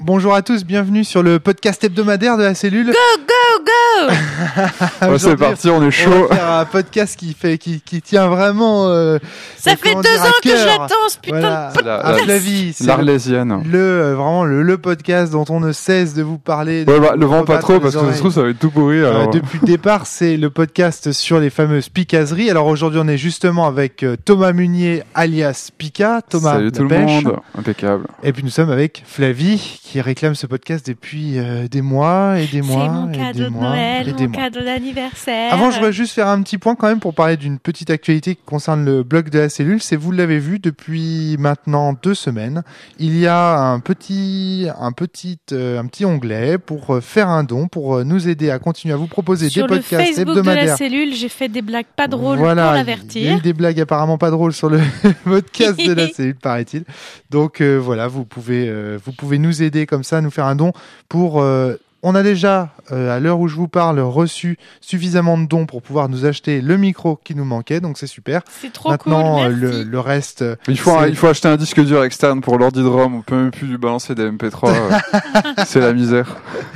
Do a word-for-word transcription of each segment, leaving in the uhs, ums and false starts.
bonjour à tous, bienvenue sur le podcast hebdomadaire de la cellule. Go, go, go. Ouais, c'est parti, on est chaud. On va faire un podcast qui fait, qui, qui tient vraiment. Euh, Ça fait deux dire, ans que cœur. je l'attends, ce putain Voilà. de podcast. À Flavie, c'est l'Arlésienne. Le, le vraiment le, le podcast dont on ne cesse de vous parler. Ouais, bah, le vent pas trop parce que ça se trouve ça va être tout pourri. Alors. Euh, depuis le départ, c'est le podcast sur les fameuses picaseries. Alors aujourd'hui, on est justement avec euh, Thomas Munier, alias Pika. Thomas Salut tout le pêche. monde, impeccable. Et puis nous sommes avec Flavie qui réclame ce podcast depuis euh, des mois et des mois. C'est mon et cadeau des de mois Noël, et des mon mois. cadeau d'anniversaire. Avant, je voudrais juste faire un petit point quand même pour parler d'une petite actualité qui concerne le blog de la cellule. C'est, vous l'avez vu, depuis maintenant deux semaines, il y a un petit, un petit, euh, un petit onglet pour euh, faire un don, pour euh, nous aider à continuer à vous proposer Sur des le podcasts Facebook hebdomadaires. de la cellule, j'ai fait des blagues pas drôles Voilà, pour il y a l'avertir. eu des blagues apparemment pas drôles sur le podcast de la cellule, paraît-il. Donc euh, voilà, vous pouvez, euh, vous pouvez nous aider comme ça, nous faire un don pour. Euh, on a déjà, euh, à l'heure où je vous parle, reçu suffisamment de dons pour pouvoir nous acheter le micro qui nous manquait, donc c'est super. C'est trop Maintenant, cool, euh, merci. le, le reste. euh, Il faut, c'est- il faut acheter un disque dur externe pour l'ordi de ROM. On peut même plus lui balancer des M P trois. euh, c'est la misère.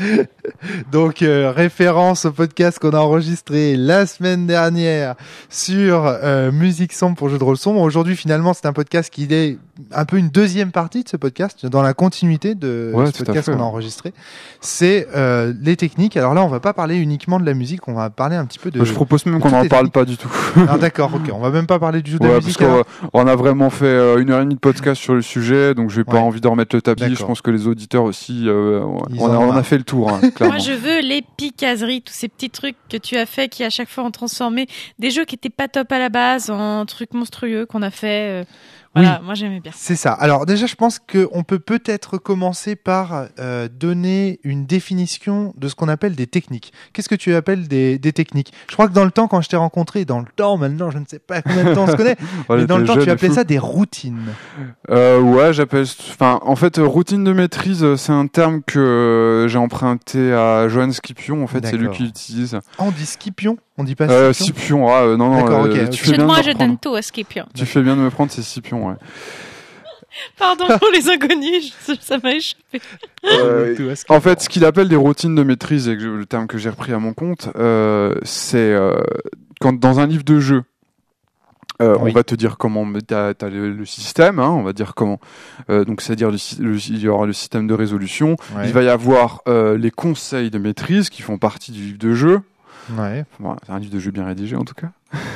Donc, euh, référence au podcast qu'on a enregistré la semaine dernière sur euh, musique sombre pour jeux de rôle sombre. Aujourd'hui, finalement, c'est un podcast qui est un peu une deuxième partie de ce podcast, dans la continuité de Ouais, ce tout à podcast fait, qu'on a ouais. enregistré. C'est euh, les techniques. Alors là, on va pas parler uniquement de la musique, on va parler un petit peu de... Je propose même de qu'on toutes n'en les parle techniques. pas du tout. Ah, d'accord, ok. On va même pas parler du tout de Ouais, la parce musique. alors. qu'on a vraiment fait euh, une heure et demie de podcast sur le sujet, donc j'ai pas Ouais. envie de remettre le tapis. D'accord. Je pense que les auditeurs aussi, euh, Ils on, a, en ont on a marre. fait le tour, hein, clairement. Moi, je veux les picaseries, tous ces petits trucs que tu as fait qui, à chaque fois, ont transformé des jeux qui étaient pas top à la base en trucs monstrueux qu'on a fait. euh, Voilà, moi, j'aimais bien. C'est ça. Alors déjà, je pense qu'on peut peut-être commencer par euh, donner une définition de ce qu'on appelle des techniques. Qu'est-ce que tu appelles des, des techniques ? Je crois que dans le temps, quand je t'ai rencontré, dans le temps, maintenant, je ne sais pas combien de temps on se connaît, On mais dans le était temps, tu jeunes et appelais fous. ça des routines. Euh, ouais, j'appelle. Enfin, en fait, euh, routine de maîtrise, euh, c'est un terme que euh, j'ai emprunté à Johann Scipion. En fait, c'est lui D'accord. qui l'utilise. Ah, on dit Scipion ? On dit pas Euh, Scipion ? Scipion, ah euh, non, non. D'accord, euh, ok, tu ok. fais bien de Moi, me je reprendre. donne tout à Scipion. Tu fais bien de me prendre, c'est Scipion, ouais. Pardon pour les inconnus, je- ça m'a échappé. Euh, Tout à Scipion. En fait, ce qu'il appelle des routines de maîtrise, et que je- le terme que j'ai repris à mon compte, euh, c'est euh, quand dans un livre de jeu, euh, Oui. on va te dire comment t'as, t'as le, le système, hein, on va dire comment. Euh, donc, c'est-à-dire le, sy- le- il y aura le système de résolution. Ouais. Il va y avoir euh, les conseils de maîtrise qui font partie du livre de jeu. Ouais. Voilà, c'est un livre de jeu bien rédigé en tout cas.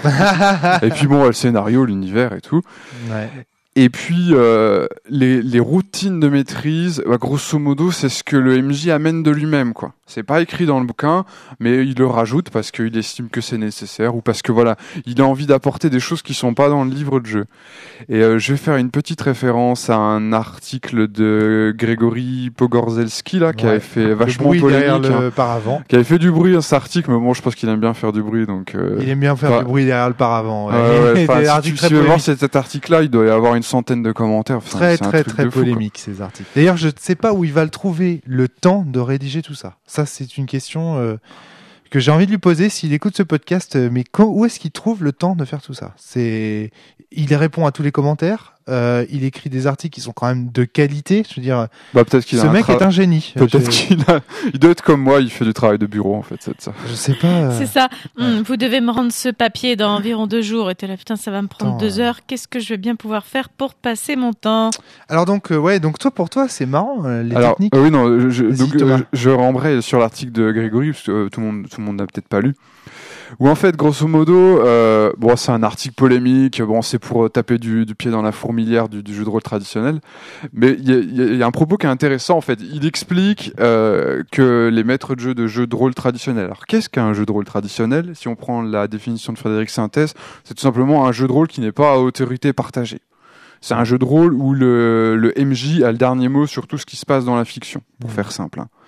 Et puis bon, le scénario, l'univers et tout. Ouais. Et puis, euh, les, les routines de maîtrise, bah, grosso modo, c'est ce que le M J amène de lui-même, quoi. C'est pas écrit dans le bouquin, mais il le rajoute parce qu'il estime que c'est nécessaire ou parce que voilà, il a envie d'apporter des choses qui sont pas dans le livre de jeu. Et euh, je vais faire une petite référence à un article de Grégory Pogorzelski, là, qui Ouais. avait fait Le vachement bruit polémique, derrière hein, le paravent. qui avait fait du bruit, cet article, mais bon, je pense qu'il aime bien faire du bruit, donc... euh, Il aime bien faire bah, du bruit derrière le paravent. Ouais. euh, ouais, Il y a enfin, des si articles tu très si tu veux voir polémiques. cet article-là, il doit y avoir une centaine de commentaires. Enfin, Très c'est un très truc très de fou, quoi. polémique ces articles. D'ailleurs, je ne sais pas où il va le trouver le temps de rédiger tout ça. Ça, c'est une question euh, que j'ai envie de lui poser s'il écoute ce podcast. euh, Mais quand, où est-ce qu'il trouve le temps de faire tout ça ? C'est, il répond à tous les commentaires. Euh, il écrit des articles qui sont quand même de qualité. Je veux dire, Bah, peut-être qu'il ce a un mec tra- est un génie. Peut-être Je, qu'il a... il doit être comme moi, il fait du travail de bureau en fait, c'est ça. je sais pas. euh, C'est ça. Hum, vous devez me rendre ce papier dans environ deux jours. Et t'es là, putain, ça va me prendre Attends, deux euh. heures. Qu'est-ce que je vais bien pouvoir faire pour passer mon temps ? Alors donc, euh, ouais, donc toi pour toi, c'est marrant euh, les Alors, techniques. euh, oui, non, je, je, Vas-y, donc, Thomas. euh, je rembraye sur l'article de Grégory, parce que euh, tout le monde, tout le monde n'a peut-être pas lu. Où en fait, grosso modo, euh, bon, c'est un article polémique. Bon, c'est pour euh, taper du, du pied dans la fourmilière du, du jeu de rôle traditionnel. Mais il y a, il y a- il y a un propos qui est intéressant en fait. Il explique euh, que les maîtres de jeu de jeux de rôle traditionnels. Alors, qu'est-ce qu'un jeu de rôle traditionnel ? Si on prend la définition de Frédéric Sintès, c'est tout simplement un jeu de rôle qui n'est pas à autorité partagée. C'est un jeu de rôle où le, le M J a le dernier mot sur tout ce qui se passe dans la fiction, pour faire simple. hein.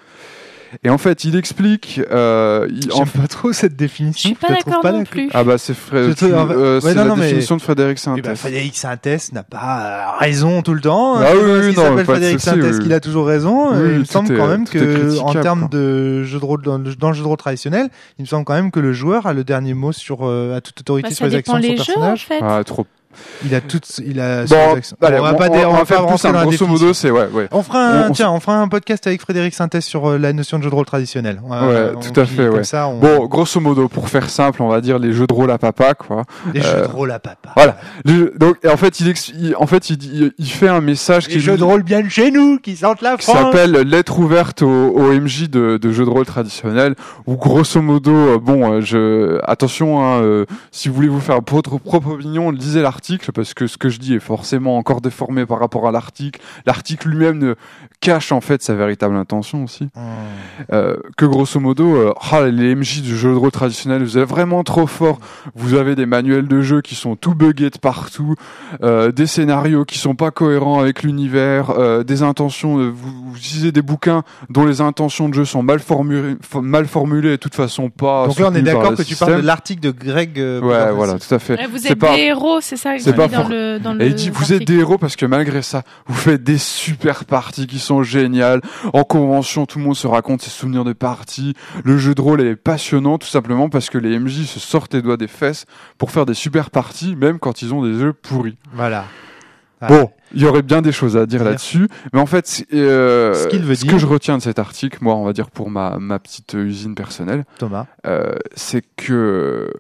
Et en fait, il explique. Euh, il, en J'aime pas trop cette définition. Je suis pas la trouve d'accord non d'accord. plus. Ah bah c'est Fré- Je trouve- tu- en fait- euh, ouais, c'est non, la non, mais- définition de Frédéric Eh Sintès. ben, Frédéric Sintès n'a pas euh, raison tout le temps. Ah Je sais oui, pas oui, s'il non, s'appelle pas de Frédéric souci, Sintès oui. qu'il a toujours raison. Oui, Euh, il me tout semble est- quand même tout est que, en critiquable, termes quoi. de jeu de rôle dans le, dans le jeu de rôle traditionnel, il me semble quand même que le joueur a le dernier mot sur euh, à toute autorité Bah, sur ça les dépend actions de son les jeux, en personnage. fait. Ah trop. Il a toutes, il a. Bon, allez, on va on, pas, on, dé- on on va va faire pas plus rentrer dans simple. la Grosso définition. modo, c'est ouais, ouais. On fera un, On- on- tiens, on fera un podcast avec Frédéric Sintès sur euh, la notion de jeu de rôle traditionnel. Ouais, Euh, tout on- à fait, comme ouais. ça, on- Bon, grosso modo, pour faire simple, on va dire les jeux de rôle à papa, quoi. les euh, jeux de rôle à papa. Voilà. Les- donc, et en fait, il, ex- il- en fait, il, il, il fait un message Les qui, jeux de rôle bien de chez nous, qui sentent la qui France. s'appelle lettre ouverte au, au M J de, de jeux de rôle traditionnels, où grosso modo, euh, bon, euh, je, attention, hein, euh, si vous voulez vous faire votre propre opinion, lisez l'article, parce que ce que je dis est forcément encore déformé par rapport à l'article. L'article lui-même ne cache en fait sa véritable intention aussi. Mmh. Euh, que grosso modo, euh, ah, les M J du jeu de rôle traditionnel, vous êtes vraiment trop forts. Vous avez des manuels de jeu qui sont tout buggés de partout, euh, des scénarios qui sont pas cohérents avec l'univers, euh, des intentions. Euh, vous, vous utilisez des bouquins dont les intentions de jeu sont mal formulées, fo- mal formulées et de toute façon pas. Donc là, on est soutenues par d'accord le que tu système. parles de l'article de Greg. euh, Ouais, Bourgeois. voilà, tout à fait. Ouais, vous C'est êtes pas- des héros, c'est ça que c'est je pas dis dans for- le dans le. Et il dit, vous êtes des héros parce que malgré ça, vous faites des super parties qui sont géniales. En convention, tout le monde se raconte ses souvenirs de parties. Le jeu de rôle est passionnant, tout simplement parce que les M J se sortent les doigts des fesses pour faire des super parties, même quand ils ont des jeux pourris. Voilà. Ah. Bon, il y aurait bien des choses à dire Bien là-dessus, mais en fait, c'est, euh, Ce qu'il veut ce dire- que je retiens de cet article, moi, on va dire pour ma, ma petite usine personnelle, Thomas. euh, c'est que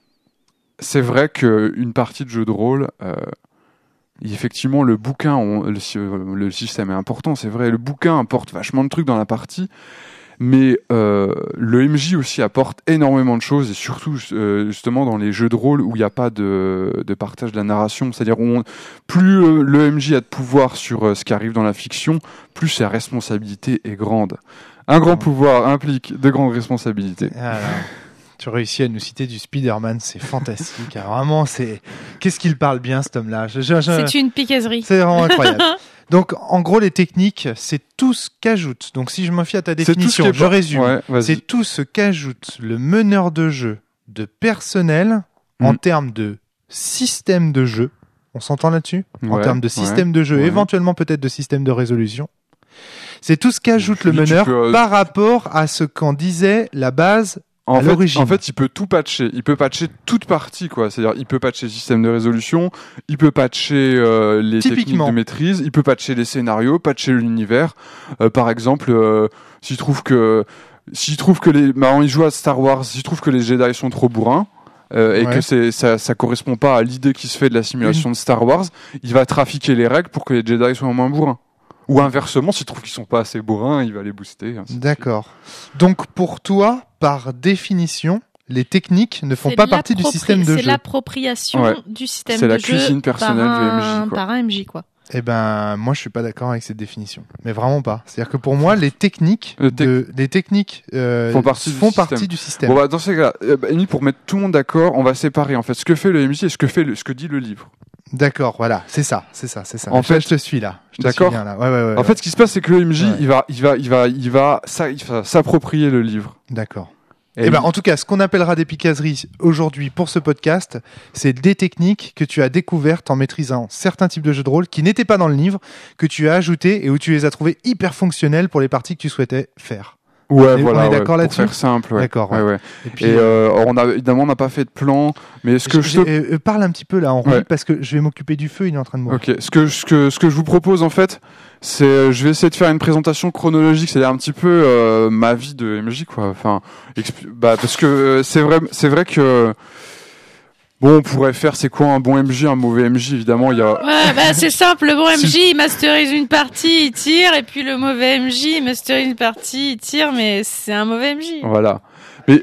c'est vrai qu'une partie de jeu de rôle, euh, effectivement, le bouquin, on- le, sy- le système est important, c'est vrai, le bouquin apporte vachement de trucs dans la partie, mais euh, le M J aussi apporte énormément de choses, et surtout euh, justement dans les jeux de rôle où il n'y a pas de, de partage de la narration, c'est-à-dire où on- plus euh, le M J a de pouvoir sur euh, ce qui arrive dans la fiction, plus sa responsabilité est grande. Un grand pouvoir implique de grandes responsabilités. Ah là. Tu réussis à nous citer du Spider-Man, c'est fantastique. Alors, vraiment, c'est. Qu'est-ce qu'il parle bien, cet homme-là. Je- je- je- C'est une piquaiserie. C'est vraiment incroyable. Donc, en gros, les techniques, c'est tout ce qu'ajoute. Donc, si je me fie à ta C'est tout ce définition, qui est je pas- résume. Ouais, vas-y. C'est tout ce qu'ajoute le meneur de jeu de personnel en Mm. termes de système de jeu. On s'entend là-dessus? En Ouais, termes de système ouais, de jeu, ouais. éventuellement peut-être de système de résolution. C'est tout ce qu'ajoute le Oui, tu meneur peux, euh, par rapport à ce qu'en disait la base. En à fait, l'origine. en fait, il peut tout patcher. Il peut patcher toute partie, quoi. C'est-à-dire, il peut patcher le système de résolution, il peut patcher euh, les techniques Typiquement. de maîtrise, il peut patcher les scénarios, patcher l'univers. Euh, par exemple, euh, s'il trouve que s'il trouve que les, bah, il joue à Star Wars, s'il trouve que les Jedi sont trop bourrins. Euh, et Ouais. que c'est ça, ça correspond pas à l'idée qui se fait de la simulation de Star Wars, il va trafiquer les règles pour que les Jedi soient moins bourrins. Ou inversement, s'il trouve qu'ils sont pas assez bourrins, il va les booster. ainsi de suite. D'accord. Donc, pour toi, par définition, les techniques ne font C'est pas partie du l'appropri- système de C'est jeu. l'appropriation Ouais. du système C'est de la jeu cuisine personnelle par du un, M J, quoi. par un M J, quoi. Eh ben, moi, je suis pas d'accord avec cette définition. Mais vraiment pas. C'est-à-dire que pour moi, les techniques, Le tec- de, les techniques euh, Font partie du font système. partie du système. Bon bah dans ces cas, euh, bah, Amy, pour mettre tout le monde d'accord, on va séparer en fait ce que fait le M J et ce que fait le, ce que dit le livre. D'accord, voilà, c'est ça, c'est ça, c'est ça. En En fait, fait- je te suis là. Je te D'accord. suis bien là. Ouais, ouais, ouais. En ouais. fait, ce qui se passe, c'est que le M J, Ouais. il va, il va, il va, il va, ça, il va s'approprier le livre. D'accord. Et Eh ben, en tout cas, ce qu'on appellera des picasseries aujourd'hui pour ce podcast, c'est des techniques que tu as découvertes en maîtrisant certains types de jeux de rôle qui n'étaient pas dans le livre, que tu as ajoutés et où tu les as trouvés hyper fonctionnels pour les parties que tu souhaitais faire. ouais, on est voilà. d'accord ouais, pour là-dessus faire simple. Ouais. D'accord, Ouais, ouais. ouais. Et puis, Et euh, on a évidemment, on n'a pas fait de plan, mais ce que je- je, te... euh, euh, parle un petit peu là en roue Ouais. parce que je vais m'occuper du feu, il est en train de mourir. Ok, ce que, ce que, ce que je vous propose en fait, c'est, euh, je vais essayer de faire une présentation chronologique, c'est-à-dire un petit peu euh, ma vie de M J, quoi. Enfin, expli- bah parce que euh, c'est vrai, c'est vrai que bon, on pourrait faire c'est quoi un bon M J, un mauvais M J, évidemment, il y a. Ouais, bah, c'est simple. Le bon Si- M J, il masterise une partie, il tire, et puis le mauvais M J, il masterise une partie, il tire, mais c'est un mauvais M J. Voilà. Mais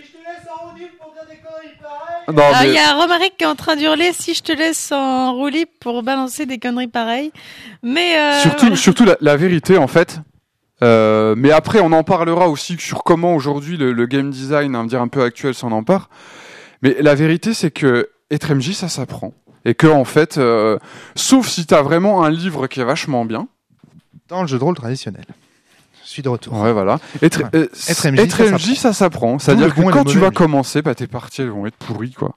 non, Ah, il mais y a Romaric qui est en train d'hurler si je te laisse en roue libre pour balancer des conneries pareilles. Mais euh, surtout, voilà. surtout la, la vérité en fait. Euh, mais après, on en parlera aussi sur comment aujourd'hui le, le game design, on va dire un peu actuel, s'en empare. Mais la vérité, c'est que être M J, ça s'apprend. Et que en fait, euh, sauf si t'as vraiment un livre qui est vachement bien. Dans le jeu de rôle traditionnel. Je suis de retour. Ouais, voilà. Être, Ouais. euh, Être M J, être ça M J, ça s'apprend. C'est-à-dire le bon que et quand le tu mauvais vas M J. commencer, bah, tes parties, elles vont être pourries, quoi.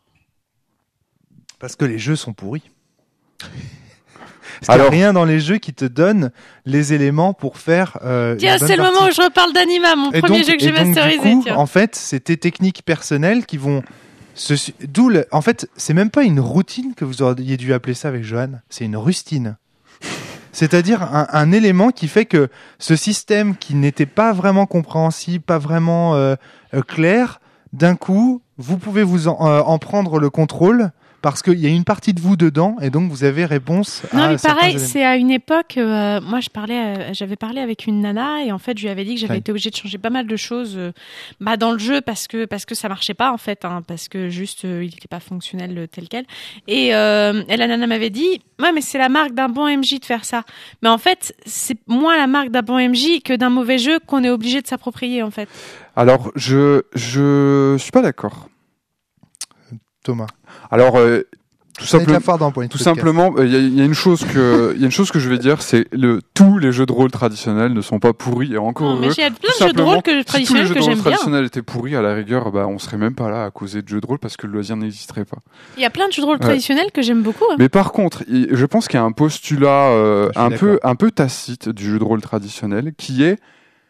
Parce que les jeux sont pourris. Parce qu'il n'y a Alors- rien dans les jeux qui te donne les éléments pour faire. Euh, Tiens, une bonne c'est le partie. moment où je reparle d'Anima, mon Et premier donc- jeu que et j'ai donc, du masterisé. coup, tiens. en fait, c'est tes techniques personnelles qui vont Ce, d'où le, en fait, c'est même pas une routine que vous auriez dû appeler ça avec Johan, c'est une rustine. C'est-à-dire un, un élément qui fait que ce système qui n'était pas vraiment compréhensible, pas vraiment euh, euh, clair, d'un coup, vous pouvez vous en, euh, en prendre le contrôle parce qu'il y a une partie de vous dedans et donc vous avez réponse non, à mais pareil, éléments. c'est à une époque, euh, moi je parlais, euh, j'avais parlé avec une nana et en fait je lui avais dit que j'avais Ouais. été obligée de changer pas mal de choses euh, bah, dans le jeu parce que parce que ça marchait pas en fait, hein, parce que juste euh, il était pas fonctionnel euh, tel quel. Et, euh, et la nana m'avait dit, ouais mais c'est la marque d'un bon M J de faire ça. Mais en fait c'est moins la marque d'un bon M J que d'un mauvais jeu qu'on est obligé de s'approprier en fait. Alors, je je suis pas d'accord. Thomas. Alors, euh, tout simplement, Tout, tout simplement, il y, y a une chose que, il y a une chose que je vais dire, c'est le tous les jeux de rôle traditionnels ne sont pas pourris et encore Non, mais heureux. il y a plein Tout de jeux de rôle que, si traditionnels tous que les jeux de j'aime rôle bien. traditionnels étaient pourris, à la rigueur, bah, on serait même pas là à causer de jeux de rôle parce que le loisir n'existerait pas. Il y a plein de jeux de rôle Ouais. traditionnels que j'aime beaucoup. Hein. Mais par contre, il- je pense qu'il y a un postulat euh, Je suis un d'accord. peu un peu tacite du jeu de rôle traditionnel qui est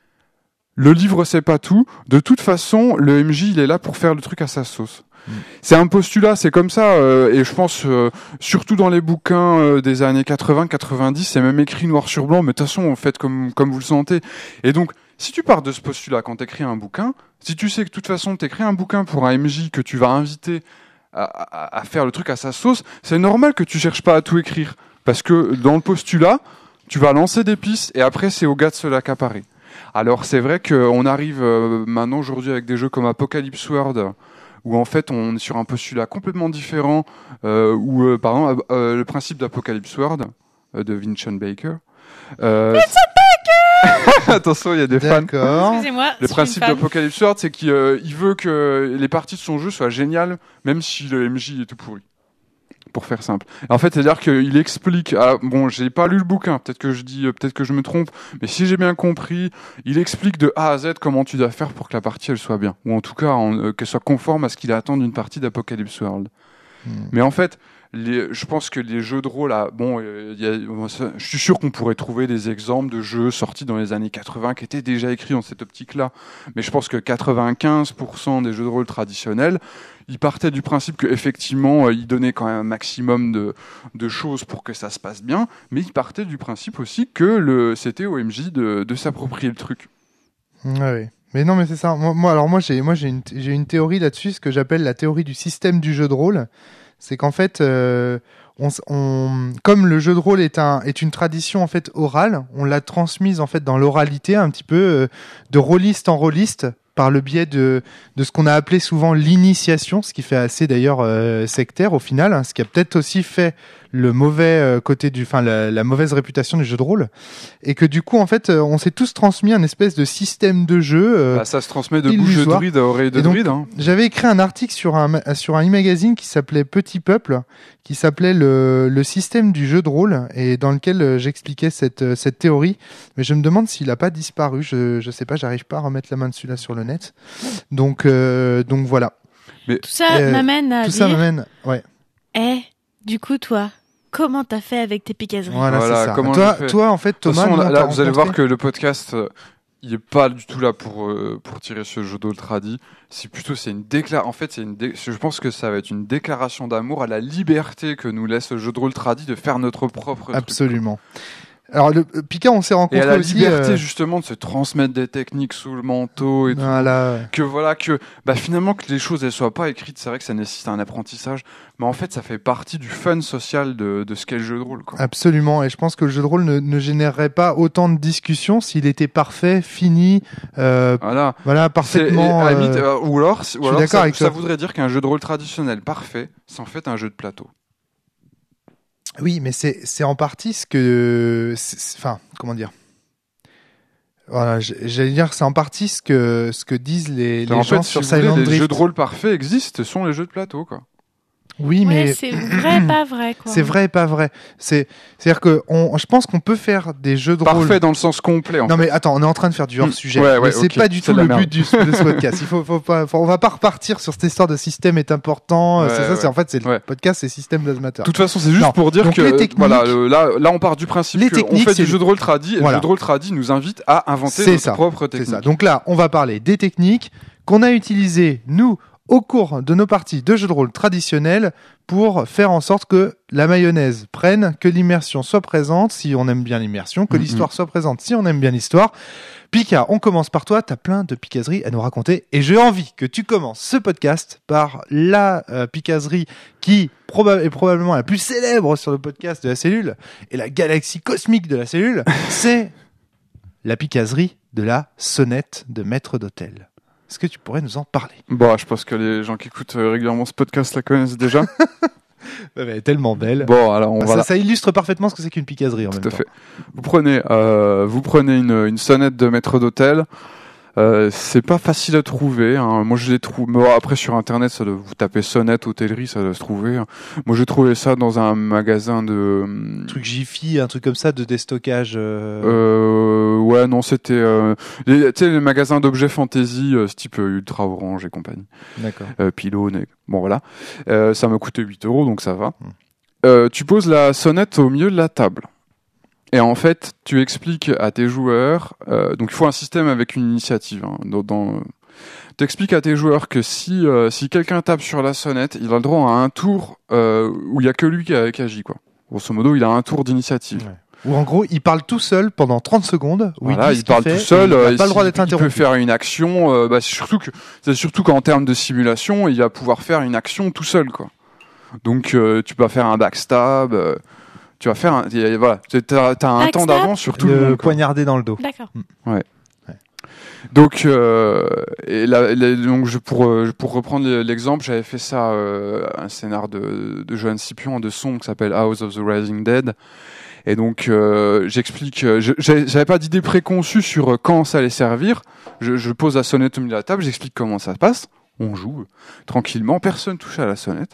le livre c'est pas tout. De toute façon, le M J il est là pour faire le truc à sa sauce. Mm. C'est un postulat, c'est comme ça, euh, et je pense euh, surtout dans les bouquins euh, des années quatre-vingts quatre-vingt-dix, c'est même écrit noir sur blanc, mais de toute façon, faites comme comme vous le sentez. Et donc, si tu pars de ce postulat quand t'écris un bouquin, si tu sais que de toute façon t'écris un bouquin pour un M J que tu vas inviter à, à, à faire le truc à sa sauce, c'est normal que tu cherches pas à tout écrire, parce que dans le postulat, tu vas lancer des pistes et après c'est au gars de se l'accaparer. Alors c'est vrai qu'on arrive euh, maintenant aujourd'hui avec des jeux comme Apocalypse World, où en fait on est sur un postulat complètement différent, euh, où euh, par exemple euh, le principe d'Apocalypse World euh, de Vincent Baker. Euh, Vincent Baker Attention, il y a des fans. D'accord. Excusez-moi. Le je suis principe une fan. d'Apocalypse World, c'est qu'il euh, il veut que les parties de son jeu soient géniales, même si le M J est tout pourri. Pour faire simple. En fait, c'est-à-dire qu'il explique. Ah, bon, j'ai pas lu le bouquin. Peut-être que je dis, euh, peut-être que je me trompe. Mais si j'ai bien compris, il explique de A à Z comment tu dois faire pour que la partie elle soit bien, ou en tout cas en, euh, qu'elle soit conforme à ce qu'il attend d'une partie d'Apocalypse World. Hmm. Mais en fait, les, je pense que les jeux de rôle, là, bon, euh, y a, je suis sûr qu'on pourrait trouver des exemples de jeux sortis dans les années quatre-vingts qui étaient déjà écrits dans cette optique-là. Mais je pense que quatre-vingt-quinze pour cent des jeux de rôle traditionnels, ils partaient du principe qu'effectivement, euh, ils donnaient quand même un maximum de, de choses pour que ça se passe bien, mais ils partaient du principe aussi que le, c'était au M J de, de s'approprier le truc. Ouais, ouais. Mais non, mais c'est ça. Moi, moi alors moi, j'ai, moi, j'ai une, j'ai une théorie là-dessus, ce que j'appelle la théorie du système du jeu de rôle. C'est qu'en fait, euh, on, on, comme le jeu de rôle est un, est une tradition en fait orale, on l'a transmise en fait dans l'oralité un petit peu euh, de rôliste en rôliste, par le biais de, de ce qu'on a appelé souvent l'initiation, ce qui fait assez d'ailleurs euh, sectaire au final, hein, ce qui a peut-être aussi fait le mauvais euh, côté du, enfin la, la mauvaise réputation du jeu de rôle, et que du coup en fait euh, on s'est tous transmis un espèce de système de jeu. Euh, bah, ça se transmet de bouche de druide à oreille de donc, druide. Hein. J'avais écrit un article sur un sur un e-magazine qui s'appelait Petit Peuple, qui s'appelait le, le système du jeu de rôle, et dans lequel euh, j'expliquais cette cette théorie. Mais je me demande s'il a pas disparu. Je je sais pas, j'arrive pas à remettre la main dessus là sur le net. Donc euh, donc voilà. Mais tout ça euh, m'amène à tout dire. ça m'amène, ouais. Eh, du coup toi, comment t'as fait avec tes picaseries? Voilà, voilà c'est ça. Comment toi, toi en fait Thomas, façon, nous, là, on là, t'a vous allez rencontré... voir que le podcast. Euh, il est pas du tout là pour euh, pour tirer ce jeu d'eau tradi. C'est plutôt c'est une déclaration. En fait, c'est une. Dé... Je pense que ça va être une déclaration d'amour à la liberté que nous laisse le jeu de rôle tradi de faire notre propre. Absolument. Truc. Alors le Pika, on s'est rencontrés aussi. Et à la aussi, liberté euh... justement de se transmettre des techniques sous le manteau et voilà. tout. Que voilà que bah finalement que les choses elles soient pas écrites, c'est vrai que ça nécessite un apprentissage, mais en fait ça fait partie du fun social de de ce qu'est le jeu de rôle. Quoi. Absolument. Et je pense que le jeu de rôle ne, ne générerait pas autant de discussions s'il était parfait, fini, euh, voilà, voilà parfaitement. Euh... Limite, euh, ou alors, ou alors ça, avec ça voudrait dire qu'un jeu de rôle traditionnel parfait, c'est en fait un jeu de plateau. Oui, mais c'est c'est en partie ce que, enfin, comment dire. Voilà, j'allais dire, c'est en partie ce que ce que disent les, les en gens fait, sur si Silent voulez, Drift. Les jeux de rôle parfaits existent, ce sont les jeux de plateau, quoi. Oui, ouais, mais c'est vrai, pas vrai, quoi. C'est vrai, pas vrai. C'est, c'est-à-dire que on, je pense qu'on peut faire des jeux de Parfait rôle. Parfait dans le sens complet. En non, fait. mais attends, on est en train de faire du hors sujet. Ouais, ouais, mais c'est okay. pas du c'est tout le merde. but du, de ce podcast. Il faut, faut pas, faut, on va pas repartir sur cette histoire de système est important. Ouais, c'est ça, ouais. c'est en fait, c'est ouais. le podcast, c'est système d'Azmatter. De toute façon, c'est juste non. pour dire Donc, que les techniques, voilà, le, là, là, on part du principe qu'on fait du jeu de rôle tradi, et voilà. le jeu de rôle tradi nous invite à inventer c'est notre ça. propre technique. C'est ça. Donc là, on va parler des techniques qu'on a utilisées nous au cours de nos parties de jeux de rôle traditionnels pour faire en sorte que la mayonnaise prenne, que l'immersion soit présente si on aime bien l'immersion, que mm-hmm. l'histoire soit présente si on aime bien l'histoire. Pika, on commence par toi, t'as plein de picaseries à nous raconter et j'ai envie que tu commences ce podcast par la euh, picaserie qui proba- est probablement la plus célèbre sur le podcast de la cellule et la galaxie cosmique de la cellule, c'est la picaserie de la sonnette de maître d'hôtel. Est-ce que tu pourrais nous en parler ? Bon, je pense que les gens qui écoutent régulièrement ce podcast la connaissent déjà. Elle est tellement belle. Bon, alors on ça, va. La... ça illustre parfaitement ce que c'est qu'une picaserie en Tout même à temps. fait. Vous prenez, euh, vous prenez une, une sonnette de maître d'hôtel. Euh, c'est pas facile à trouver. Hein. Moi, je l'ai trouvé. Bon, après, sur Internet, ça doit... vous tapez sonnette hôtellerie, ça doit se trouver. Hein. Moi, j'ai trouvé ça dans un magasin de. Un truc Jiffy, un truc comme ça de déstockage. Euh... Euh, ouais, non, c'était. Euh, les, tu sais, les magasins d'objets fantasy, euh, ce type euh, Ultra Orange et compagnie. D'accord. Euh, Pylone. Et... Bon, voilà. Euh, ça m'a coûté huit euros, donc ça va. Hum. Euh, tu poses la sonnette au milieu de la table. Et en fait, tu expliques à tes joueurs, euh, donc il faut un système avec une initiative. Hein, dans, dans, euh, tu expliques à tes joueurs que si euh, si quelqu'un tape sur la sonnette, il a le droit à un tour euh, où il y a que lui qui, a, qui agit, quoi. Grosso modo, il a un tour d'initiative. Ouais. Ou en gros, il parle tout seul pendant trente secondes. Où Voilà, il, dit il parle fait, tout seul. Il n'a euh, pas le droit d'être il interrompu. peut faire une action. Euh, bah, c'est surtout que c'est surtout qu'en termes de simulation, il va pouvoir faire une action tout seul, quoi. Donc, euh, tu peux faire un backstab. Euh, Tu vas faire un, y, voilà, t'as, t'as un temps d'avance sur tout le, le monde. Poignarder dans le dos. D'accord. Ouais. ouais. Donc, euh, et là, là, donc je, pour, pour reprendre l'exemple, j'avais fait ça, euh, un scénar de, de Johan Scipion de Sombre qui s'appelle House of the Rising Dead. Et donc, euh, j'explique, je, j'avais pas d'idée préconçue sur quand ça allait servir. Je, je pose la sonnette au milieu de la table, j'explique comment ça se passe. On joue tranquillement, personne touche à la sonnette.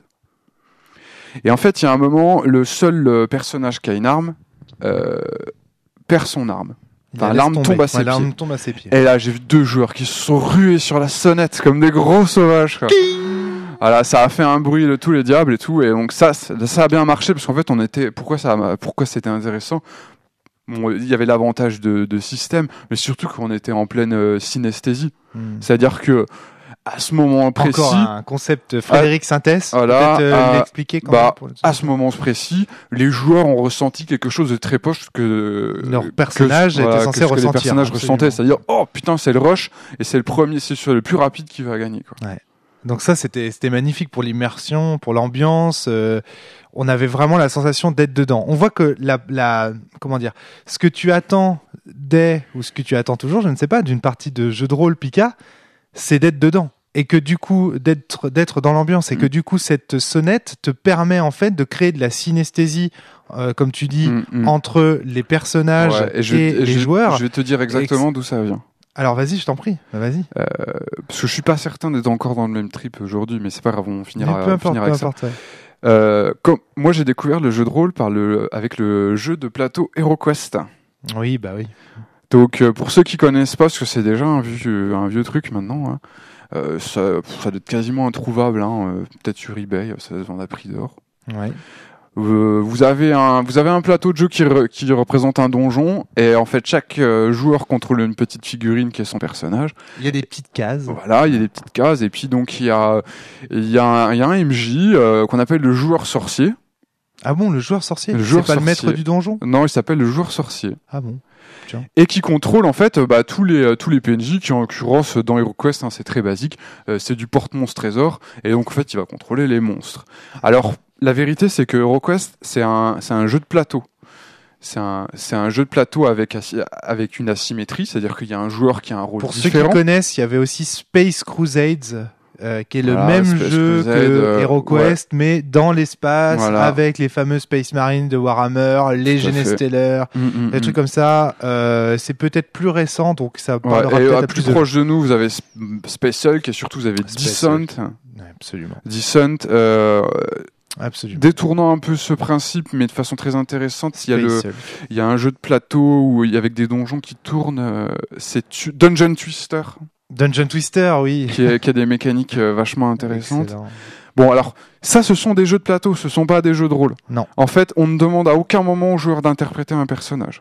Et en fait, il y a un moment, le seul euh, personnage qui a une arme euh, perd son arme. Enfin, l'arme tombe, à ses ouais, pieds. l'arme tombe à ses pieds. Et là, j'ai vu deux joueurs qui se sont rués sur la sonnette comme des gros sauvages. Quoi. Voilà, ça a fait un bruit de tous les diables et tout. Et donc ça, ça a bien marché parce qu'en fait, on était. Pourquoi ça, a... pourquoi c'était intéressant ? Bon, il y avait l'avantage de, de système, mais surtout qu'on était en pleine euh, synesthésie. Hmm. C'est-à-dire que à ce moment précis, encore un concept Frédéric à, Sintès, voilà, peut-être euh, l'expliquer quand bah, même pour le... à ce moment précis, les joueurs ont ressenti quelque chose de très proche que leur personnage que, était voilà, censé que ce ressentir. Que les personnages absolument. ressentaient, c'est-à-dire oh putain c'est le rush et c'est le premier, c'est sur le plus rapide qui va gagner, quoi. Ouais. Donc ça c'était c'était magnifique pour l'immersion, pour l'ambiance. Euh, on avait vraiment la sensation d'être dedans. On voit que la la comment dire, ce que tu attends dès ou ce que tu attends toujours, je ne sais pas, d'une partie de jeu de rôle Pika, c'est d'être dedans. Et que du coup, d'être, d'être dans l'ambiance, et que du coup, cette sonnette te permet en fait de créer de la synesthésie, euh, comme tu dis, mm, mm. entre les personnages ouais, et, je, et, et les je, joueurs. Je vais te dire exactement d'où ça vient. Alors vas-y, je t'en prie, vas-y. Euh, parce que je suis pas certain d'être encore dans le même trip aujourd'hui, mais c'est pas grave, on finira, peu importe, on finira peu avec importe, ça. Ouais. Euh, comme, moi, j'ai découvert le jeu de rôle par le, avec le jeu de plateau HeroQuest. Oui, bah oui. Donc, euh, pour ceux qui connaissent pas, parce que c'est déjà un vieux, un vieux truc maintenant, hein, Euh, ça, ça doit être quasiment introuvable, hein, euh, peut-être sur eBay, ça se vend à prix d'or. Ouais. Euh, vous avez un, vous avez un plateau de jeu qui, re, qui représente un donjon, et en fait chaque euh, joueur contrôle une petite figurine qui est son personnage. Il y a des petites cases. Voilà, il y a des petites cases, et puis donc il y a, il y a, un, il y a un M J euh, qu'on appelle le joueur sorcier. Ah bon, le joueur sorcier. Le c'est joueur pas sorcier. Le maître du donjon. Non, il s'appelle le joueur sorcier. Ah bon. Tiens. Et qui contrôle en fait bah, tous les tous les P N J qui en l'occurrence dans HeroQuest, hein, c'est très basique, euh, c'est du porte-monstre trésor, et donc en fait il va contrôler les monstres. Alors la vérité c'est que HeroQuest c'est un c'est un jeu de plateau. C'est un c'est un jeu de plateau avec avec une asymétrie, c'est-à-dire qu'il y a un joueur qui a un rôle Pour différent. Pour ceux qui connaissent, il y avait aussi Space Crusades. Euh, qui est le voilà, même Space jeu Crusade, que euh, HeroQuest, ouais. mais dans l'espace, voilà. avec les fameux Space Marines de Warhammer, les Genesteller, mmh, mmh, des mmh. trucs comme ça. Euh, c'est peut-être plus récent, donc ça parlera ouais, et peut-être à à plus, plus proche de... de nous, vous avez Space Hulk, et surtout vous avez Descent. Ouais, absolument. Descent, euh, absolument. Détournant un peu ce principe, mais de façon très intéressante, il y a le, il y a un jeu de plateau où il y a avec des donjons qui tournent. Euh, c'est tu- Dungeon Twister. Dungeon Twister, oui. Qui, est, qui a des mécaniques euh, vachement intéressantes. Excellent. Bon, alors, ça, ce sont des jeux de plateau, ce sont pas des jeux de rôle. Non. En fait, on ne demande à aucun moment au joueur d'interpréter un personnage.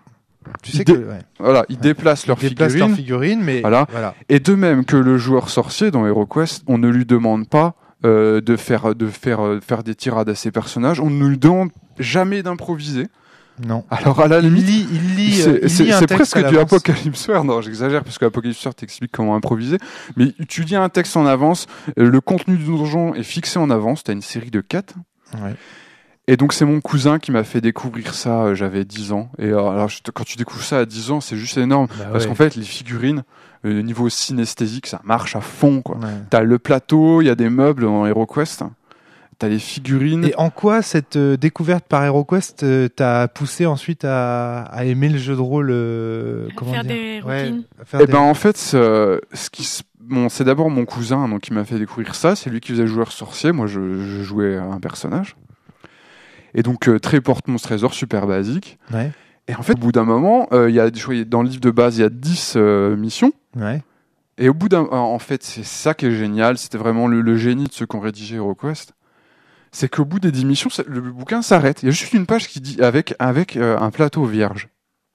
Tu Ils sais dé- que ouais. Voilà, ils Ouais. déplacent leurs Ils déplacent figurines. leurs figurines, mais Voilà. voilà. Et de même que le joueur sorcier dans HeroQuest, on ne lui demande pas euh, de faire de faire euh, faire des tirades à ses personnages. On ne lui demande jamais d'improviser. Non. Alors à la Il limite, lit, il lit, euh, c'est il c'est- lit un c'est texte presque à du l'avance. Apocalypse War. Non, j'exagère parce que Apocalypse War t'explique comment improviser. Mais tu lis un texte en avance. euh, Le contenu du donjon est fixé en avance. T'as une série de quêtes. Ouais. Et donc c'est mon cousin qui m'a fait découvrir ça. euh, J'avais dix ans. Et euh, alors je te- quand tu découvres ça à dix ans, c'est juste énorme Bah parce ouais. qu'en fait les figurines, euh, le niveau synesthésique, ça marche à fond quoi. Ouais. T'as le plateau, il y a des meubles dans HeroQuest. T'as les figurines. Et en quoi cette euh, découverte par HeroQuest euh, t'a poussé ensuite à, à aimer le jeu de rôle euh, À comment faire dire des Ouais, routines. à faire Eh des- ben en fait, ce, ce qui, se- bon, c'est d'abord mon cousin donc qui m'a fait découvrir ça. C'est lui qui faisait joueur sorcier. Moi, je, je jouais un personnage. Et donc euh, très porte-monstre trésor, super basique. Ouais, Et en fait, au bout d'un moment, euh, il y a, je crois, dans le livre de base, il y a dix euh, missions. ouais. Et au bout d'un, en fait, c'est ça qui est génial. C'était vraiment le, le génie de ceux qui ont rédigé HeroQuest. C'est qu'au bout des dix missions, ça- le bouquin s'arrête. Il y a juste une page qui dit avec avec euh, un plateau vierge.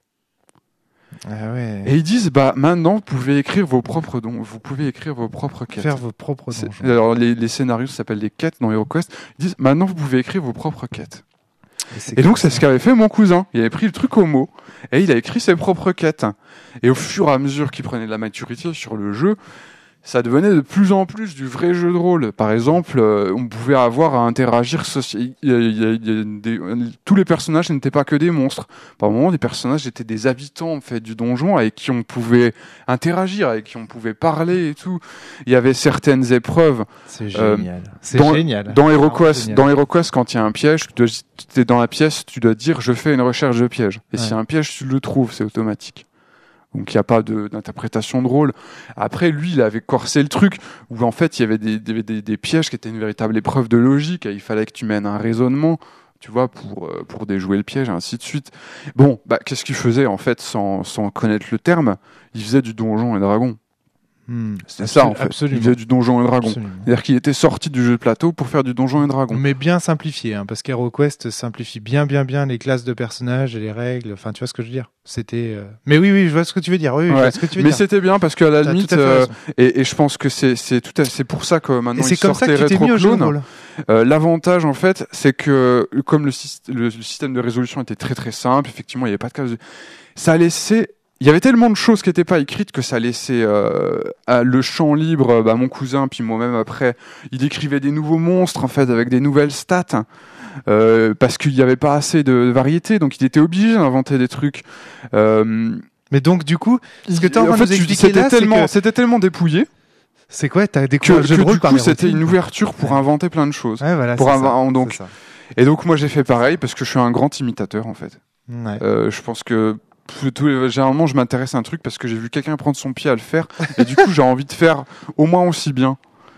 Ah ouais. Et ils disent bah maintenant vous pouvez écrire vos propres dons, vous pouvez écrire vos propres quêtes. Faire vos propres C'est- donjons. Alors les, les scénarios ça s'appellent des quêtes dans HeroQuest. Ils disent maintenant vous pouvez écrire vos propres quêtes. c'est Et donc comme c'est ça. ce qu'avait fait mon cousin. Il avait pris le truc au mot et il a écrit ses propres quêtes. Et au fur et à mesure qu'il prenait de la maturité sur le jeu, ça devenait de plus en plus du vrai jeu de rôle. Par exemple, euh, on pouvait avoir à interagir. soci- il y a- il y a- il y a des- tous les personnages n'étaient pas que des monstres. Par moments, les personnages étaient des habitants en fait du donjon avec qui on pouvait interagir, avec qui on pouvait parler et tout. Il y avait certaines épreuves. C'est euh, génial. C'est dans- génial. Dans Ah, HeroQuest, génial. dans HeroQuest, quand il y a un piège, tu es dans la pièce, tu dois dire je fais une recherche de piège. Et Ouais. s'il y a un piège, tu le trouves, c'est automatique. Donc il n'y a pas de- d'interprétation de rôle. Après, lui, il avait corsé le truc où en fait il y avait des, des, des, des pièges qui étaient une véritable épreuve de logique. Et il fallait que tu mènes un raisonnement, tu vois, pour euh, pour déjouer le piège, et ainsi de suite. Bon, bah qu'est-ce qu'il faisait en fait sans sans connaître le terme? Il faisait du donjon et dragon. Hmm. C'est ça en fait. Absolument. Il faisait du donjon et dragon. Absolument. C'est-à-dire qu'il était sorti du jeu de plateau pour faire du donjon et dragon. Mais bien simplifié, hein, parce qu'HeroQuest simplifie bien, bien, bien les classes de personnages et les règles. Enfin, tu vois ce que je veux dire. C'était. euh, Mais oui, oui, je vois ce que tu veux dire. Oui, oui, je Ouais. vois ce que tu veux Mais dire. c'était bien parce qu'à la T'as limite, tout à fait euh, raison. et, et je pense que c'est c'est tout à c'est pour ça que maintenant Et c'est ils comme ça sortent que les tu t'es mis au jeu de rétro-clones. rôle. Euh, L'avantage en fait, c'est que comme le, syst- le, le système de résolution était très très simple, effectivement, il n'y avait pas de case. de- Ça laissait, il y avait tellement de choses qui n'étaient pas écrites que ça laissait euh, à le champ libre. Bah, mon cousin puis moi-même après, il écrivait des nouveaux monstres en fait avec des nouvelles stats. Euh, parce qu'il n'y avait pas assez de variété, donc il était obligé d'inventer des trucs. Euh, Mais donc, du coup, ce que tu es en train en de fait, nous tu- expliquer c'était là, c'est tellement, que- c'était tellement dépouillé c'est quoi? T'as que, découvert le jeu que de rôle du par coup, les c'était routines, une quoi. ouverture pour Ouais. inventer plein de choses. Ouais, voilà. pour c'est avoir- ça, donc- c'est ça. Et donc moi j'ai fait pareil parce que je suis un grand imitateur en fait. Ouais. Euh, je pense que tous- tous les- généralement je m'intéresse à un truc parce que j'ai vu quelqu'un prendre son pied à le faire et du coup j'ai envie de faire au moins aussi bien.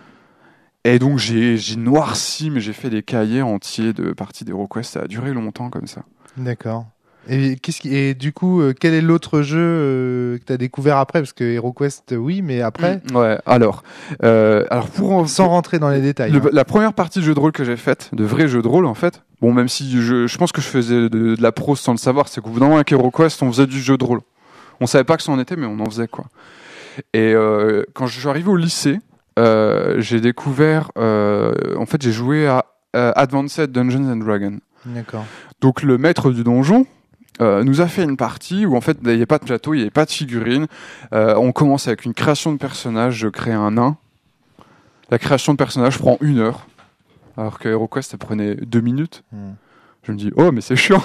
Et donc j'ai j'ai noirci mais j'ai fait des cahiers entiers de parties d'HeroQuest. Ça a duré longtemps comme ça. D'accord. Et qu'est-ce qui et du coup, euh, quel est l'autre jeu euh, que t'as découvert après? Parce que HeroQuest, oui, mais après, Mm, ouais. Alors euh, alors pour en- sans rentrer dans les détails. Le- hein. la première partie de jeu de rôle que j'ai faite, de vrai jeu de rôle en fait, bon même si je, je pense que je faisais de, de la prose sans le savoir, c'est qu'au bout d'un moment avec HeroQuest on faisait du jeu de rôle. On savait pas que ça en était mais on en faisait quoi. Et euh, quand je suis arrivé au lycée, euh, j'ai découvert, euh, en fait j'ai joué à euh, Advanced Dungeons and Dragons. D'accord. Donc le maître du donjon euh, nous a fait une partie où en fait il n'y avait pas de plateau, il n'y avait pas de figurines. Euh, on commence avec une création de personnage, je crée un nain. La création de personnage prend une heure, alors que HeroQuest ça prenait deux minutes. Hmm. Je me dis oh mais c'est chiant.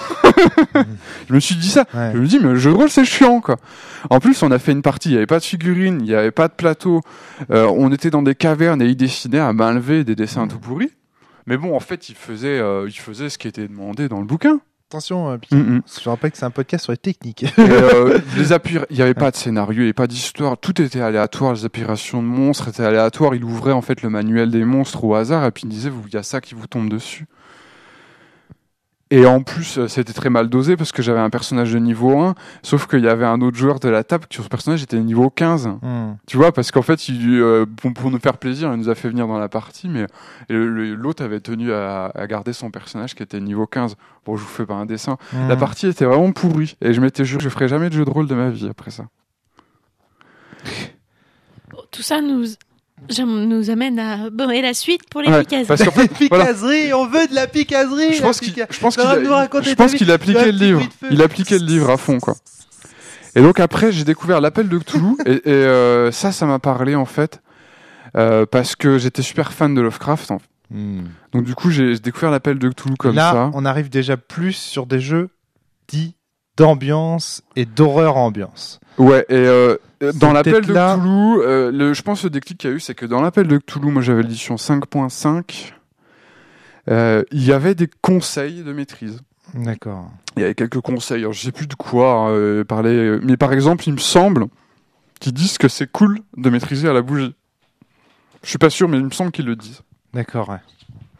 Je me suis dit ça. Ouais. Je me dis mais le jeu de rôle c'est chiant quoi. En plus on a fait une partie, il n'y avait pas de figurines, il n'y avait pas de plateau. Euh, on était dans des cavernes et il dessinait à main levée des dessins tout pourris. Mais bon en fait il faisait, euh, il faisait ce qui était demandé dans le bouquin. Attention, euh, Pierre. Mm, mm. Je rappelle que c'est un podcast sur les techniques. Et, euh, les appuis, il n'y avait pas de scénario, il n'y avait pas d'histoire, tout était aléatoire, les apparitions de monstres étaient aléatoires, il ouvrait en fait le manuel des monstres au hasard et puis il disait, il y a ça qui vous tombe dessus. Et en plus, c'était très mal dosé parce que j'avais un personnage de niveau un, sauf qu'il y avait un autre joueur de la table qui, sur ce personnage, était niveau quinze. Mm. Tu vois, parce qu'en fait, il, euh, pour, pour nous faire plaisir, il nous a fait venir dans la partie, mais le, le, l'autre avait tenu à, à garder son personnage qui était niveau quinze. Bon, je vous fais pas un dessin. Mm. La partie était vraiment pourrie. Et je m'étais juré, je ferai jamais de jeu de rôle de ma vie après ça. Tout ça nous, nous amène à... Bon, et la suite pour les Ouais, picaseries. parce qu'en fait, voilà. Picaserie, on veut de la picaserie. Je la pense qu'il, pica- je pense qu'il, Arrête de nous a, raconter je ta pense vie. qu'il appliquait Le le petit livre. bruit de feu. Il appliquait le livre à fond, quoi. Et donc après, j'ai découvert l'appel de Cthulhu, et, et euh, ça, ça m'a parlé en fait, euh, parce que j'étais super fan de Lovecraft. En fait. Mm. Donc du coup, j'ai découvert l'appel de Cthulhu comme Là, ça. on arrive déjà plus sur des jeux dits d'ambiance et d'horreur ambiance. Ouais, et euh, dans l'appel de peut-être là- Cthulhu, euh, le, je pense que le déclic qu'il y a eu, c'est que dans l'appel de Cthulhu, moi j'avais l'édition cinq point cinq, euh, il y avait des conseils de maîtrise. D'accord. Il y avait quelques conseils, alors je sais plus de quoi euh, parler, mais par exemple, il me semble qu'ils disent que c'est cool de maîtriser à la bougie. Je suis pas sûr, mais il me semble qu'ils le disent. D'accord, ouais.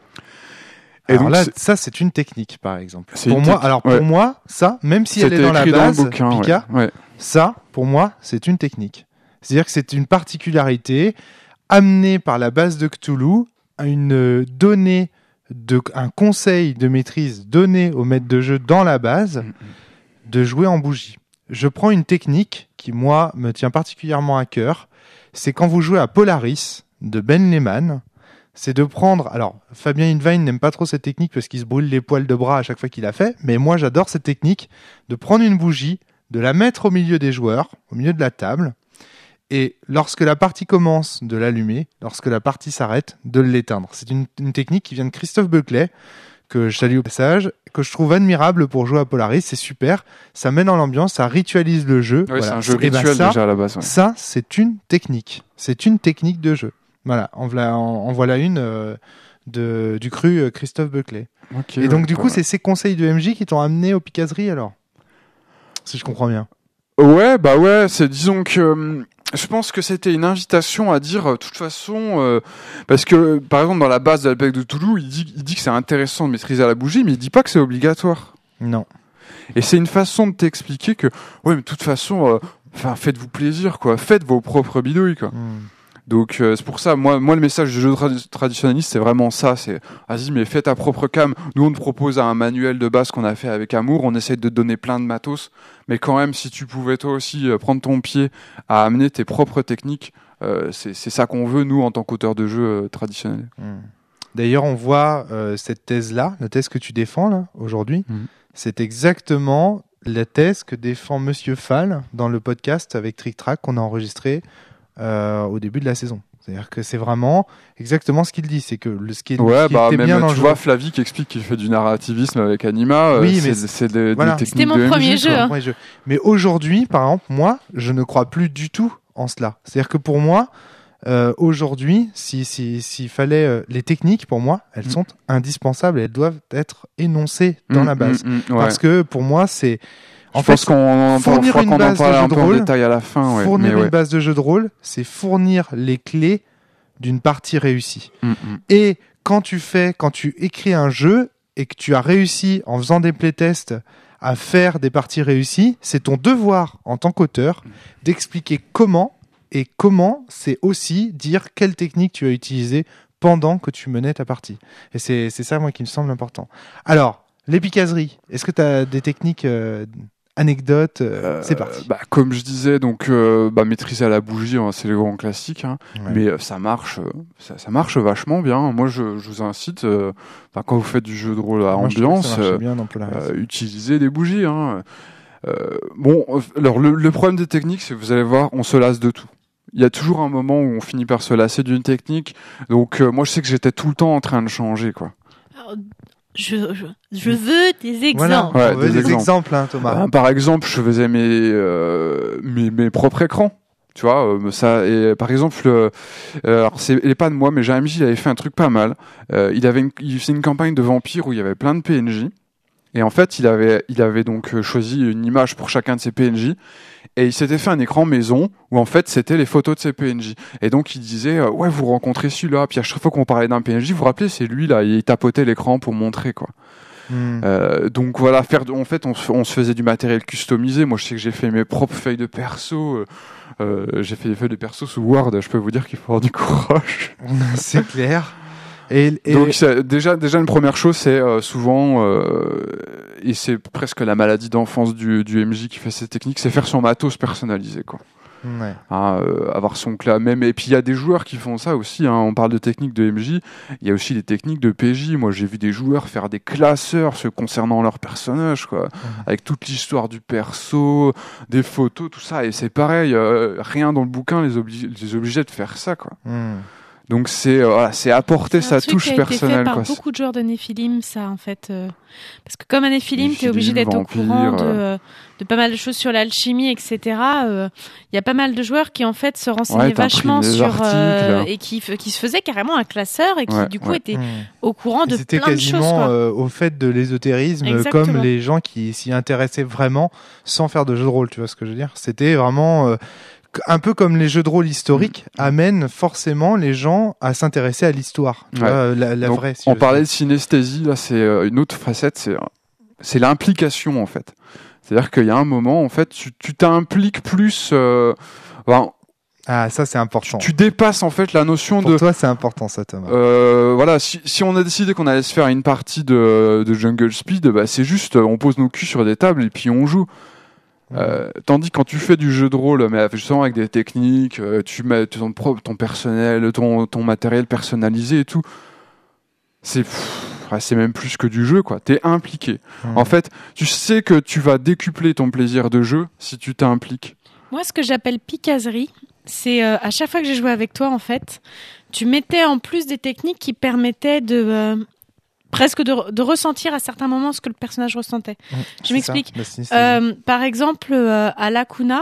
Et Alors donc, là, c'est- ça, c'est une technique, par exemple. C'est Pour une moi, tec- alors pour ouais. moi, ça, même si elle est C'était dans la écrit base, dans le bouquin, Pika, ouais. Ouais. ça, pour moi, c'est une technique. C'est-à-dire que c'est une particularité amenée par la base de Cthulhu, une euh, donnée, de, un conseil de maîtrise donné au maître de jeu dans la base, de jouer en bougie. Je prends une technique qui, moi, me tient particulièrement à cœur. C'est quand vous jouez à Polaris de Ben Lehman, c'est de prendre... Alors, Fabien Invine n'aime pas trop cette technique parce qu'il se brûle les poils de bras à chaque fois qu'il la fait, mais moi, j'adore cette technique de prendre une bougie, de la mettre au milieu des joueurs, au milieu de la table, et lorsque la partie commence, de l'allumer, lorsque la partie s'arrête, de l'éteindre. C'est une, une technique qui vient de Christophe Buckley, que je salue au passage, que je trouve admirable pour jouer à Polaris. C'est super, ça met dans l'ambiance, ça ritualise le jeu. Ouais, Voilà. c'est un jeu Et ben rituel ça, déjà à la base. Ouais. ça, c'est une technique. C'est une technique de jeu. Voilà, en voilà, en, en voilà une euh, de, du cru euh, Christophe Buckley. Ok, Et donc, ouais, du pas coup, mal. c'est ces conseils de M J qui t'ont amené aux picaseries, alors? Si je comprends bien. Ouais, bah ouais, c'est disons que euh, je pense que c'était une invitation à dire, de toute façon, euh, parce que par exemple dans la base de l'A P E C de Toulouse, il dit, il dit que c'est intéressant de maîtriser à la bougie, mais il dit pas que c'est obligatoire. Non. Et c'est une façon de t'expliquer que, ouais, mais de toute façon, euh, enfin, faites-vous plaisir, quoi, faites vos propres bidouilles, quoi. Hmm. Donc euh, c'est pour ça, moi, moi le message du jeu trad- traditionnaliste, c'est vraiment ça, c'est vas-y, mais fais ta propre cam. Nous, on te propose un manuel de base qu'on a fait avec amour, on essaie de te donner plein de matos, mais quand même, si tu pouvais toi aussi euh, prendre ton pied à amener tes propres techniques, euh, c'est, c'est ça qu'on veut, nous, en tant qu'auteurs de jeux euh, traditionnels. Hmm. D'ailleurs, on voit euh, cette thèse-là, la thèse que tu défends là aujourd'hui, Mhm. c'est exactement la thèse que défend Monsieur Fall dans le podcast avec Trick Track qu'on a enregistré euh, au début de la saison. C'est-à-dire que c'est vraiment exactement ce qu'il dit. C'est que le, ce qui, est, Ouais, ce qui bah était même bien dans tu le vois jeu. Flavie qui explique qu'il fait du narrativisme avec Anima, euh, Oui, c'est, mais c'est des, voilà. des C'était techniques mon de M J, premier quoi. jeu, hein. Ouais, je- Mais aujourd'hui, par exemple, moi, je ne crois plus du tout en cela. C'est-à-dire que pour moi, euh, aujourd'hui, si, si, s'il fallait euh, les techniques, pour moi, elles Mm. sont indispensables et elles doivent être énoncées dans Mm, la base. mm, mm, ouais. Parce que pour moi, c'est en je fait pense qu'on en fournir parlera une qu'on en base de parlera jeu un de peu en rôle, détail à la fin. Ouais. fournir mais une ouais. base de jeu de rôle, c'est fournir les clés d'une partie réussie. Mm, mm. Et quand tu fais, quand tu écris un jeu et que tu as réussi en faisant des playtests à faire des parties réussies, c'est ton devoir en tant qu'auteur d'expliquer comment, et comment c'est aussi dire quelle technique tu as utilisée pendant que tu menais ta partie. Et c'est, c'est ça, moi, qui me semble important. Alors, les picaseries, est-ce que tu as des techniques, euh, anecdotes euh, C'est parti. Bah, comme je disais, donc euh, bah, maîtriser à la bougie, hein, c'est le grand classique, hein. Ouais. Mais euh, ça marche, euh, ça, ça marche vachement bien. Moi, je, je vous incite, euh, bah, quand vous faites du jeu de rôle à Moi, je trouve que ça ambiance, marchait euh, bien dans Polaris. euh, utilisez des bougies. Hein. Euh, bon, euh, alors le, le problème des techniques, c'est que vous allez voir, on se lasse de tout. Il y a toujours un moment où on finit par se lasser d'une technique. Donc euh, moi, je sais que j'étais tout le temps en train de changer, quoi. Alors, je, je, je veux des exemples. Voilà, Ouais, on veut des des exemples. exemples, hein, Thomas. Euh, par exemple, je faisais mes, euh, mes, mes propres écrans. Tu vois, euh, ça, et par exemple, euh, euh, alors c'est il est pas de moi, mais j'ai un M J, il avait fait un truc pas mal. Euh, il avait une, il faisait une campagne de vampires où il y avait plein de P N J. Et en fait, il avait, il avait donc euh, choisi une image pour chacun de ses P N J. Et il s'était fait un écran maison où en fait c'était les photos de ses P N J. Et donc il disait euh, ouais, vous rencontrez celui-là. Puis à chaque fois qu'on parlait d'un P N J, vous vous rappelez, c'est lui là. Et il tapotait l'écran pour montrer, quoi. Mm. Euh, donc voilà, faire de, en fait, on, on se faisait du matériel customisé. Moi, je sais que j'ai fait mes propres feuilles de perso. Euh, euh, j'ai fait des feuilles de perso sous Word. Je peux vous dire qu'il faut avoir du courage. C'est clair. Et, et... Donc c'est, déjà, déjà une première chose, c'est euh, souvent, euh, et c'est presque la maladie d'enfance du, du M J qui fait cette technique, c'est faire son matos personnalisé, quoi. Ouais. Hein, euh, avoir son cla même, et puis il y a des joueurs qui font ça aussi, hein. On parle de techniques de M J, il y a aussi des techniques de P J. Moi j'ai vu des joueurs faire des classeurs ce concernant leur personnage, quoi, mmh. avec toute l'histoire du perso, des photos, tout ça, et c'est pareil, euh, rien dans le bouquin les, oblige, les obligeait de faire ça, quoi. Mmh. Donc c'est euh, voilà, c'est apporter sa touche personnelle, par quoi. Beaucoup de joueurs de Néphilim, ça en fait, euh, parce que comme un Néphilim, t'es obligé d'être vampire, au courant de, euh... de pas mal de choses sur l'alchimie, et cetera. Il euh, y a pas mal de joueurs qui en fait se renseignaient ouais, vachement sur articles, euh, et qui qui se faisaient carrément un classeur et qui ouais, du coup ouais. étaient mmh. au courant de C'était plein de choses. C'était quasiment euh, au fait de l'ésotérisme, Exactement. Comme les gens qui s'y intéressaient vraiment sans faire de jeu de rôle. Tu vois ce que je veux dire? C'était vraiment euh, un peu comme les jeux de rôle historiques mmh. amènent forcément les gens à s'intéresser à l'histoire, tu ouais. vois, la, la Donc, vraie. Si on parlait de synesthésie, là, c'est une autre facette, c'est c'est l'implication en fait. C'est-à-dire qu'il y a un moment, en fait, tu, tu t'impliques plus. Euh, ben, ah, ça c'est important. Tu, tu dépasses en fait la notion Pour de. Pour toi, c'est important, ça, Thomas. Euh, voilà, si, si on a décidé qu'on allait se faire une partie de, de Jungle Speed, bah c'est juste, on pose nos culs sur des tables et puis on joue. Euh, tandis quand tu fais du jeu de rôle, mais justement avec des techniques, euh, tu mets ton, ton personnel, ton, ton matériel personnalisé et tout, c'est, pff, c'est même plus que du jeu, quoi. T'es impliqué. Mmh. En fait, tu sais que tu vas décupler ton plaisir de jeu si tu t'impliques. Moi, ce que j'appelle picaserie, c'est euh, à chaque fois que j'ai joué avec toi, en fait, tu mettais en plus des techniques qui permettaient de... Euh, presque de, de ressentir à certains moments ce que le personnage ressentait. Mmh, je m'explique. Euh, par exemple, euh, à Lacuna,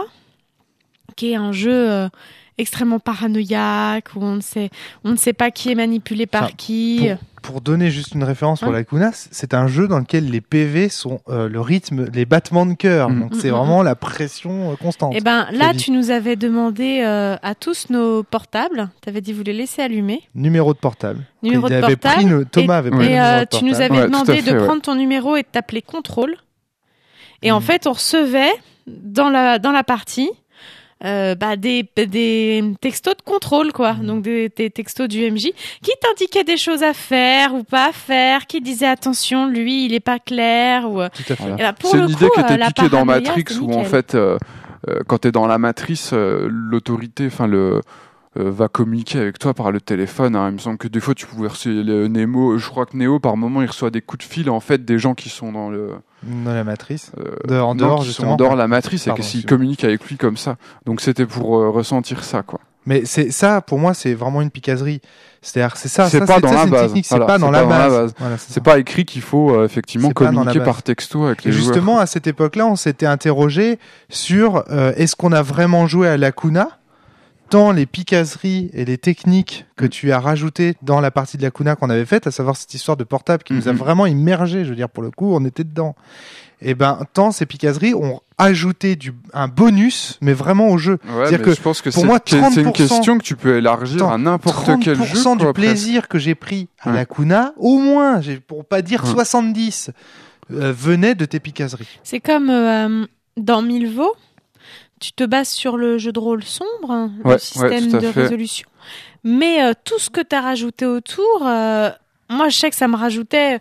qui est un jeu euh, extrêmement paranoïaque, où on ne sait, on ne sait pas qui est manipulé par enfin, qui. Pour, pour donner juste une référence pour ouais. Lacuna, c'est un jeu dans lequel les P V sont euh, le rythme, les battements de cœur. Mmh. Donc mmh, c'est mmh. vraiment la pression euh, constante. Et ben là, tu nous avais demandé euh, à tous nos portables. Tu avais dit vous les laisser allumer. Numéro de portable. Numéro Il de avait portable. Pris une, Thomas et, avait pris et, le numéro euh, de portable. Tu nous avais ouais, demandé fait, de ouais. prendre ton numéro et de t'appeler contrôle. Et mmh. en fait, on recevait dans la dans la partie. Euh, bah des des textos de contrôle quoi, mmh. donc des, des textos du M J qui t'indiquaient des choses à faire ou pas à faire, qui disaient attention lui il est pas clair ou. Tout à fait. Bah, pour c'est le une coup, idée qui était la piquée dans paranoïa, Matrix où en fait euh, euh, quand t'es dans la matrice euh, l'autorité, enfin le euh, va communiquer avec toi par le téléphone. Hein. Il me semble que des fois tu pouvais recevoir le Nemo. Je crois que Neo par moment il reçoit des coups de fil en fait des gens qui sont dans le dans la matrice. Euh, de, en non, dehors qui justement. sont en dehors de la matrice Pardon, et qu'ils communiquent avec lui comme ça. Donc c'était pour euh, ressentir ça quoi. Mais c'est ça pour moi c'est vraiment une picaserie. C'est-à-dire c'est ça. C'est ça, pas, c'est, dans ça, la c'est base. C'est voilà, pas dans c'est la pas base. dans la base. Voilà, c'est c'est pas écrit qu'il faut euh, effectivement c'est communiquer par texto avec les et joueurs. Justement à cette époque-là on s'était interrogé sur euh, est-ce qu'on a vraiment joué à Lacuna? Tant les picaseries et les techniques que tu as rajoutées dans la partie de Lacuna qu'on avait faite, à savoir cette histoire de portable qui mm-hmm. nous a vraiment immergés, je veux dire, pour le coup, on était dedans. Et ben, tant ces picaseries ont ajouté du, un bonus, mais vraiment au jeu. Ouais, C'est-à-dire mais que je pense que pour c'est, moi, trente pour cent, c'est une question que tu peux élargir tant, à n'importe quel jeu. trente pour cent du quoi, plaisir presque. que j'ai pris à ouais. Lacuna, au moins, j'ai, pour pas dire ouais. soixante-dix, euh, venait de tes picaseries. C'est comme euh, dans Milvaux. Tu te bases sur le jeu de rôle sombre, hein, ouais, le système ouais, de fait. résolution. Mais euh, tout ce que tu as rajouté autour, euh, moi je sais que ça me rajoutait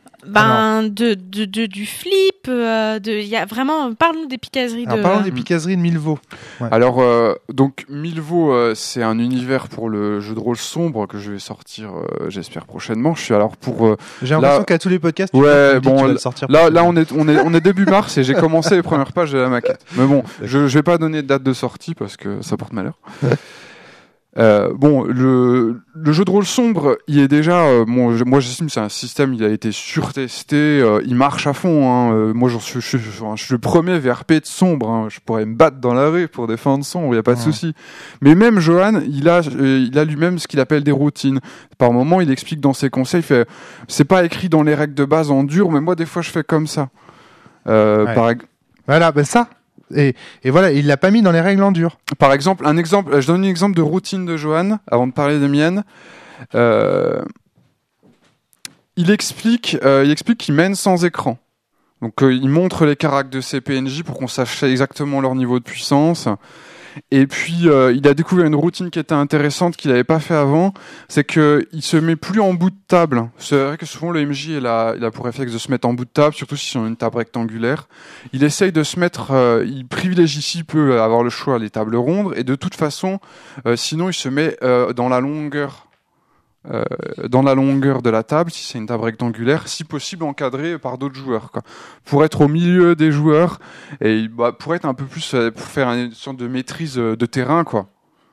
ben, de, de, de, du flip. Euh, de, y a vraiment, parle-nous des picaseries. Alors, de... parlons des picaseries de Milvaux. Ouais. Alors, euh, donc Milvaux, euh, c'est un univers pour le jeu de rôle sombre que je vais sortir, euh, j'espère prochainement. Je suis alors pour. Euh, J'ai l'impression là... qu'à tous les podcasts, ouais, tu bon, tu vas le sortir. Là, là, on est, on est, on est début mars et j'ai commencé les premières pages de la maquette. Mais bon, je, je vais pas donner de date de sortie parce que ça porte malheur. Euh, bon, le, le jeu de rôle sombre, il est déjà, euh, bon, je, moi j'estime que c'est un système, il a été surtesté, euh, il marche à fond. Hein, euh, moi, j'en suis, je, je, je, je suis le premier V R P de sombre. Hein, je pourrais me battre dans la rue pour défendre sombre, il y a pas de ouais. souci. Mais même Johan, il a, euh, il a lui-même ce qu'il appelle des routines. Par moment, il explique dans ses conseils, il fait, c'est pas écrit dans les règles de base en dur, mais moi des fois je fais comme ça. Euh, ouais. par... Voilà, ben ça. Et, et voilà, il l'a pas mis dans les règles en dur. Par exemple, un exemple, je donne un exemple de routine de Johan avant de parler des miennes. Euh, il explique, euh, il explique qu'il mène sans écran. Donc euh, il montre les caractères de ses P N J pour qu'on sache exactement leur niveau de puissance. Et puis euh, il a découvert une routine qui était intéressante qu'il n'avait pas fait avant, c'est que il se met plus en bout de table. C'est vrai que souvent le M J il a, il a pour réflexe de se mettre en bout de table, surtout si c'est une table rectangulaire. Il essaye de se mettre, euh, il privilégie si peu avoir le choix les tables rondes et de toute façon, euh, sinon il se met euh, dans la longueur. Euh, dans la longueur de la table, si c'est une table rectangulaire, si possible encadrée par d'autres joueurs, quoi, pour être au milieu des joueurs et bah, pour être un peu plus euh, pour faire une sorte de maîtrise euh, de terrain, quoi.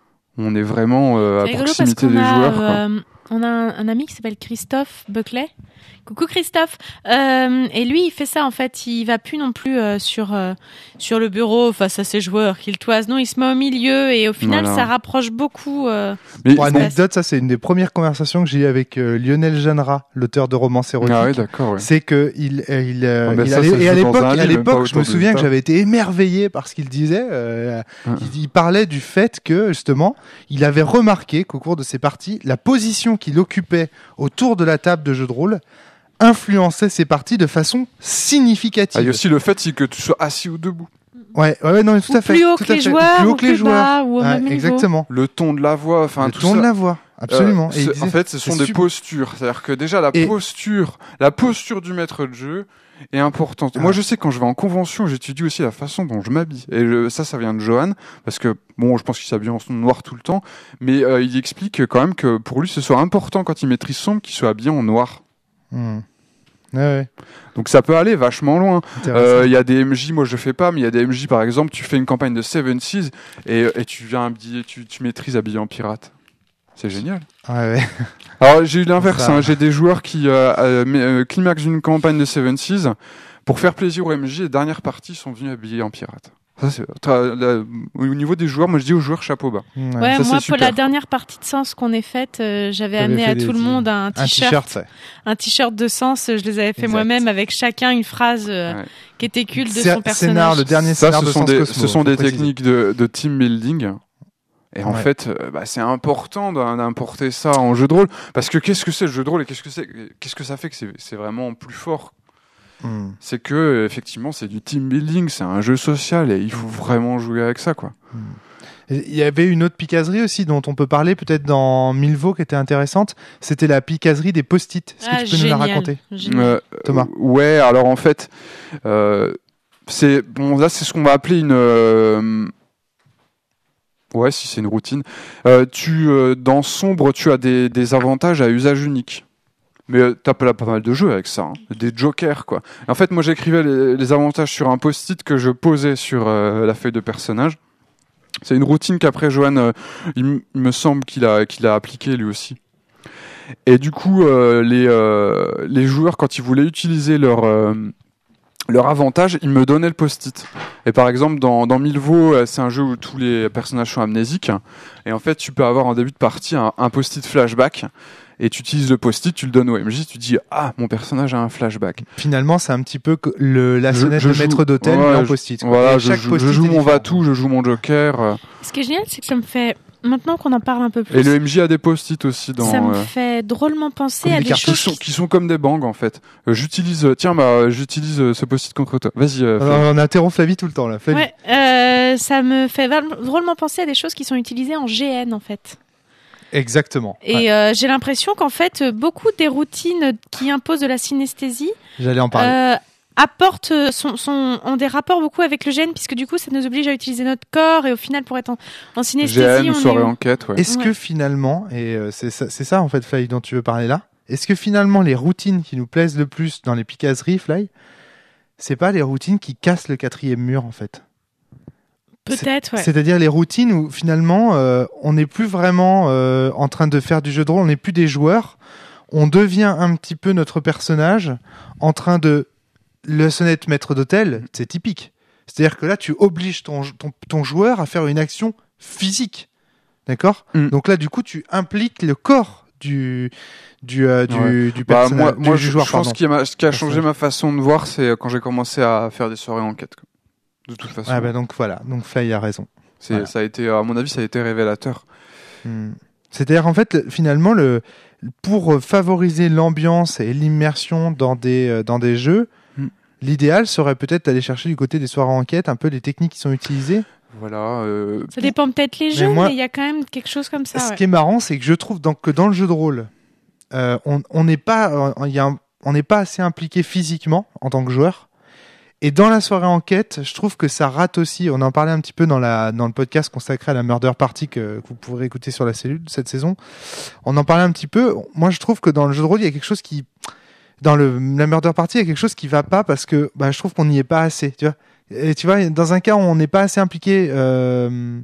On est vraiment euh, à proximité des a, joueurs. Quoi. Euh, on a un, un ami qui s'appelle Christophe Buckley. Coucou Christophe. Euh, et lui, il fait ça en fait. Il va plus non plus euh, sur euh, sur le bureau face à ses joueurs qu'il toise. Non, il se met au milieu et au final, voilà. Ça rapproche beaucoup. Euh, Mais pour anecdote, ça c'est une des premières conversations que j'ai eues avec euh, Lionel Jeanneret, l'auteur de romans érotiques. Ah oui, d'accord. Oui. C'est que il il, euh, ah, il ça, allait, et à l'époque, à l'époque, je me souviens que j'avais été émerveillé par ce qu'il disait. Euh, ah. il, il parlait du fait que justement, il avait remarqué qu'au cours de ses parties, la position qu'il occupait autour de la table de jeu de rôle influençait ses parties de façon significative. Ah, il y a aussi le fait que tu sois assis ou debout. Ouais, ouais, non, tout ou à fait. Plus haut tout que les fait. joueurs, plus haut ou que les plus joueurs. bas, ou au ouais, même exactement. Niveau. Le ton de la voix, enfin le tout ton ça. de la voix, absolument. Euh, et disait, en fait, ce sont des super... postures. C'est-à-dire que déjà la Et... posture, la posture du maître de jeu est importante. Ah. Moi, je sais quand je vais en convention, j'étudie aussi la façon dont je m'habille. Et je, ça, ça vient de Johan, parce que bon, je pense qu'il s'habille en noir tout le temps, mais euh, il explique quand même que pour lui, ce soit important quand il maîtrise sombre qu'il soit habillé en noir. Hmm. Ouais, ouais. Donc ça peut aller vachement loin. Il euh, y a des M J, moi je fais pas, mais il y a des M J par exemple, tu fais une campagne de Seven Seas et, et tu viens habiller, tu, tu maîtrises habillé en pirate. C'est génial. Ouais, ouais. Alors j'ai eu l'inverse, hein, j'ai des joueurs qui euh, euh, climax d'une campagne de Seven Seas pour faire plaisir aux M J, les dernières parties sont venus habillés en pirate. Ça, c'est, là, au niveau des joueurs, moi je dis aux joueurs chapeau bas. Ouais, ouais ça, moi pour la dernière partie de Sens qu'on ait faite, euh, j'avais amené à tout le monde un t-shirt, un t-shirt, ouais. un t-shirt de Sens. Je les avais fait exact. Moi-même avec chacun une phrase euh, ouais. qui était culte de c'est, son personnage. Scénar, le dernier ça, scénar ce de sont Sens des, Cosmo, ce sont des préciser. techniques de, de team building. Et en ouais. fait, euh, bah, c'est important d'importer ça en jeu de rôle parce que qu'est-ce que c'est le jeu de rôle et qu'est-ce que c'est, qu'est-ce que ça fait que c'est, c'est vraiment plus fort. Mm. C'est que effectivement c'est du team building, c'est un jeu social et il faut vraiment jouer avec ça, quoi. Mm. Il y avait une autre picaserie aussi dont on peut parler peut-être dans Milvaux qui était intéressante, c'était la picaserie des post-it. Est-ce ah, que tu peux génial. nous la raconter, euh, Thomas? Ouais, alors en fait, euh, c'est bon là c'est ce qu'on va appeler une euh, ouais si c'est une routine. Euh, tu euh, dans Sombre tu as des, des avantages à usage unique. Mais euh, t'as pas, pas mal de jeux avec ça, hein. Des jokers, quoi. En fait, moi, j'écrivais les, les avantages sur un post-it que je posais sur euh, la feuille de personnage. C'est une routine qu'après, Johan, euh, il, il me semble qu'il a, qu'il a appliqué lui aussi. Et du coup, euh, les, euh, les joueurs, quand ils voulaient utiliser leur... Euh, leur avantage, ils me donnaient le post-it. Et par exemple, dans, dans Milvaux, c'est un jeu où tous les personnages sont amnésiques. Et en fait, tu peux avoir en début de partie un, un post-it flashback. Et tu utilises le post-it, tu le donnes au M J, tu dis « Ah, mon personnage a un flashback ». Finalement, c'est un petit peu le, la sonnette je, je de maître joue, d'hôtel, ouais, mais en je, post-it. Voilà, je, je, je joue mon Vatou, je joue mon Joker. Ce qui est génial, c'est que ça me fait... Maintenant qu'on en parle un peu plus... Et le M J a des post-it aussi dans... Ça me euh, fait drôlement penser à des, des choses... Qui sont, qui sont comme des bangs, en fait. Euh, j'utilise... Tiens, bah, j'utilise euh, ce post-it contre toi. Vas-y. Euh, Alors, on interrompt Flavie tout le temps, là. Flavie. Ouais, euh, ça me fait drôlement penser à des choses qui sont utilisées en G N, en fait. Exactement. Et ouais. euh, j'ai l'impression qu'en fait, beaucoup des routines qui imposent de la synesthésie... J'allais en parler. Euh, apportent son, son, ont des rapports beaucoup avec le G N, puisque du coup, ça nous oblige à utiliser notre corps, et au final, pour être en, en synesthésie... G N, on soirée est... enquête, ouais. Est-ce ouais. que finalement, et euh, c'est, ça, c'est ça en fait, Fly, dont tu veux parler là, est-ce que finalement, les routines qui nous plaisent le plus dans les picaseries, Fly, c'est pas les routines qui cassent le quatrième mur, en fait? Peut-être, ouais. C'est-à-dire les routines où finalement, euh, on n'est plus vraiment euh, en train de faire du jeu de rôle, on n'est plus des joueurs, on devient un petit peu notre personnage en train de... Le sonnette maître d'hôtel, c'est typique. C'est-à-dire que là, tu obliges ton, ton, ton joueur à faire une action physique. D'accord ? mm. Donc là, du coup, tu impliques le corps du, du, euh, du, ouais. du personnage. Bah, moi, du, moi du je, joueur, je pense pardon. ce qui a, ce qui a changé ma façon de voir, c'est quand j'ai commencé à faire des soirées enquête. De toute façon. Ah bah donc voilà, donc Fly a raison. C'est, voilà. Ça a été, à mon avis, ça a été révélateur. Mm. C'est-à-dire, en fait, finalement, le, pour favoriser l'ambiance et l'immersion dans des, euh, dans des jeux, mm. l'idéal serait peut-être d'aller chercher du côté des soirées enquête un peu les techniques qui sont utilisées. Voilà. Euh... Ça dépend peut-être les jeux, mais il y a quand même quelque chose comme ça. Ce ouais. qui est marrant, c'est que je trouve donc, que dans le jeu de rôle, euh, on n'est pas, euh, y a un, on n'est pas assez impliqué physiquement en tant que joueur. Et dans la soirée enquête, je trouve que ça rate aussi. On en parlait un petit peu dans la dans le podcast consacré à la Murder Party que, que vous pourrez écouter sur la cellule cette saison. On en parlait un petit peu. Moi, je trouve que dans le jeu de rôle, il y a quelque chose qui, dans le la Murder Party, il y a quelque chose qui va pas parce que bah, je trouve qu'on n'y est pas assez. Tu vois. Et tu vois, dans un cas, on n'est pas assez impliqué euh,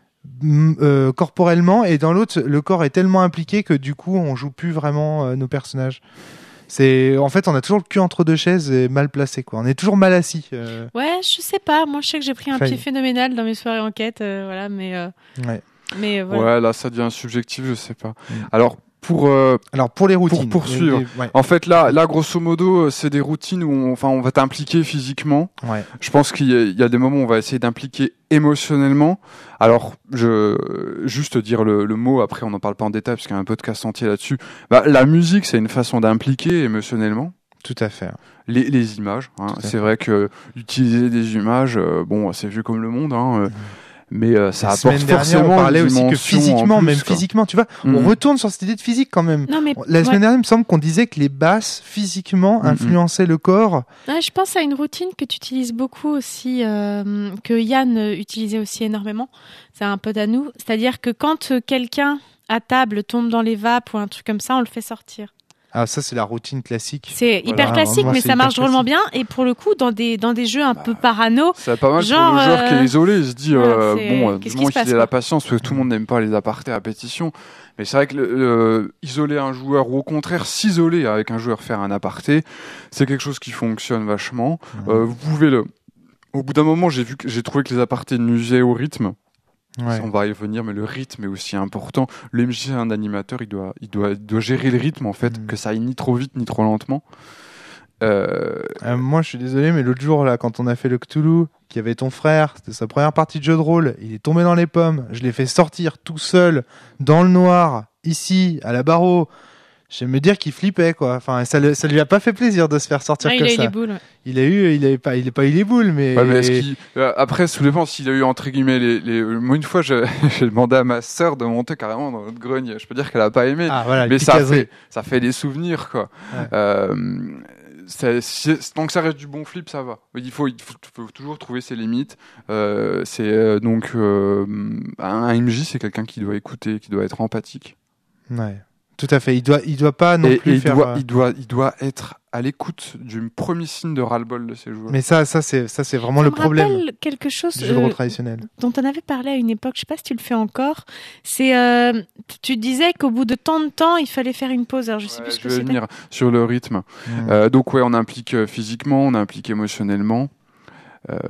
euh, corporellement, et dans l'autre, le corps est tellement impliqué que du coup, on joue plus vraiment euh, nos personnages. C'est en fait on a toujours le cul entre deux chaises et mal placé quoi. On est toujours mal assis. Euh... Ouais, je sais pas. Moi, je sais que j'ai pris un Faille. pied phénoménal dans mes soirées enquête, euh, voilà. Mais euh... ouais. Mais euh, voilà. Ouais, là ça devient subjectif, je sais pas. Mm. Alors pour euh, alors pour les routines, pour poursuivre. Les, les... Ouais. En fait là, là grosso modo, c'est des routines où on, enfin on va t'impliquer physiquement. Ouais. Je pense qu'il y a, il y a des moments où on va essayer d'impliquer émotionnellement. Alors je juste dire le, le mot. Après on n'en parle pas en détail parce qu'il y a un podcast entier là-dessus. Bah, la musique c'est une façon d'impliquer émotionnellement. Tout à fait. Les, les images, hein. C'est vrai que utiliser des images, euh, bon, c'est vieux comme le monde, hein, euh, mais euh, ça la apporte dernière, forcément on parlait une aussi que physiquement, plus, même quoi. physiquement, tu vois, mmh. on retourne sur cette idée de physique quand même. Non, mais, la semaine ouais. dernière, il me semble qu'on disait que les basses physiquement mmh. influençaient le corps. Ouais, je pense à une routine que tu utilises beaucoup aussi, euh, que Yann utilisait aussi énormément. C'est un pote à nous. C'est-à-dire que quand quelqu'un à table tombe dans les vapes ou un truc comme ça, on le fait sortir. Ah, ça, c'est la routine classique. C'est voilà, hyper classique, moi, mais ça marche drôlement bien. Et pour le coup, dans des, dans des jeux un bah, peu parano. C'est pas mal genre, pour le joueur euh... qui est isolé. Il se dit, voilà, euh, c'est... bon, Qu'est-ce du moment qu'il ait la passe, patience, parce que tout le monde n'aime pas les apartés à pétition. Mais c'est vrai que le, le, isoler un joueur, ou au contraire, s'isoler avec un joueur, faire un aparté, c'est quelque chose qui fonctionne vachement. Mmh. Euh, vous pouvez le, au bout d'un moment, j'ai vu que, j'ai trouvé que les apartés nuisaient au rythme. Ouais. On va y revenir, mais le rythme est aussi important. Le M J, c'est un animateur, il doit, il doit, il doit gérer le rythme, en fait, mmh. que ça aille ni trop vite, ni trop lentement. Euh... Euh, moi, je suis désolé, mais l'autre jour, là, quand on a fait le Cthulhu, qu'il y avait ton frère, c'était sa première partie de jeu de rôle, il est tombé dans les pommes, je l'ai fait sortir tout seul, dans le noir, ici, à la barreau. Je vais me dire qu'il flippait, quoi. Enfin, ça, le, ça lui a pas fait plaisir de se faire sortir ouais, comme il a ça. Eu les boules, ouais. Il a eu, il avait pas, il a pas eu les boules, mais. Ouais, mais est-ce qu'il, euh, après, ça dépend s'il a eu entre guillemets les, les... moi une fois, j'ai, j'ai demandé à ma sœur de monter carrément dans notre grogne. Je peux dire qu'elle a pas aimé, ah, voilà, mais ça fait, ça fait des souvenirs, quoi. Ouais. Euh, c'est, c'est, tant que ça reste du bon flip, ça va. Il faut, il faut, faut toujours trouver ses limites. Euh, c'est euh, donc euh, un M J, c'est quelqu'un qui doit écouter, qui doit être empathique. Ouais. Tout à fait. Il doit, il doit pas non et, plus et faire. Il doit, euh... il doit, il doit être à l'écoute du premier signe de ras-le-bol de ses joueurs. Mais ça, ça c'est, ça c'est vraiment ça le me problème. rappelle quelque chose du jeu de rôle traditionnel. Dont on avait parlé à une époque. Je sais pas si tu le fais encore. C'est, euh, tu disais qu'au bout de tant de temps, il fallait faire une pause. Alors je sais ouais, plus ce je que vais c'était. venir sur le rythme. Mmh. Euh, donc ouais, on implique physiquement, on implique émotionnellement. Euh...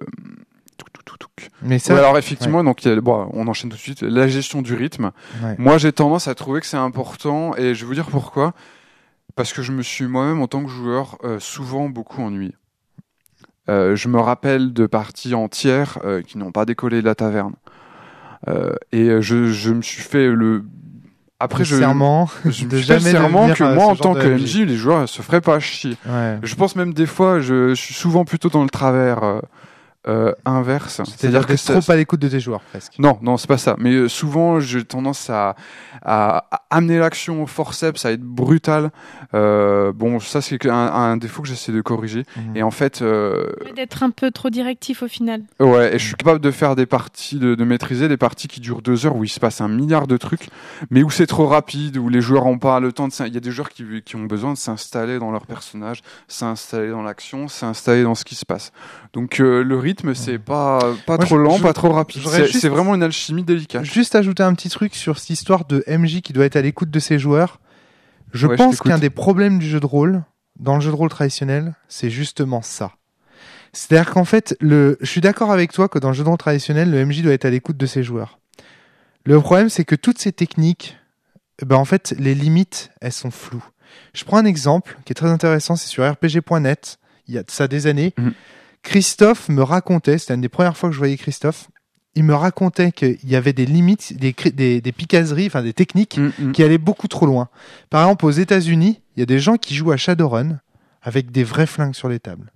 Mais ça, ouais, alors effectivement, ouais. donc il y a, bon, on enchaîne tout de suite. La gestion du rythme. Ouais. Moi, j'ai tendance à trouver que c'est important, et je vais vous dire pourquoi. Parce que je me suis moi-même, en tant que joueur, euh, souvent beaucoup ennuyé. Euh, je me rappelle de parties entières euh, qui n'ont pas décollé de la taverne, euh, et je, je me suis fait le. Après, le je, serment, je me suis fait le serment que moi, en tant que M J, les joueurs ne se feraient pas chier. Ouais. Je pense même des fois, je, je suis souvent plutôt dans le travers. Euh, Euh, inverse, c'est-à-dire, c'est-à-dire que c'est trop à l'écoute de tes joueurs presque. Non, non, c'est pas ça. Mais euh, souvent, j'ai tendance à, à, à amener l'action au forceps, à être brutal. Euh, bon, ça c'est un, un défaut que j'essaie de corriger. Mmh. Et en fait, euh... d'être un peu trop directif au final. Ouais, et je suis capable de faire des parties, de, de maîtriser des parties qui durent deux heures où il se passe un milliard de trucs, mais où c'est trop rapide, où les joueurs ont pas le temps de. Il y a des joueurs qui, qui ont besoin de s'installer dans leur personnage, s'installer dans l'action, s'installer dans ce qui se passe. Donc euh, le rythme, c'est pas pas Moi, trop je, lent, je, pas trop rapide. C'est, juste, c'est vraiment une alchimie délicate. Juste ajouter un petit truc sur cette histoire de M J qui doit être à l'écoute de ses joueurs. Je ouais, pense je qu'un des problèmes du jeu de rôle, dans le jeu de rôle traditionnel, c'est justement ça. C'est-à-dire qu'en fait, le, je suis d'accord avec toi que dans le jeu de rôle traditionnel, le M J doit être à l'écoute de ses joueurs. Le problème, c'est que toutes ces techniques, ben en fait, les limites, elles sont floues. Je prends un exemple qui est très intéressant, c'est sur R P G point net. Il y a de ça des années. Mmh. Christophe me racontait, c'était une des premières fois que je voyais Christophe, il me racontait qu'il y avait des limites, des, des, des picaseries, enfin des techniques Mm, mm. qui allaient beaucoup trop loin. Par exemple, aux États-Unis, il y a des gens qui jouent à Shadowrun avec des vrais flingues sur les tables.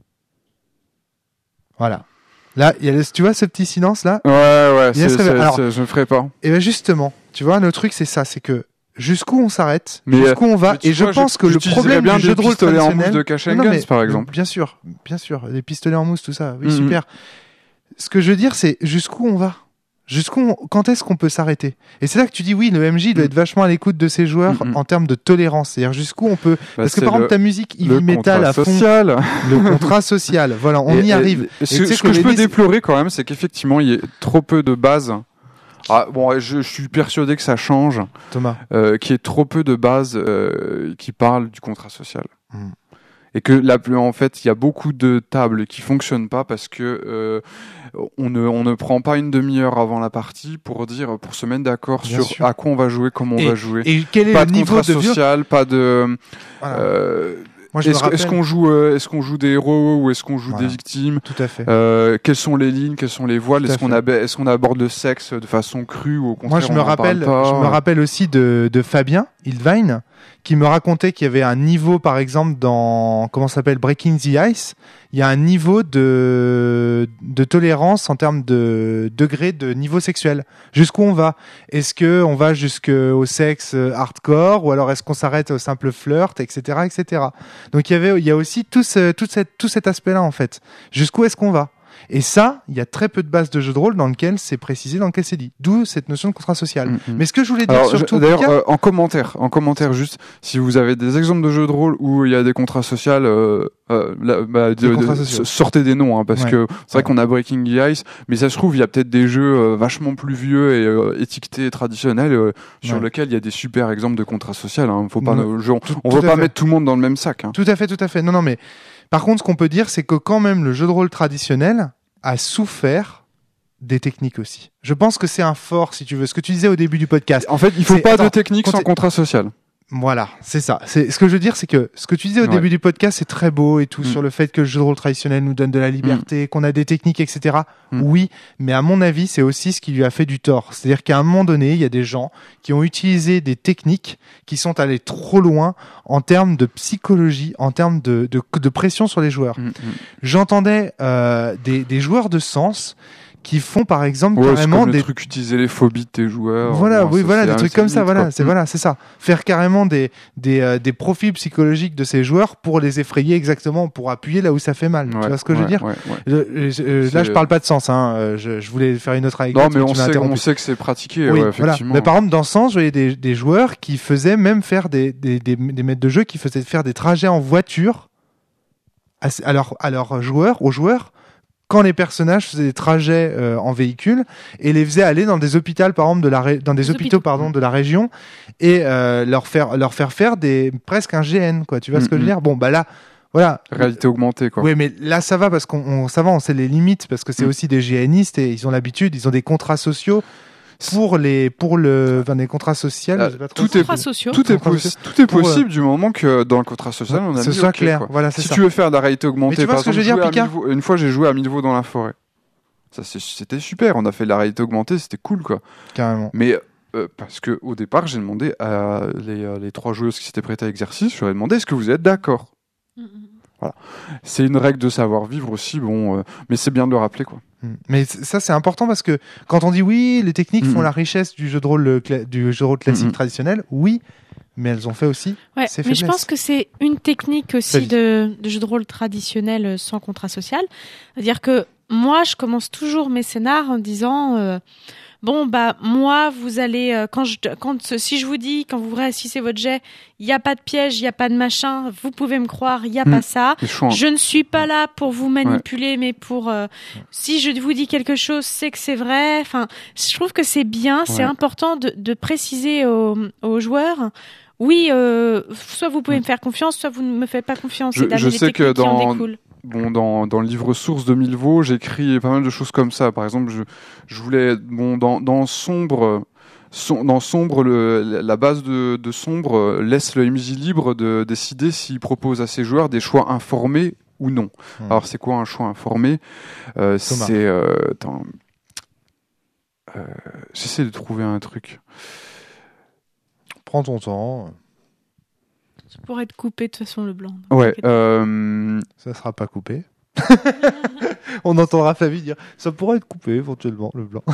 Voilà. Là, il y a, tu vois ce petit silence là. Ouais, ouais, Il y a c'est, ce- c'est, alors- c'est- je ne ferai pas. Et bien justement, tu vois, le truc c'est ça, c'est que jusqu'où on s'arrête, Mais, jusqu'où on va, mais tu et je vois, pense je- que le j'utiliserais problème bien du jeu des de rôle pistolets en traditionnel, mousse de Cash and Non, non, Guns, mais- par exemple. Bien sûr, bien sûr, des pistolets en mousse, tout ça, oui, Mhm. super. Ce que je veux dire, c'est jusqu'où on va. Jusqu'où on- quand est-ce qu'on peut s'arrêter? Et c'est là que tu dis oui, le M J doit Mm. être vachement à l'écoute de ses joueurs Mm, mm. en termes de tolérance. C'est-à-dire jusqu'où on peut. Bah, Parce que c'est par le- exemple, ta musique le heavy metal contrat à fond, social. le contrat social, voilà, on Et- y et- arrive. et Et ce tu sais ce que, je les peux listes- déplorer quand même, c'est qu'effectivement, il y a trop peu de bases. Ah, bon, je, je suis persuadé que ça change, Thomas. euh, qu'il y ait trop peu de bases euh, qui parlent du contrat social. Mm. Et que là, en fait, il y a beaucoup de tables qui fonctionnent pas parce que euh, on ne on ne prend pas une demi-heure avant la partie pour dire pour se mettre d'accord Bien sur sûr. à quoi on va jouer, comment on Et- va jouer. Et quel est Pas le de niveau contrat de vieux social, pas de. Voilà. euh, Moi, je me est-ce, rappelle. est-ce qu'on joue euh, est-ce qu'on joue des héros ou est-ce qu'on joue Voilà. des victimes? Tout à fait. Euh, quelles sont les lignes, quelles sont les voiles, Tout à est-ce qu'on, fait. ab- est-ce qu'on aborde le sexe de façon crue ou au contraire Moi, je me on en rappelle, parle pas je me rappelle aussi de, de Fabien Hildwein, qui me racontait qu'il y avait un niveau, par exemple, dans, comment ça s'appelle, Breaking the Ice. Il y a un niveau de, de tolérance en termes de degré de niveau sexuel. Jusqu'où on va? Est-ce que on va jusqu'au sexe hardcore ou alors est-ce qu'on s'arrête au simple flirt, et cetera, et cetera. Donc il y avait, il y a aussi tout ce, tout cette, tout cet aspect-là, en fait. Jusqu'où est-ce qu'on va? Et ça, il y a très peu de bases de jeux de rôle dans lesquelles c'est précisé, dans lesquelles c'est dit. D'où cette notion de contrat social. Mm, mm. Mais ce que je voulais dire Alors, surtout, je- d'ailleurs, Pika, euh, en commentaire, en commentaire juste, si vous avez des exemples de jeux de rôle où il y a des contrats sociaux, euh, euh, là, bah, de- Des contrats de- sociaux. sortez des noms, hein, parce Ouais. que c'est vrai qu'on a Breaking the Ice, mais ça se trouve il y a peut-être des jeux euh, vachement plus vieux et euh, étiquetés traditionnels euh, sur Ouais. lesquels il y a des super exemples de contrats sociaux. Hein. Faut pas, Non, euh, je- on tout- on tout veut à pas fait. mettre tout le monde dans le même sac. Hein. tout à fait, tout à fait. Non, non, mais par contre, ce qu'on peut dire, c'est que quand même le jeu de rôle traditionnel a souffert des techniques aussi. Je pense que c'est un fort, si tu veux. Ce que tu disais au début du podcast. En fait, il faut C'est- pas attends, de technique quand sans t'es- contrat social. Voilà, c'est ça. C'est ce que je veux dire, c'est que ce que tu disais au Ouais. début du podcast, c'est très beau et tout Mm. sur le fait que le jeu de rôle traditionnel nous donne de la liberté, qu'on a des techniques, et cetera. Mm. Oui, mais à mon avis, c'est aussi ce qui lui a fait du tort. C'est-à-dire qu'à un moment donné, il y a des gens qui ont utilisé des techniques qui sont allées trop loin en termes de psychologie, en termes de, de, de pression sur les joueurs. Mm, mm. J'entendais euh, des, des joueurs de sens qui font par exemple Ouais, c'est carrément comme des le truc utiliser les phobies de tes joueurs. voilà, Bon, oui, ça, voilà, c'est- des trucs c'est comme ça, limite, voilà, quoi. c'est Mm. voilà, c'est ça. Faire carrément des des, euh, des profils psychologiques de ces joueurs pour les effrayer exactement, pour appuyer là où ça fait mal. tu Ouais, vois ce que je veux ouais, dire ouais, ouais. Je- je- euh, Là, C'est- je parle pas de sens. Hein. euh, Je, je voulais faire une autre anecdote. Non, mais on tu m'as sait, interrompu. on sait que c'est pratiqué, Oui, ouais, voilà. effectivement. Mais par exemple, dans ce sens, je voyais des, des joueurs qui faisaient même faire des, des, des, des maîtres de jeu qui faisaient faire des trajets en voiture à, à leurs à leurs joueurs, aux joueurs, quand les personnages faisaient des trajets euh, en véhicule et les faisaient aller dans des hôpitaux, par exemple, de la ré- dans des Des hôpitaux, hôpitaux. pardon, de la région et euh, leur faire leur faire faire des presque un G N, quoi. Tu vois ce que je veux Mhm. dire? Bon, bah là, voilà. Réalité augmentée, quoi. Oui, mais là ça va parce qu'on on- ça va, on sait les limites parce que c'est Mm. aussi des G N istes et ils ont l'habitude, ils ont des contrats sociaux pour les pour le enfin des contrats sociaux. Ah, je sais pas trop tout si- est- Contrats sociaux. Tout est, Contrat possi- social. tout est Pour, possible du moment que dans le contrat social, on a ce mis soit OK, clair. quoi. Voilà, c'est Si ça. tu veux faire de la réalité augmentée, Mais tu vois par ce que je veux exemple, dire, jouer à Pika mi-niveau- une fois j'ai joué à mi-niveau dans la forêt. Ça, c'est- c'était super, on a fait de la réalité augmentée, c'était cool, quoi. Carrément. Mais euh, parce que au départ, j'ai demandé à les, euh, les trois joueuses qui s'étaient prêtées à l'exercice, je leur ai demandé est-ce que vous êtes d'accord. C'est une règle de savoir-vivre aussi, bon, euh, mais c'est bien de le rappeler, quoi. Mm. Mais c- ça c'est important parce que quand on dit oui, les techniques font Mhm. la richesse du jeu de rôle euh, cla- du jeu de rôle classique Mhm. traditionnel, oui, mais elles ont fait aussi Ouais, ses mais je faiblesses. pense que c'est une technique aussi Salut. de, de jeu de rôle traditionnel euh, sans contrat social. C'est-à-dire que moi, je commence toujours mes scénars en disant euh, bon bah moi vous allez euh, quand je quand si je vous dis quand vous réussissez votre jet, il y a pas de piège, il y a pas de machin, vous pouvez me croire, il y a Mhm. pas ça. C'est chaud, hein. Je ne suis pas là pour vous manipuler, mais pour euh, si je vous dis quelque chose, c'est que c'est vrai. Enfin, je trouve que c'est bien, c'est Ouais. important de, de préciser aux, aux joueurs. Oui, euh, soit vous pouvez Mm. me faire confiance, soit vous ne me faites pas confiance. Je- et d'amener je les sais que techniques qui en dans- découlent. Bon, dans, dans le livre source de Milvaux, j'écris pas mal de choses comme ça. Par exemple, je, je voulais, bon, dans, dans Sombre, som- dans Sombre, le, la base de, de Sombre euh, laisse le M J libre de décider s'il propose à ses joueurs des choix informés ou non. Hmm. Alors, c'est quoi un choix informé? Euh, Thomas. C'est, euh, attends, Euh, j'essaie de trouver un truc. Prends ton temps. Tu pourrais te couper de toute façon le blanc. Ouais. Euh... Ça sera pas coupé. On entendra Flavie dire ça pourrait être coupé éventuellement le blanc.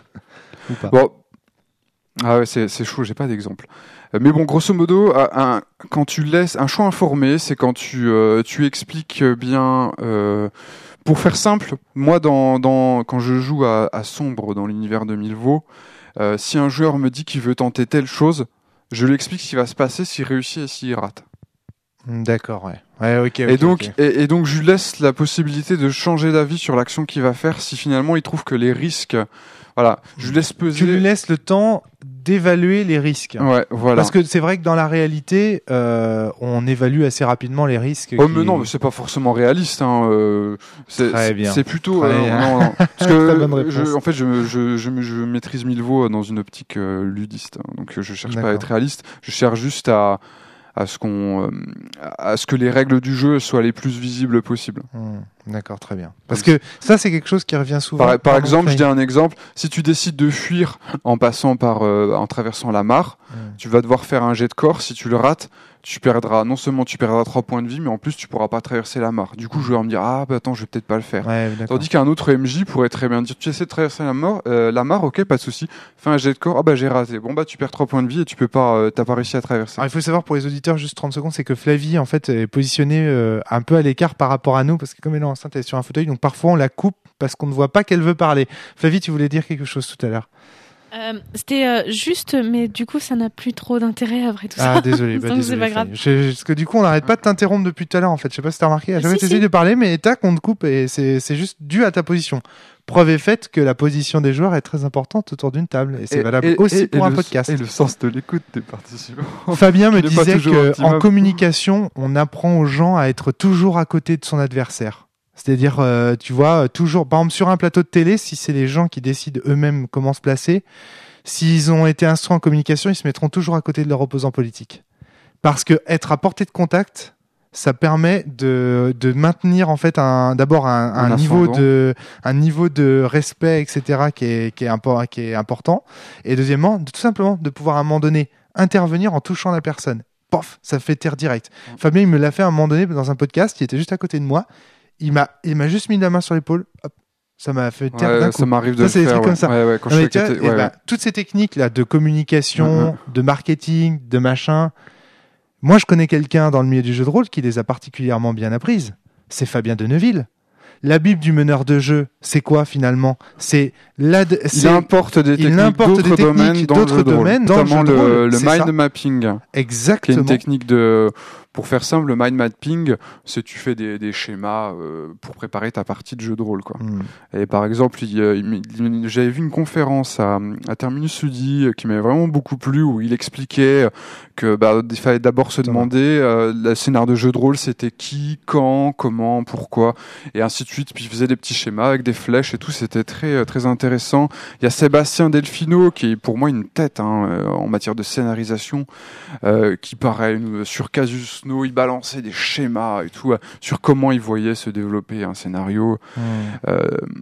Ou pas. Bon. Ah ouais, c'est, c'est chaud, j'ai pas d'exemple. Euh, mais bon, grosso modo, un, quand tu laisses un choix informé, c'est quand tu, euh, tu expliques bien. Euh, pour faire simple, moi, dans, dans, quand je joue à, à Sombre dans l'univers de Milvaux, euh, si un joueur me dit qu'il veut tenter telle chose, je lui explique ce qui va se passer s'il réussit et s'il rate. D'accord, ouais. Ouais, ok. Et okay, donc, okay. Et, et donc, je lui laisse la possibilité de changer d'avis sur l'action qu'il va faire si finalement il trouve que les risques, voilà, je lui laisse peser. Tu lui laisses le temps d'évaluer les risques. Ouais, voilà. Parce que c'est vrai que dans la réalité, euh, on évalue assez rapidement les risques. Oh qui... mais non, mais c'est pas forcément réaliste. Hein. Euh, c'est, Très c'est, bien. c'est plutôt. Très Euh, bien. non, non. Parce Très que bonne réponse. je, en fait, je, je, je, je maîtrise Milvaux dans une optique euh, ludiste. Hein. Donc, je cherche D'accord. pas à être réaliste. Je cherche juste à à ce qu'on, euh, à ce que les règles du jeu soient les plus visibles possibles. Mmh, d'accord, très bien. Parce que ça, c'est quelque chose qui revient souvent. Par, par Pardon, exemple, je dis Flavie. un exemple. Si tu décides de fuir en passant par, euh, en traversant la mare, Mmh. tu vas devoir faire un jet de corps. Si tu le rates, tu perdras, non seulement tu perdras trois points de vie, mais en plus tu pourras pas traverser la mare. Du coup, je vais me dire, ah, bah attends, je vais peut-être pas le faire. Ouais, d'accord. Tandis qu'un autre M J pourrait très bien dire, tu essaies de traverser la mare, euh, la mare, ok, pas de souci. Fais un jet de corps, ah bah j'ai raté. Bon bah tu perds trois points de vie et tu peux pas, euh, t'as pas réussi à traverser. Alors, il faut savoir pour les auditeurs, juste trente secondes, c'est que Flavie, en fait, est positionnée euh, un peu à l'écart par rapport à nous, parce que comme elle est enceinte, elle est sur un fauteuil, donc parfois on la coupe parce qu'on ne voit pas qu'elle veut parler. Flavie, tu voulais dire quelque chose tout à l'heure. Euh, c'était euh, juste, mais du coup, ça n'a plus trop d'intérêt après tout ça. Ah, désolé, bah, Donc, désolé. c'est pas grave. Flavie. Je- parce que du coup, on n'arrête pas de t'interrompre depuis tout à l'heure, en fait. Je sais pas si t'as remarqué. À chaque fois Si, que t'essayes si. de parler, mais tac, on te coupe et c'est, c'est juste dû à ta position. Preuve est faite que la position des joueurs est très importante autour d'une table. Et c'est Et- valable et- aussi et- pour et un le- podcast. Et le sens de l'écoute des participants. Fabien me Qui n'est pas disait toujours qu'en optimum. communication, on apprend aux gens à être toujours à côté de son adversaire. C'est-à-dire, euh, tu vois, euh, toujours, par exemple, sur un plateau de télé, si c'est les gens qui décident eux-mêmes comment se placer, s'ils ont été instruits en communication, ils se mettront toujours à côté de leur opposant politique. Parce que être à portée de contact, ça permet de, de maintenir en fait un, d'abord un, un Un niveau ascendant. de, un niveau de respect, et cetera, qui est, qui est, impor- qui est important. Et deuxièmement, de- tout simplement, de pouvoir à un moment donné intervenir en touchant la personne. Pof, ça fait taire direct. Fabien, il me l'a fait à un moment donné dans un podcast, il était juste à côté de moi. Il m'a, il m'a juste mis la main sur l'épaule. Hop, ça m'a fait taire Ouais, d'un ça coup. m'arrive de Ça, le c'est des faire. trucs ouais. comme ça. Ouais, ouais, quand Non, je mais fais tu vois, caté- eh ouais, ben, ouais. toutes ces techniques là de communication, Mm, de marketing, de machin. Moi, je connais quelqu'un dans le milieu du jeu de rôle qui les a particulièrement bien apprises. C'est Fabien de Neuville. La Bible du meneur de jeu, c'est quoi finalement ? C'est la. Il c'est importe des il techniques importe des d'autres techniques domaines dans d'autres le jeu de rôle. domaines dans le Notamment jeu de rôle, le, le c'est mind ça. mapping, qui est exactement. une technique de, pour faire simple, le mind mapping, c'est tu fais des, des schémas euh, pour préparer ta partie de jeu de rôle, quoi. Hmm. Et par exemple, il, euh, il- il- j'avais vu une conférence à, à Terminus Sudi euh, qui m'avait vraiment beaucoup plu, où il expliquait que bah, il fallait d'abord se Thomas. demander euh, le scénario de jeu de rôle, c'était qui, quand, comment, pourquoi, et ainsi de suite. Puis il faisait des petits schémas avec des flèches et tout, c'était très euh, très intéressant. Il y a Sébastien Delfino qui est pour moi une tête hein, euh, en matière de scénarisation, euh, qui pareil euh, sur Casus No, il balançait des schémas et tout euh, sur comment il voyait se développer un scénario. Hmm. Euh,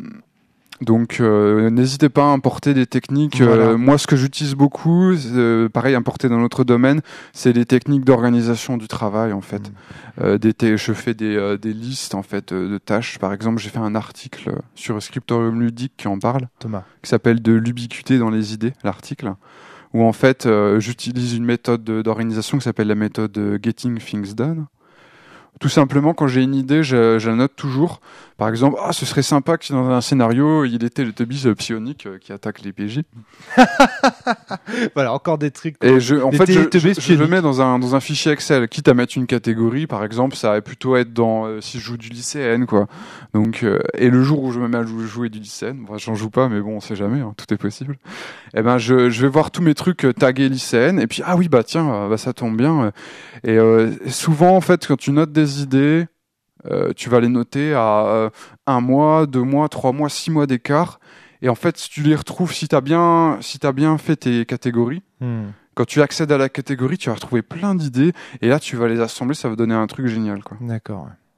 donc, euh, n'hésitez pas à importer des techniques. Voilà. Euh, moi, ce que j'utilise beaucoup, euh, pareil, importer dans notre domaine, c'est les techniques d'organisation du travail, en fait. Mm. Euh, des te- je fais des, euh, des listes, en fait, euh, de tâches. Par exemple, j'ai fait un article sur Scriptorium Ludique qui en parle, Thomas. qui s'appelle De l'ubiquité dans les idées, l'article, où en fait, euh, j'utilise une méthode de- d'organisation qui s'appelle la méthode euh, Getting Things Done. Tout simplement, quand j'ai une idée, je, je la note toujours. Par exemple, ah, ce serait sympa que dans un scénario, il était le Tubis psionique euh, qui attaque les P J. Voilà, encore des trucs. Et je, en Les fait, je, Teletubbies je, je le psioniques. mets dans un, dans un fichier Excel, quitte à mettre une catégorie, par exemple, ça va plutôt être dans, euh, si je joue du lycéenne, quoi. Donc, euh, et le jour où je me mets à jou- jouer du lycéenne, enfin, j'en joue pas, mais bon, on sait jamais, hein, tout est possible. Eh ben, je, je vais voir tous mes trucs euh, tagués lycéenne, et puis, ah oui, bah, tiens, euh, bah, ça tombe bien. euh. Et, euh, souvent, en fait, quand tu notes des idées, euh, tu vas les noter à euh, un mois, deux mois, trois mois, six mois d'écart. Et en fait, si tu les retrouves, si t'as bien, si t'as bien fait tes catégories, Hmm. quand tu accèdes à la catégorie, tu vas retrouver plein d'idées, et là, tu vas les assembler, ça va donner un truc génial, quoi. D'accord. Ouais.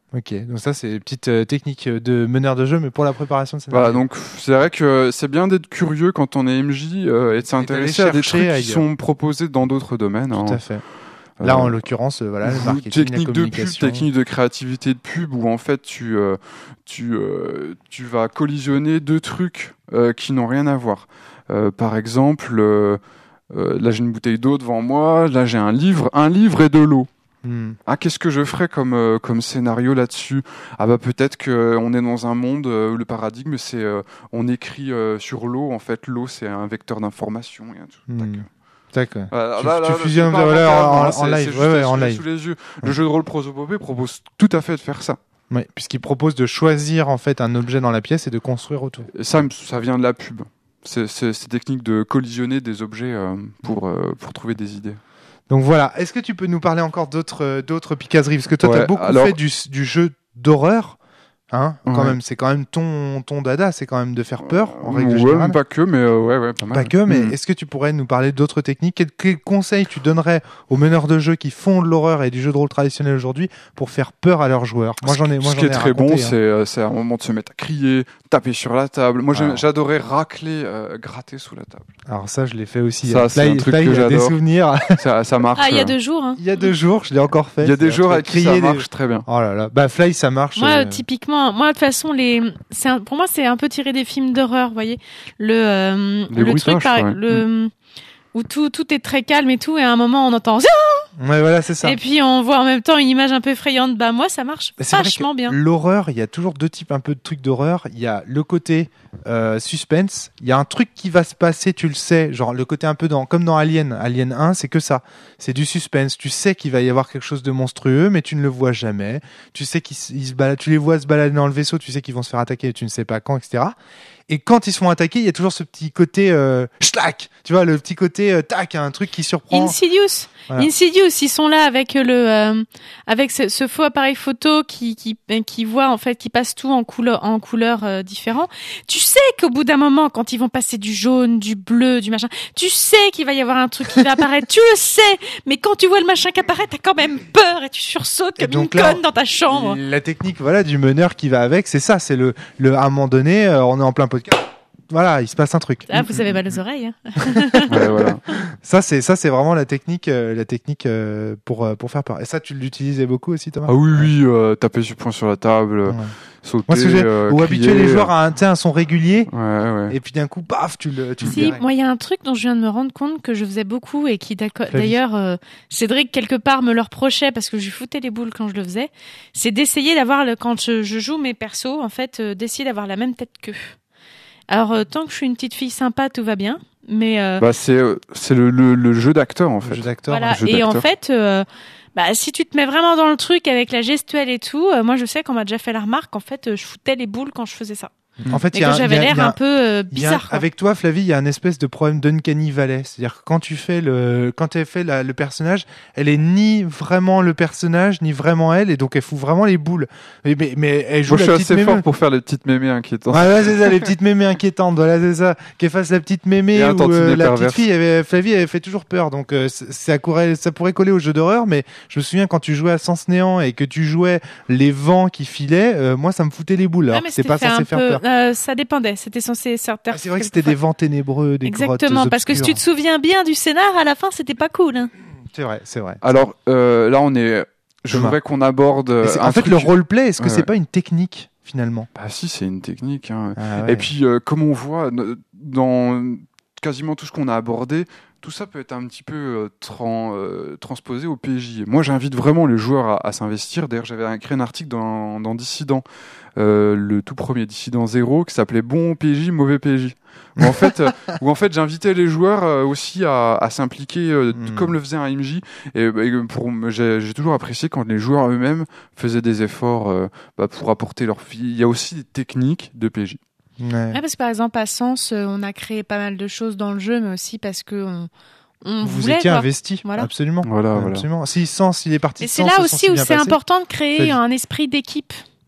Ok, donc ça c'est une petite euh, technique de meneur de jeu, mais pour la préparation de scénario. Voilà, donc c'est vrai que c'est bien d'être curieux quand on est M J euh, et de s'intéresser à des trucs ailleurs. qui sont proposés dans d'autres domaines. Tout hein. à fait. Là, Euh, en l'occurrence, euh, voilà, le marketing, technique la de pub, communication. technique de créativité de pub, où en fait tu euh, tu euh, tu vas collisionner deux trucs euh, qui n'ont rien à voir. Euh, par exemple, euh, euh, là j'ai une bouteille d'eau devant moi, là j'ai un livre, un livre et de l'eau. Hmm. Ah, qu'est-ce que je ferais comme euh, comme scénario là-dessus? Ah bah peut-être que euh, on est dans un monde euh, où le paradigme c'est euh, on écrit euh, sur l'eau. En fait, l'eau c'est un vecteur d'information et un tout. Hmm. Tac. D'accord. Voilà, Tu- là, tu là, là, fusionnes c'est pas voilà, inventé en- avant, en- hein, en c'est- live, c'est juste ouais, ouais, sous en les- live. sous les yeux. Le Ouais. jeu de rôle prosopopée propose tout à fait de faire ça. Oui, puisqu'il propose de choisir en fait un objet dans la pièce et de construire autour. Et ça, ça vient de la pub. C'est c'est- ces techniques de collisionner des objets euh, pour euh, pour trouver des idées. Donc voilà, est-ce que tu peux nous parler encore d'autres euh, d'autres picasseries? Parce que toi, tu as Ouais, beaucoup alors- fait du, du jeu d'horreur. Hein, quand Ouais. même, c'est quand même ton, ton dada, c'est quand même de faire peur, en règle ouais, générale. pas que, mais euh, ouais, ouais, pas mal. Pas que, mais Mm. est-ce que tu pourrais nous parler d'autres techniques? Quels quels conseils tu donnerais aux meneurs de jeu qui font de l'horreur et du jeu de rôle traditionnel aujourd'hui pour faire peur à leurs joueurs? Moi, j'en ai, moi, Ce j'en qui ai est très raconté, bon, hein. c'est euh, c'est un moment de se mettre à crier, taper sur la table. Moi, j'aime- Ah. j'adorais racler, euh, gratter sous la table. Alors ça, je l'ai fait aussi. Ça, hein. c'est Fly- un truc Fly, que il a des j'adore. souvenirs. Ça, ça marche. Ah, il y a euh. deux jours. Hein. Il y a deux jours, je l'ai encore fait. Il y a des C'est un jours truc avec qui ça crier des- marche très bien. Oh là là. Bah, Fly, ça marche. Moi, euh, typiquement, moi de toute façon, les, c'est un- pour moi, c'est un peu tiré des films d'horreur, vous voyez. Le, euh, Les le truc, bruitages, par, ouais. le, où tout, tout est très calme et tout, et à un moment, on entend Ouais, voilà, c'est ça. et puis on voit en même temps une image un peu effrayante. Bah, moi, ça marche Mais c'est vrai vachement que bien. L'horreur, il y a toujours deux types un peu de trucs d'horreur. Il y a le côté euh, suspense. Il y a un truc qui va se passer, tu le sais. Genre le côté un peu dans, comme dans Alien. Alien un, c'est que ça. C'est du suspense. Tu sais qu'il va y avoir quelque chose de monstrueux, mais tu ne le vois jamais. Tu sais qu'ils s- ils se baladent, tu les vois se balader dans le vaisseau. Tu sais qu'ils vont se faire attaquer, tu ne sais pas quand, et cetera. Et quand ils se font attaquer, il y a toujours ce petit côté euh, schlack. Tu vois, le petit côté euh, tac, un truc qui surprend. Insidious, Voilà. Insidious, ils sont là avec le, euh, avec ce, ce faux appareil photo qui, qui, qui voit en fait, qui passe tout en couleur, en couleurs euh, différents. Tu sais qu'au bout d'un moment, quand ils vont passer du jaune, du bleu, du machin, tu sais qu'il va y avoir un truc qui va apparaître. Tu le sais, mais quand tu vois le machin qui apparaît, t'as quand même peur et tu sursautes Et comme donc une là, conne dans ta chambre. La technique, voilà, du meneur qui va avec, c'est ça. C'est le, le, à un moment donné, euh, on est en plein podcast. Voilà, il se passe un truc. Ah, vous avez mal aux oreilles. Hein. Ouais, voilà. Ça, c'est ça, c'est vraiment la technique, euh, la technique euh, pour euh, pour faire peur. Et ça, tu l'utilisais beaucoup aussi, Thomas. Ah oui, oui, euh, taper du poing sur la table, Ouais. sauter, Moi, ce que j'ai, euh, ou crier, habituer les joueurs à un, tu sais, un son régulier, Ouais, ouais. et puis d'un coup, paf, tu le, tu le Si, verrais. moi, il y a un truc dont je viens de me rendre compte que je faisais beaucoup et qui, d'aco- Flavie. d'ailleurs, euh, Cédric, quelque part, me le reprochait parce que je lui foutais les boules quand je le faisais. C'est d'essayer d'avoir, le, quand je, je joue mes persos, en fait, euh, d'essayer d'avoir la même tête qu'eux. Alors, euh, tant que je suis une petite fille sympa, tout va bien. Mais, euh, Bah, c'est euh, c'est le, le, le jeu d'acteur, en Le fait. jeu d'acteur. voilà. jeu Et en d'acteur. fait, euh, bah, si tu te mets vraiment dans le truc avec la gestuelle et tout, euh, moi, je sais qu'on m'a déjà fait la remarque, en fait, euh, je foutais les boules quand je faisais ça. En fait, Et il y a que un- j'avais il y a- il l'air y a un peu euh, il y a- bizarre. quoi. avec toi, Flavie, il y a un espèce de problème d'uncanny valley. C'est-à-dire que quand tu fais le, quand elle fait la- le personnage, elle est ni vraiment le personnage, ni vraiment elle, et donc elle fout vraiment les boules. Mais, mais, mais elle joue Moi, je suis la petite assez mémé. fort pour faire les petites mémées inquiétantes. Ouais, ouais, c'est ça, les petites mémés inquiétantes. Voilà, c'est ça. Qu'elle fasse la petite mémé Et un ou tantinet euh, la perverse. petite fille, elle, avait- Flavie, elle fait toujours peur. Donc, euh, c- ça, pourrait, ça pourrait coller au jeu d'horreur, mais je me souviens quand tu jouais à Sens Néant et que tu jouais les vents qui filaient, euh, moi, ça me foutait les boules. Ouais, Alors mais que c'est c'était pas fait censé un faire peu- peur. euh, ça dépendait. C'était censé sortir. Ah, c'est vrai que c'était des vents ténébreux, des Exactement, grottes parce que si tu te obscures. souviens bien du scénar, à la fin, c'était pas cool. Hein. C'est vrai, c'est vrai. Alors, euh, là, on est. Je Thomas. voudrais qu'on aborde. euh, Et c'est- un en fait, truc- le roleplay, est-ce que Ouais, c'est ouais. pas une technique finalement? Bah, si, c'est une technique. Hein. Ah ouais. Et puis, euh, comme on voit no- dans quasiment tout ce qu'on a abordé, tout ça peut être un petit peu euh, tran- euh, transposé au P J. Et moi, j'invite vraiment les joueurs à, à s'investir. D'ailleurs, j'avais écrit un article dans, dans Dissident, euh, le tout premier Dissident zéro, qui s'appelait Bon P J, mauvais P J. Où en fait, euh, où en fait, j'invitais les joueurs euh, aussi à, à s'impliquer euh, Mm. comme le faisait un M J. Et, bah, et pour, j'ai, j'ai toujours apprécié quand les joueurs eux-mêmes faisaient des efforts euh, bah, pour apporter leur fille. Il y a aussi des techniques de P J. Ouais. Ouais, parce que par exemple, à Sens, euh, on a créé pas mal de choses dans le jeu, mais aussi parce que on, on Vous voulait. étiez quoi. investi, Voilà. absolument. Voilà, Ouais, voilà. Absolument. Si Sens, il est parti. Et de c'est Sens, là se aussi sont-ils où bien c'est passés. important de créer Flavie. un esprit d'équipe.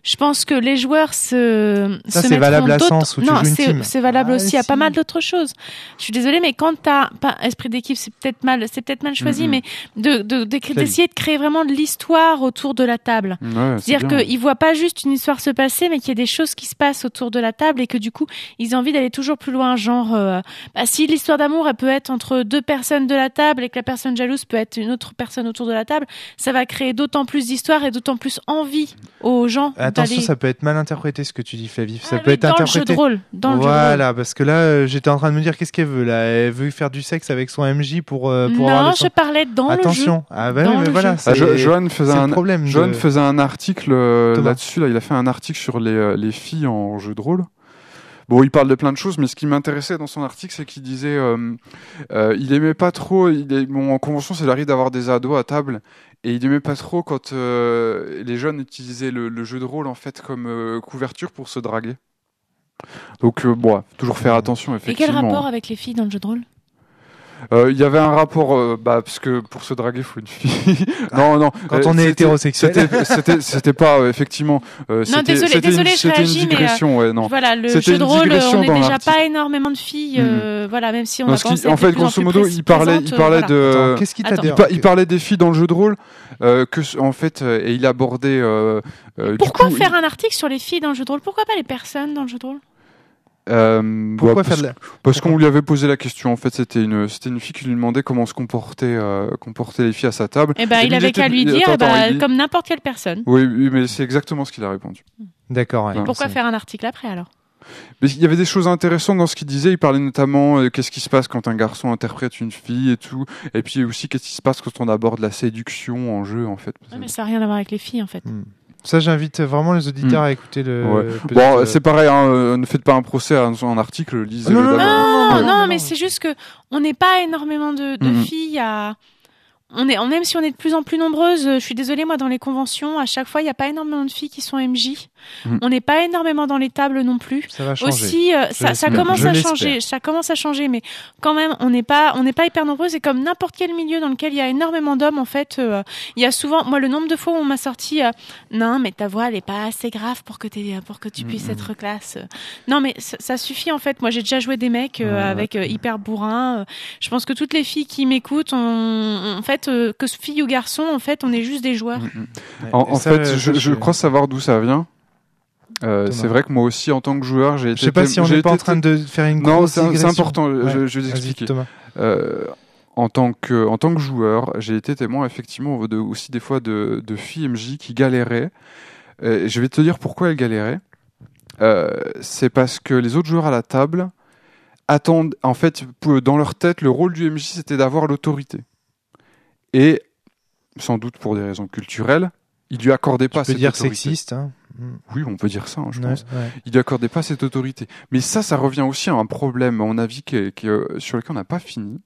Je pense que les joueurs se, Ça, se c'est valable à d'autres- Sens où tu non, joues une c'est, team. c'est valable Ah, aussi à si. pas mal d'autres choses. Je suis désolée, mais quand t'as pas esprit d'équipe, c'est peut-être mal, c'est peut-être mal choisi, Mhm. mais de, de, d'écri- Flavie. d'essayer de créer vraiment de l'histoire autour de la table. Ouais, c'est C'est-à-dire bien. qu'ils voient pas juste une histoire se passer, mais qu'il y a des choses qui se passent autour de la table et que du coup, ils ont envie d'aller toujours plus loin. Genre, euh, bah, si l'histoire d'amour, elle peut être entre deux personnes de la table et que la personne jalouse peut être une autre personne autour de la table, ça va créer d'autant plus d'histoire et d'autant plus envie aux gens Attention, d'aller... ça peut être mal interprété ce que tu dis, Flavie. Ça Ah peut oui, être dans interprété. le jeu de rôle. Dans le jeu de rôle. Voilà, parce que là, euh, j'étais en train de me dire qu'est-ce qu'elle veut là. Elle veut faire du sexe avec son M J pour euh, pour avoir Non, le je sang. parlais dans Attention. Ah bah Dans oui, mais le voilà. jeu. c'est- Ah, Jo- Johan faisait c'est le un problème. Johan de- faisait un article euh, Thomas. là-dessus. Là, il a fait un article sur les euh, les filles en jeu de rôle. Bon, il parle de plein de choses, mais ce qui m'intéressait dans son article, c'est qu'il disait, euh, euh, il aimait pas trop. Il est, bon, en convention, c'est l'arrivée d'avoir des ados à table, et il aimait pas trop quand euh, les jeunes utilisaient le, le jeu de rôle en fait comme euh, couverture pour se draguer. Donc, euh, bon, toujours faire attention, Et quel effectivement. rapport avec les filles dans le jeu de rôle? Euh, Il y avait un rapport, euh, bah, parce que pour se draguer, faut une fille. non, non. Quand euh, on est c'était- hétérosexuel. C'était, c'était, c'était pas euh, effectivement. Euh, c'était, désolé, c'était désolé, une, je c'était réagis, une mais, euh, digression, ouais, non. Voilà, le C'était jeu de une rôle, digression on n'est dans déjà l'article. pas énormément de filles, euh, voilà, même si on Non, a ce qui- commencé à en être fait, de plus en grosso plus modo, pré- il parlait, présente, il euh, parlait voilà. de. Attends, qu'est-ce qui t'a Attends. dé- Il, pa- il parlait des filles dans le jeu de rôle, euh, que s- en fait, euh, et il abordait. Euh, euh, du Pourquoi coup, faire un article sur les filles dans le jeu de rôle? Pourquoi pas les personnes dans le jeu de rôle? euh, Pourquoi bah, faire parce, de la... parce qu'on lui avait posé la question. En fait, c'était une, c'était une fille qui lui demandait comment se comportaient, euh, comportaient les filles à sa table. Eh ben, Et il lui, avait était- qu'à lui attends, dire, eh attends, ben, il- comme n'importe quelle personne. Oui, oui, mais c'est exactement ce qu'il a répondu. D'accord. Ouais. Ouais. Pourquoi C'est- faire un article après alors? Mais il y avait des choses intéressantes dans ce qu'il disait. Il parlait notamment euh, qu'est-ce qui se passe quand un garçon interprète une fille et tout. Et puis aussi qu'est-ce qui se passe quand on aborde la séduction en jeu, en fait. Ouais, mais ça n'a rien à voir avec les filles en fait. Hmm. Ça, j'invite vraiment les auditeurs Hmm. à écouter le. Ouais. peut-être, Bon, euh, c'est pareil, hein, euh, ne faites pas un procès à un, un article, lisez-le Non, non, d'abord. Non, non, non, non, mais non. c'est juste que on n'est pas énormément de, de Mhm. filles à. On est, même si on est de plus en plus nombreuses, je suis désolée, moi, dans les conventions, à chaque fois, il n'y a pas énormément de filles qui sont M J. Mhm. On n'est pas énormément dans les tables non plus. Ça va changer. Aussi, euh, ça, ça l'espère. commence Je à l'espère. changer, ça commence à changer, mais quand même, on n'est pas, on n'est pas hyper nombreuses. Et comme n'importe quel milieu dans lequel il y a énormément d'hommes, en fait, euh, il y a souvent, moi, le nombre de fois où on m'a sorti, euh, non, mais ta voix, elle est pas assez grave pour que t'aies, pour que tu puisses Mhm. être classe. Non, mais ça, ça suffit en fait. Moi, j'ai déjà joué des mecs euh, Ouais, ouais. avec euh, hyper bourrin. Euh, je pense que toutes les filles qui m'écoutent, on, en fait, euh, que fille ou garçon, en fait, on est juste des joueurs. Mhm. Ouais. En, Et en ça, fait, ça, je, je crois savoir d'où ça vient. Euh, Thomas. c'est vrai que moi aussi, en tant que joueur, j'ai été. Je sais pas si on j'ai n'est pas été- en train de faire une Non, grosse c'est c'est digression. important. Ouais. Je, je vais vous Vas-y, expliquer. Thomas. Euh, en tant que en tant que joueur, j'ai été témoin effectivement de, aussi des fois de, de filles M J qui galéraient. Euh, je vais te dire pourquoi elles galéraient. Euh, c'est parce que les autres joueurs à la table attendent, en fait, pour- dans leur tête, le rôle du M J c'était d'avoir l'autorité. Et sans doute pour des raisons culturelles, ils lui accordaient pas Tu peux cette dire autorité. sexiste. Hein. Oui, on peut dire ça, hein, je Ouais, pense. ouais. Il lui accordait pas cette autorité. Mais ça, ça revient aussi à un problème, à mon avis, qui est- qui est- sur lequel on n'a pas fini.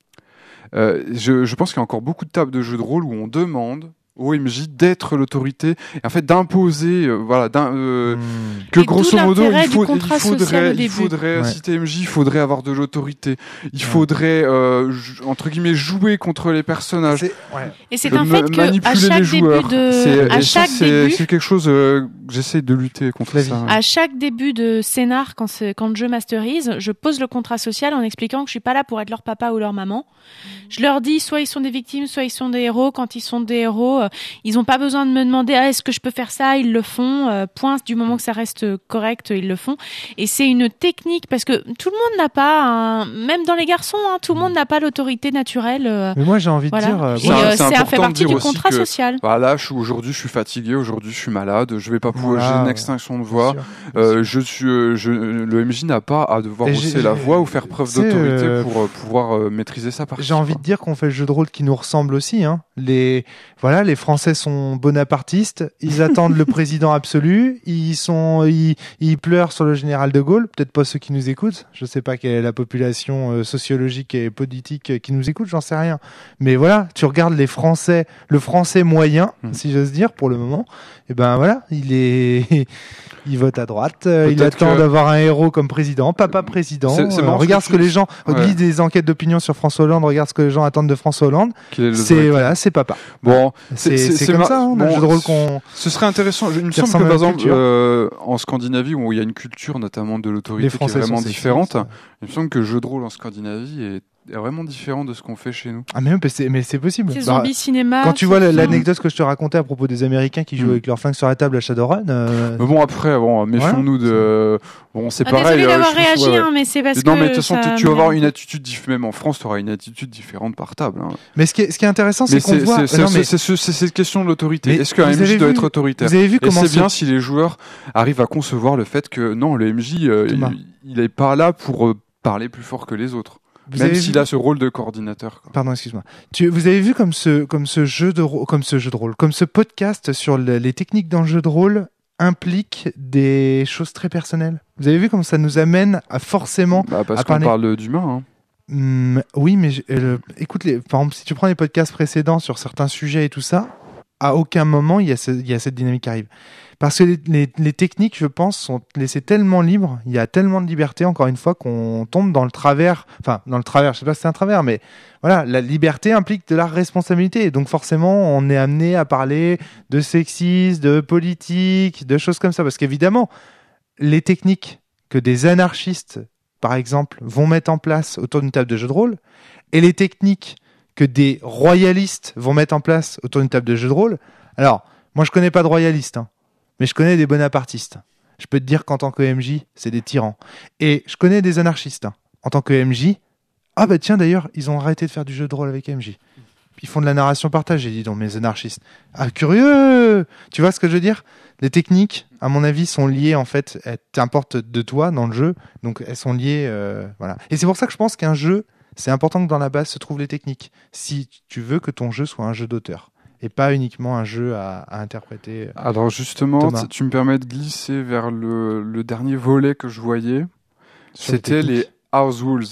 Euh, je, je pense qu'il y a encore beaucoup de tables de jeux de rôle où on demande au M J d'être l'autorité, et en fait d'imposer, euh, voilà, d'un, euh, Hmm. que Et d'où grosso modo, l'intérêt il, du faut, il contrat social au faudrait, il début. faudrait, Ouais. si t'es M J, il faudrait avoir de l'autorité. Il Ouais. faudrait, euh, jou- entre guillemets, jouer contre les personnages. C'est- ouais. Et c'est de un ma- fait que à manipuler chaque les joueurs. début de, C'est- à et ça, chaque c'est, début, c'est quelque chose euh, que j'essaie de lutter contre Flavie. ça. à chaque début de scénar, quand, c'est- quand je masterise, je pose le contrat social en expliquant que je suis pas là pour être leur papa ou leur maman. Je leur dis, soit ils sont des victimes, soit ils sont des héros. Quand ils sont des héros, euh, ils ont pas besoin de me demander, ah, est-ce que je peux faire ça? Ils le font. Euh, point. Du moment que ça reste correct, ils le font. Et c'est une technique parce que tout le monde n'a pas, un... même dans les garçons, hein, tout le monde n'a pas l'autorité naturelle. euh, Mais moi, j'ai envie voilà. de dire. euh, Et, C'est un- euh, c'est c'est un important fait de partie dire du aussi contrat que- social. Voilà, je suis aujourd'hui, je suis fatigué, aujourd'hui, je suis malade, je vais pas pouvoir, Voilà, j'ai une ouais. extinction de bien voix. sûr. Euh, je suis, euh, je, le M J n'a pas à devoir Et hausser j'ai- la voix ou faire preuve c'est, d'autorité euh, pour euh, pouvoir euh, maîtriser sa partie. J'ai envie quoi. de dire qu'on fait le jeu de rôle qui nous ressemble aussi. Hein. Les, voilà, les Français sont bonapartistes. Ils attendent le président absolu. Ils sont, ils, ils pleurent sur le général de Gaulle. Peut-être pas ceux qui nous écoutent. Je sais pas quelle est la population euh, sociologique et politique euh, qui nous écoute. J'en sais rien. Mais voilà, tu regardes les Français, le Français moyen, Hmm. si j'ose dire, pour le moment. Et ben voilà, il est, il vote à droite. euh, Il Peut-être attend que- d'avoir un héros comme président, papa président. C'est- c'est Euh, marrant ce regarde que ce que tu- les gens, Ouais. lis des enquêtes d'opinion sur François Hollande. Regarde ce que les gens attendent de François Hollande. Qu'il est C'est l'autorité. voilà, c'est papa. Bon, C'est c'est, c'est- c'est, c'est comme mar- ça, hein, bon, le jeu de rôle qu'on. Ce serait intéressant. Il me Qui semble que ressemble à par la exemple, culture. euh, en Scandinavie, où il y a une culture notamment de Les l'autorité qui est Français vraiment sont différente, sexistes. il me semble que le jeu de rôle en Scandinavie est est vraiment différent de ce qu'on fait chez nous. Ah, mais, mais c'est, mais c'est possible. C'est Bah, zombie cinéma. quand tu vois c'est- la- l'anecdote que je te racontais à propos des Américains qui jouent Mm. avec leur flingue sur la table à Shadowrun, euh, Mais bon, après, bon, méfions-nous de. Bon, c'est Ah, pareil. désolé euh, d'avoir je pense- réagi, ouais, ouais. hein, mais c'est parce Mais que. non, mais de toute façon, ça tu, tu vas me- avoir une attitude différente. Même en France, tu auras une attitude différente par table. Hein. mais ce qui est, ce qui est intéressant, c'est Mais qu'on c'est voit. c'est- euh, non, c'est- mais c'est ce- c'est cette question de l'autorité. Mais Est-ce qu'un vous M J avez doit vu- être autoritaire? vous avez vu Et comment c'est ce- bien si les joueurs arrivent à concevoir le fait que non, le M J, euh, Thomas. il, il est pas là pour euh, parler plus fort que les autres. vous Même avez s'il vu- a ce rôle de coordinateur. Quoi. Pardon, excuse-moi. Tu, vous avez vu comme ce, comme ce jeu de, ro- comme ce jeu de rôle, comme ce podcast sur le- les techniques dans le jeu de rôle implique des choses très personnelles. Vous avez vu comme ça nous amène à forcément. Bah, parce à qu'on parler- parle d'humain. Hein. Hum, oui, mais je- euh, écoute, les, par exemple, si tu prends les podcasts précédents sur certains sujets et tout ça, à aucun moment il y a, ce- il y a cette dynamique qui arrive. Parce que les, les- les techniques, je pense, sont laissées tellement libres, il y a tellement de liberté, encore une fois, qu'on tombe dans le travers. Enfin, dans le travers, je sais pas si c'est un travers, mais voilà, la liberté implique de la responsabilité. Et donc, forcément, on est amené à parler de sexisme, de politique, de choses comme ça. Parce qu'évidemment, les techniques que des anarchistes, par exemple, vont mettre en place autour d'une table de jeu de rôle, et les techniques que des royalistes vont mettre en place autour d'une table de jeu de rôle. Alors, moi, je connais pas de royalistes, hein, mais je connais des bonapartistes. Je peux te dire qu'en tant que M J, c'est des tyrans. Et je connais des anarchistes. Hein. En tant que M J, ah bah tiens, d'ailleurs, ils ont arrêté de faire du jeu de rôle avec M J. Ils font de la narration partagée, dis donc, mes anarchistes. Ah, curieux! Tu vois ce que je veux dire? Les techniques, à mon avis, sont liées, en fait, elles t'importent de toi dans le jeu, donc elles sont liées, euh, voilà. Et c'est pour ça que je pense qu'un jeu, c'est important que dans la base se trouvent les techniques. Si tu veux que ton jeu soit un jeu d'auteur, et pas uniquement un jeu à, à interpréter. Alors justement, Thomas. t- tu me permets de glisser vers le, le dernier volet que je voyais. Sur les C'était les techniques. house rules.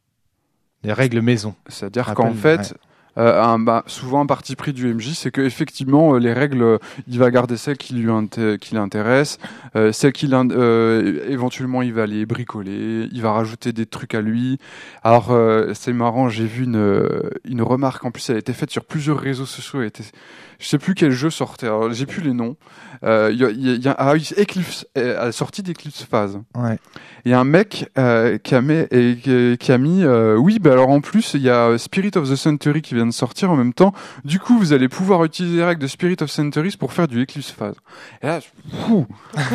Les règles maison. C'est-à-dire Rappelle, qu'en fait, ouais. euh, un, bah, souvent un parti pris du M J, c'est qu'effectivement, euh, les règles, euh, il va garder celles qui lui inté- qui l'intéressent, euh, celles qui l'in- euh, éventuellement il va les bricoler, il va rajouter des trucs à lui. Alors euh, c'est marrant, j'ai vu une euh, une remarque en plus, elle a été faite sur plusieurs réseaux sociaux. Elle était, je sais plus quel jeu sortait, alors j'ai plus les noms. Euh, Il y a, il y a, il y a ah oui, Eclipse, euh, à la sortie d'Eclipse Phase. Ouais. Il y a un mec euh, qui, a mis, et, qui, qui a mis euh, oui, bah alors en plus il y a Spirit of the Century qui vient de sortir en même temps. Du coup, vous allez pouvoir utiliser les règles de Spirit of Centuries pour faire du Eclipse Phase. Et là, je- fou.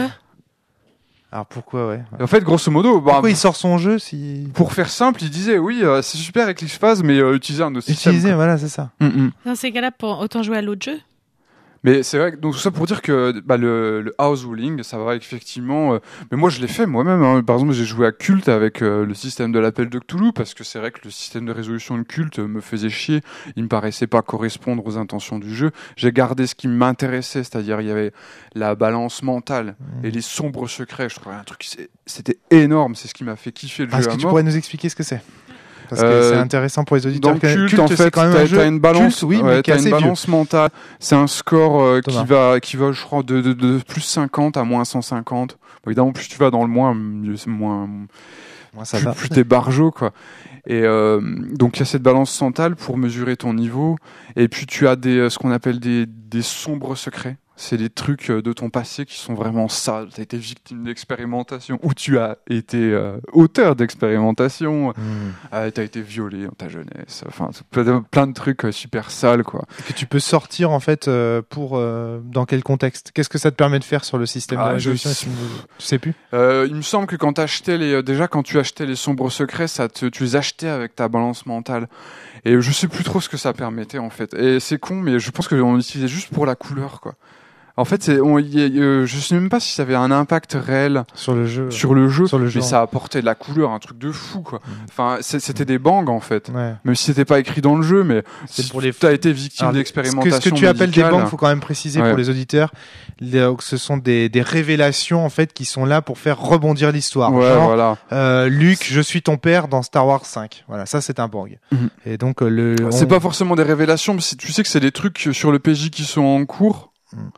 Alors pourquoi, ouais. En fait, grosso modo, bah, Pourquoi il sort son jeu si. pour faire simple, il disait oui, euh, c'est super Eclipse Phase, mais euh, utilisez un autre système. Utiliser, quoi. voilà, c'est ça. Mm, mm. Dans ces cas-là, pour autant jouer à l'autre jeu. Mais c'est vrai que donc tout ça pour dire que bah, le, le house ruling, ça va effectivement. Euh, mais moi, je l'ai fait moi-même. Hein. Par exemple, j'ai joué à Culte avec euh, le système de l'appel de Cthulhu parce que c'est vrai que le système de résolution de Culte me faisait chier. Il me paraissait pas correspondre aux intentions du jeu. J'ai gardé ce qui m'intéressait, c'est-à-dire il y avait la balance mentale Mmh. et les sombres secrets. Je trouvais un truc, c'est- c'était énorme. C'est ce qui m'a fait kiffer le Ah, Est-ce jeu que à tu mort. pourrais nous expliquer ce que c'est? Parce que Euh, c'est intéressant pour les auditeurs. Dans que- Culte, en c'est fait, quand même t'as, un jeu. t'as une balance, Culte, oui, ouais, mais qui est t'as une assez vieux. balance mentale. C'est un score euh, Thomas. qui va, qui va, je crois, de, de, de plus cinquante à moins cent cinquante. Bon, évidemment, plus tu vas dans le moins, mieux c'est moins, Moi, ça plus, va. plus t'es barjot, quoi. Et euh, donc il y a cette balance mentale pour mesurer ton niveau. Et puis tu as des, euh, ce qu'on appelle des, des sombres secrets. C'est des trucs euh, de ton passé qui sont vraiment sales. Tu as été victime d'expérimentation ou tu as été euh, auteur d'expérimentation. Mmh. Euh, tu as été violé dans ta jeunesse. Enfin, c'est plein plein de trucs euh, super sales, quoi. Et que tu peux sortir en fait euh, pour euh, dans quel contexte? Qu'est-ce que ça te permet de faire sur le système Ah, de je résolution? sais- si vous- Tu sais plus? Euh, il me semble que quand t'achetais les, euh, déjà quand tu achetais les sombres secrets, ça te, tu les achetais avec ta balance mentale. Et je sais plus trop ce que ça permettait en fait. Et c'est con, mais je pense qu'on l'utilisait juste pour la couleur, quoi. En fait, c'est, on, y, euh, je sais même pas si ça avait un impact réel Sur le jeu. sur le jeu, Sur le mais jeu. ça apportait de la couleur, un truc de fou, quoi. Mhm. Enfin, c'est- c'était des bangs en fait. Ouais. Même si c'était pas écrit dans le jeu, mais C'est si pour les- t'as été victime Alors, d'expérimentation Ce que, ce que tu appelles des médicale, banques, faut quand même préciser Ouais. pour les auditeurs, les- ce sont des, des révélations en fait qui sont là pour faire rebondir l'histoire. Ouais, Genre, voilà. euh, Luke, je suis ton père dans Star Wars cinq. Voilà, ça c'est un bang. Mhm. Et donc euh, le. C'est on- pas forcément des révélations, mais c'est- tu sais que c'est des trucs sur le P J qui sont en cours. Mm.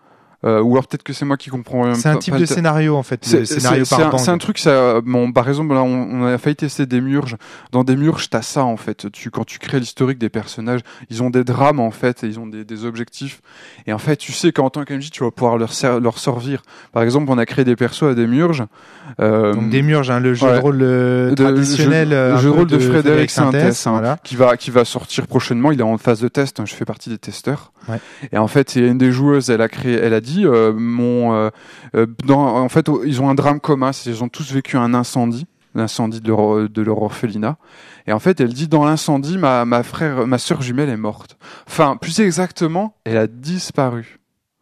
Euh, ou alors peut-être que c'est moi qui comprends. C'est un type pas, de pas, scénario en fait. C'est, le scénario c'est, par c'est, bang. un, c'est un truc, ça, bon, par exemple, là, on, on a failli tester des murges. Dans des murges, t'as ça en fait. Tu, quand tu crées l'historique des personnages, ils ont des drames en fait, et ils ont des, des objectifs. Et en fait, tu sais qu'en tant qu'M J, tu vas pouvoir leur, ser- leur servir. Par exemple, on a créé des persos à des murges. Euh, Donc des murges, hein, le jeu ouais. de rôle euh, De- traditionnel, jeu- euh, le un jeu de peu rôle de Frédéric Sintès, hein, voilà. qui va qui va sortir prochainement. Il est en phase de test. Hein, je fais partie des testeurs. Ouais. Et en fait, il y a une des joueuses, elle a créé, elle a dit, euh, mon, euh, euh, dans, en fait, ils ont un drame commun. C'est, ils ont tous vécu un incendie, l'incendie de leur de leur orphelinat. Et en fait, elle dit, dans l'incendie, ma ma frère, ma sœur jumelle est morte. Enfin, plus exactement, elle a disparu.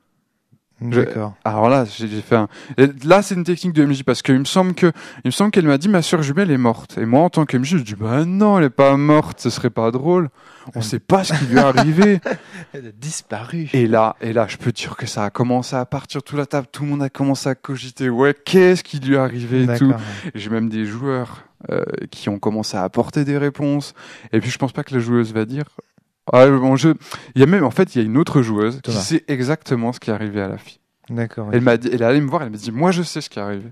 D'accord. Je, alors là, j'ai, j'ai fait un. Et là, c'est une technique de M J parce qu'il me semble que, il me semble qu'elle m'a dit ma sœur jumelle est morte. Et moi, en tant qu'M J, je dis bah non, elle est pas morte, ce serait pas drôle. On sait pas ce qui lui est arrivé. Elle a disparu. Et là, et là, je peux dire que ça a commencé à partir de la table. Tout le monde a commencé à cogiter. Ouais, qu'est-ce qui lui est arrivé et D'accord. tout. Et j'ai même des joueurs euh, qui ont commencé à apporter des réponses. Et puis, je pense pas que la joueuse va dire. Ah, bon, je... Il y a même, en fait, il y a une autre joueuse Thomas. qui sait exactement ce qui est arrivé à la fille. D'accord. Elle m'a dit, elle est allée me voir, elle m'a dit, moi je sais ce qui est arrivé.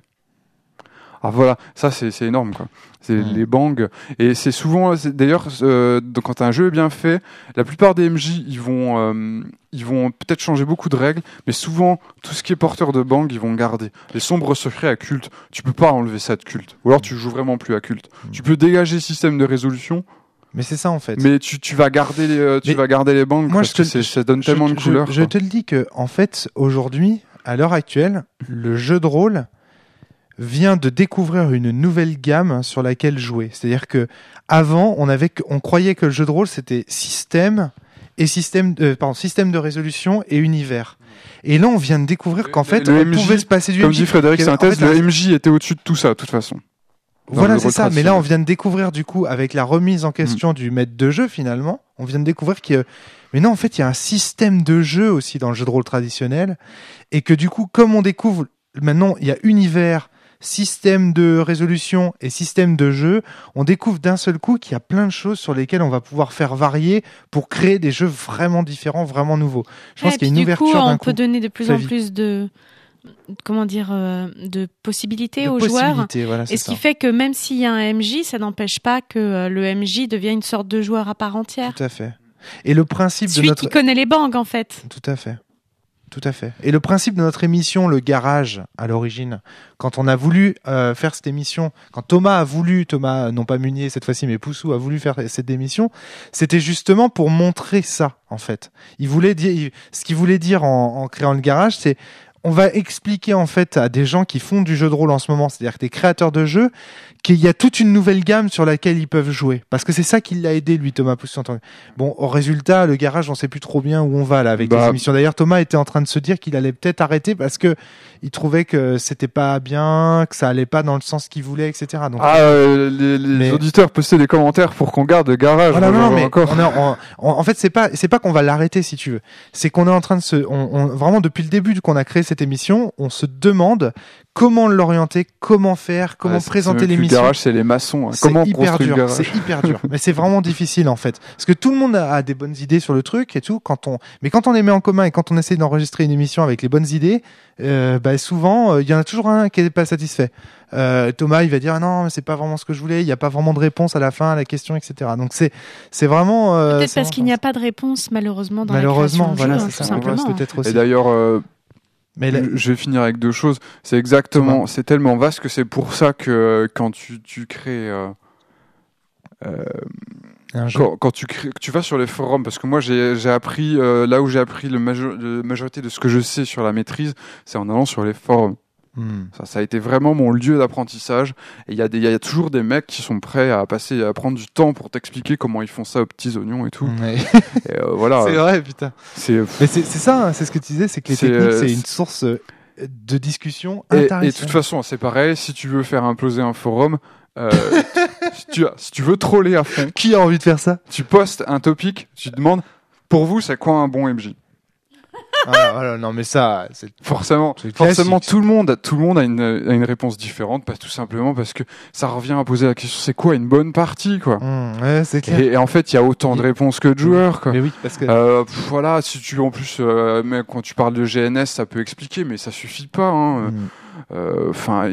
Ah voilà, ça c'est, c'est énorme quoi. C'est mmh. les bangs et c'est souvent, c'est, d'ailleurs, euh, donc, quand un jeu est bien fait, la plupart des M J ils vont, euh, ils vont peut-être changer beaucoup de règles, mais souvent tout ce qui est porteur de bang ils vont garder. Les sombres secrets à culte, tu peux pas enlever ça de culte. Ou alors tu joues vraiment plus à culte. Mmh. Tu peux dégager le système de résolution. Mais c'est ça en fait. Mais tu, tu vas garder les, euh, tu mais vas garder les bangs moi, parce je te, que c'est, ça donne je, tellement je, de couleurs. Je, je te le dis que en fait aujourd'hui, à l'heure actuelle, le jeu de rôle vient de découvrir une nouvelle gamme sur laquelle jouer. C'est-à-dire que avant, on avait, on croyait que le jeu de rôle c'était système et système, de, pardon, système de résolution et univers. Et là, on vient de découvrir qu'en fait, le on M J, pouvait se passer du comme M J. dit Frédéric Sintès, en fait, le M J était au-dessus de tout ça, de toute façon. Voilà, c'est ça. Mais là, on vient de découvrir, du coup, avec la remise en question mmh. du maître de jeu, finalement, on vient de découvrir que, mais non, en fait, il y a un système de jeu aussi dans le jeu de rôle traditionnel. Et que, du coup, comme on découvre, maintenant, il y a univers, système de résolution et système de jeu, on découvre d'un seul coup qu'il y a plein de choses sur lesquelles on va pouvoir faire varier pour créer des jeux vraiment différents, vraiment nouveaux. Je pense ouais, qu'il y a une du ouverture coup, d'un on coup. peut donner de plus en vie. plus de comment dire euh, de possibilités de aux possibilités, joueurs voilà, c'est et ce ça. qui fait que même s'il y a un M J, ça n'empêche pas que euh, le M J devienne une sorte de joueur à part entière. Tout à fait. Et le principe Celui de notre qui connaît les bangs en fait. Tout à fait. Tout à fait. Et le principe de notre émission, le garage, à l'origine, quand on a voulu euh, faire cette émission, quand Thomas a voulu, Thomas, non pas Munier cette fois-ci, mais Poussou a voulu faire cette émission, c'était justement pour montrer ça, en fait. Il voulait dire, ce qu'il voulait dire en, en créant le garage, c'est on va expliquer en fait à des gens qui font du jeu de rôle en ce moment, c'est-à-dire des créateurs de jeux, qu'il y a toute une nouvelle gamme sur laquelle ils peuvent jouer. Parce que c'est ça qui l'a aidé, lui, Thomas Poussou. Bon, au résultat, le garage, on sait plus trop bien où on va là avec bah, les émissions. D'ailleurs, Thomas était en train de se dire qu'il allait peut-être arrêter parce que il trouvait que c'était pas bien, que ça allait pas dans le sens qu'il voulait, et cetera. Donc, ah, euh, les, les mais... auditeurs postaient des commentaires pour qu'on garde le garage. Voilà, non, non, mais encore. On est en, en, en fait, c'est pas, c'est pas qu'on va l'arrêter si tu veux. C'est qu'on est en train de se, on, on, vraiment depuis le début qu'on a créé cette émission, on se demande comment l'orienter, comment faire, comment ah, présenter l'émission. Le garage, c'est les maçons. Hein. C'est comment hyper dur. Le c'est hyper dur. Mais c'est vraiment difficile en fait, parce que tout le monde a, a des bonnes idées sur le truc et tout. Quand on, mais quand on les met en commun et quand on essaie d'enregistrer une émission avec les bonnes idées, euh, bah souvent il euh, y en a toujours un qui est pas satisfait. Euh, Thomas, il va dire ah non, mais c'est pas vraiment ce que je voulais. Il y a pas vraiment de réponse à la fin à la question, et cetera. Donc c'est, c'est vraiment. Euh, peut-être c'est parce qu'il n'y a pas de réponse malheureusement dans malheureusement, la création voilà, de jeu, c'est hein, ça. tout simplement. Peut-être aussi. Et d'ailleurs. Euh... Mais la... je vais finir avec deux choses. C'est exactement, c'est tellement vaste que c'est pour ça que quand tu, tu crées, euh, euh, quand, quand tu crées, tu vas sur les forums, parce que moi j'ai, j'ai appris euh, là où j'ai appris le major, la majorité de ce que je sais sur la maîtrise, c'est en allant sur les forums. Hmm. Ça, ça a été vraiment mon lieu d'apprentissage. Et il y a des, il y a toujours des mecs qui sont prêts à passer, à prendre du temps pour t'expliquer comment ils font ça aux petits oignons et tout. Ouais. Et euh, voilà. C'est vrai, putain. C'est, mais c'est, c'est ça, hein, c'est ce que tu disais, c'est que les c'est, techniques, c'est euh, une source de discussion et, intéressante. et de toute façon, c'est pareil. Si tu veux faire imploser un forum, euh, si, tu as, si tu veux troller à fond, qui a envie de faire ça? Tu postes un topic, tu te demandes, pour vous, c'est quoi un bon M J? voilà, voilà, non, mais ça, c'est Forcément, C'est forcément, classique. tout le monde, tout le monde a une, a une réponse différente, pas tout simplement parce que ça revient à poser la question, c'est quoi une bonne partie, quoi. Mmh, ouais, c'est clair. Et, et en fait, il y a autant de réponses que de joueurs, quoi. Mais oui, parce que Euh, pff, voilà, si tu en plus, euh, mais quand tu parles de G N S, ça peut expliquer, mais ça suffit pas. Enfin, Mmh. euh, enfin,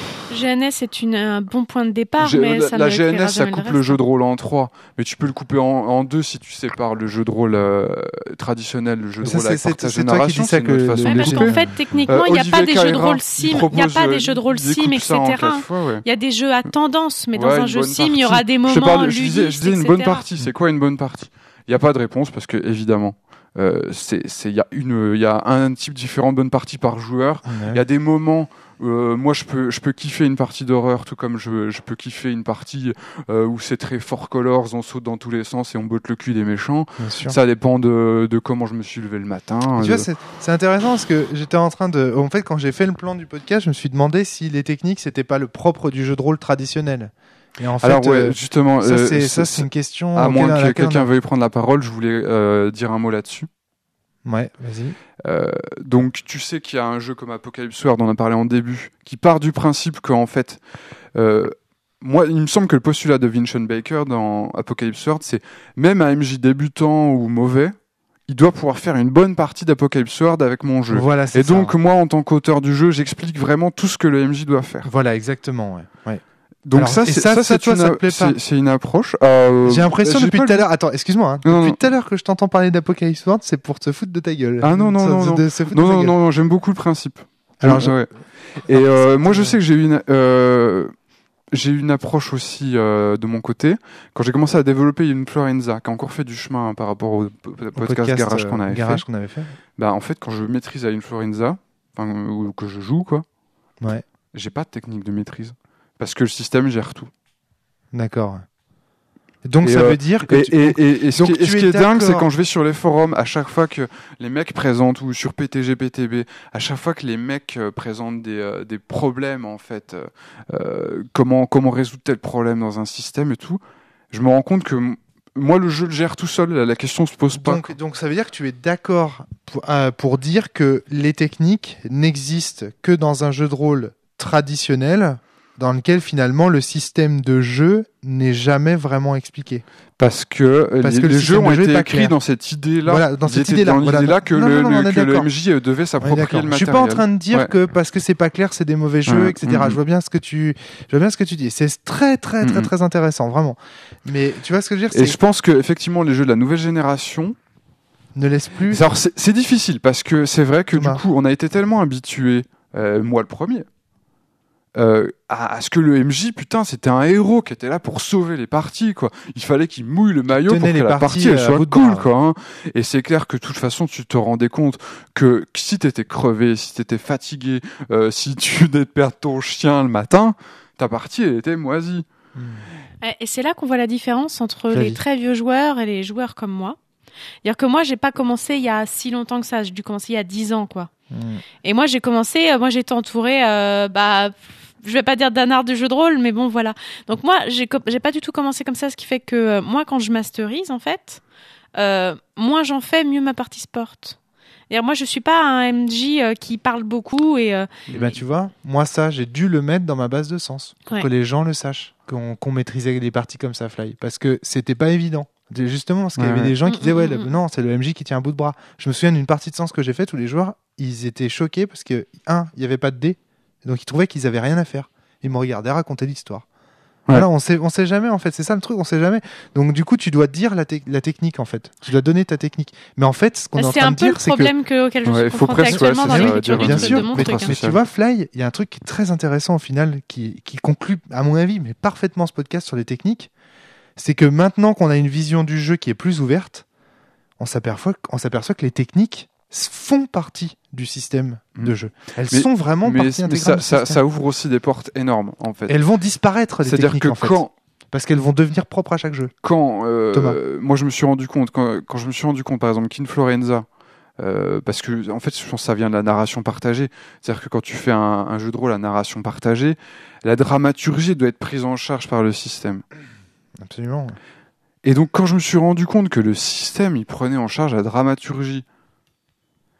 G N S est une, un bon point de départ, G- mais la, ça la ne G N réécrira S, ça jamais coupe le le reste, jeu hein. de rôle en trois, mais tu peux le couper en, en deux si tu sépares le jeu de rôle euh, traditionnel, le jeu de Ça, rôle avec c'est- partage c'est de toi qui narration. dis ça c'est une que autre le- façon Ouais, de parce le- couper. qu'en fait, techniquement, Euh, il n'y a Olivier pas des jeux de Carrera, rôle il sim, il n'y a propose, pas euh, des jeux de rôle il sim, découpe ça en et cetera. quatre fois, ouais. Il y a des jeux à tendance, mais dans Ouais, un une jeu bonne sim, il y aura partie. des Je moments te parle, je disais, je ludistes, disais une bonne et cetera. partie. C'est quoi une bonne partie? Il n'y a pas de réponse parce que évidemment, euh, c'est, c'est, il y a une, il y a un type différent de bonne partie par joueur. Il y a des moments. Euh, moi, je peux, je peux kiffer une partie d'horreur, tout comme je, je peux kiffer une partie euh, où c'est très fort colors, on saute dans tous les sens et on botte le cul des méchants. Bien sûr. Ça dépend de, de comment je me suis levé le matin. Tu de- vois, c'est, c'est intéressant parce que j'étais en train de. En fait, quand j'ai fait le plan du podcast, je me suis demandé si les techniques, c'était pas le propre du jeu de rôle traditionnel. Et en fait, Alors ouais, euh, justement, ça, euh, c'est, c'est- ça, c'est une question. à auquel- moins à que laquelle on quelqu'un a- veuille prendre la parole, je voulais euh, dire un mot là-dessus. Ouais, vas-y. Euh, donc tu sais qu'il y a un jeu comme Apocalypse World, on en a parlé en début, qui part du principe qu'en fait, euh, moi il me semble que le postulat de Vincent Baker dans Apocalypse World, c'est même un M J débutant ou mauvais, il doit pouvoir faire une bonne partie d'Apocalypse World avec mon jeu. Voilà, c'est Et ça. donc moi en tant qu'auteur du jeu, j'explique vraiment tout ce que le M J doit faire. Voilà, exactement. Ouais. Ouais. Donc Alors, ça, et c'est, ça, ça, ça, c'est, toi, une, ça te plaît pas c'est, c'est une approche. Euh, J'ai l'impression j'ai depuis pas tout à le- l'heure. Attends, excuse-moi. Hein, Non, depuis non. tout à l'heure que je t'entends parler d'Apocalypse World, c'est pour te foutre de ta gueule. Ah non, non, Ça- non, de- non. de se foutre de Non, ta non, gueule. non, non, j'aime beaucoup le principe. Alors, J'aime- je- ouais. Et Non, euh, c'est- moi, je sais que j'ai eu une, euh, j'ai eu une approche aussi euh, de mon côté. Quand j'ai commencé à développer Influenza, qui a encore fait du chemin hein, par rapport au, po- Au podcast, Garage euh, qu'on avait Garage fait. qu'on avait fait. Bah, en fait, quand je maîtrise à Influenza, enfin, ou que je joue, quoi, Ouais, j'ai pas de technique de maîtrise. Parce que le système gère tout. d'accord. Donc Et, ça euh, veut dire que Et, tu- et, et, et ce donc qui, et tu ce es qui est dingue, c'est d'accord. quand je vais sur les forums, à chaque fois que les mecs présentent, ou sur P T G P T B, à chaque fois que les mecs euh, présentent des, euh, des problèmes, en fait, euh, euh, comment, comment résoudre tel problème dans un système et tout, je me rends compte que m- moi, le jeu le gère tout seul, la, la question se pose pas. Donc, donc ça veut dire que tu es d'accord pour, euh, pour dire que les techniques n'existent que dans un jeu de rôle traditionnel dans lequel finalement le système de jeu n'est jamais vraiment expliqué. Parce que, euh, Parce les, que le les jeux système ont de jeu été est pas écrits clair. dans cette idée-là. Voilà, dans Ils cette étaient idée-là. Dans Voilà. l'idée-là que, Non, le, non, non, on le- est que le d'accord. M J devait On est s'approprier d'accord. le Je suis matériel. pas en train de dire Ouais. que parce que c'est pas clair, c'est des mauvais jeux, Ouais. et cetera. Mhm. Je vois bien ce que tu, je vois bien ce que tu dis. C'est très, très, très, Mhm. très intéressant, vraiment. Mais tu vois ce que je veux dire, Et c'est je pense que effectivement les jeux de la nouvelle génération, ne laisse plus. alors c'est c'est difficile parce que c'est vrai que Thomas. du coup on a été tellement habitué, euh, moi le premier, euh, à, à ce que le M J putain c'était un héros qui était là pour sauver les parties quoi. Il fallait qu'il mouille le maillot pour tenait que les la parties, partie elle euh, à soit bout de cool bras, quoi. Hein. Et c'est clair que de toute façon tu te rendais compte que si t'étais crevé, si t'étais fatigué, euh, si tu venais de perdre ton chien le matin, ta partie elle était moisie. Hmm. Et c'est là qu'on voit la différence entre Vas-y. les très vieux joueurs et les joueurs comme moi. C'est-à-dire que moi, j'ai pas commencé il y a si longtemps que ça. J'ai dû commencer il y a dix ans, quoi. Hmm. Et moi, j'ai commencé, euh, moi, j'étais entourée, euh, bah, je vais pas dire d'un art du jeu de rôle, mais bon, voilà. Donc moi, j'ai, co- j'ai pas du tout commencé comme ça, ce qui fait que euh, moi, quand je masterise, en fait, euh, moins j'en fais, mieux ma partie se porte. C'est-à-dire, moi, je suis pas un M J euh, qui parle beaucoup et euh, Et ben tu vois, moi ça, j'ai dû le mettre dans ma base de sens pour Ouais. que les gens le sachent, qu'on, qu'on maîtrisait des parties comme ça, Fly, parce que c'était pas évident. Justement, parce qu'il y Ouais, avait ouais. des gens qui Mm, disaient mm, ouais, mm, le- mm. non, c'est le M J qui tient un bout de bras. Je me souviens d'une partie de sens que j'ai fait, tous les joueurs, ils étaient choqués parce que un, il y avait pas de dés, donc ils trouvaient qu'ils avaient rien à faire. Ils me regardaient raconter l'histoire. Ouais. Voilà, on sait, on sait jamais en fait, c'est ça le truc, on sait jamais. Donc du coup, tu dois dire la, te- la technique en fait. Tu dois donner ta technique. Mais en fait, ce qu'on est en c'est train un de peu le dire, c'est que problème que, auquel je Ouais, suis il faut confrontée presque- ouais, actuellement c'est dans ça, l'écriture dire, du bien truc sûr, de mon mais, truc. hein. mais tu vois, Fly, il y a un truc qui est très intéressant au final, qui, qui conclut, à mon avis, mais parfaitement ce podcast sur les techniques, c'est que maintenant qu'on a une vision du jeu qui est plus ouverte, on s'aperçoit, on s'aperçoit que les techniques s- font partie du système de Mm. jeu. Elles Mais- sont vraiment Mais, partie mais intégrante ça, du ça, système. ça ouvre aussi des portes énormes en fait. Elles vont disparaître, les C'est-à-dire techniques, que en fait, quand parce qu'elles vont devenir propres à chaque jeu. quand euh, Thomas. moi je me suis rendu compte quand, quand je me suis rendu compte par exemple qu'Influenza euh, parce que en fait je pense que ça vient de la narration partagée, c'est-à-dire que quand tu fais un, un jeu de rôle à narration partagée, la dramaturgie doit être prise en charge par le système. Absolument. Et donc quand je me suis rendu compte que le système il prenait en charge la dramaturgie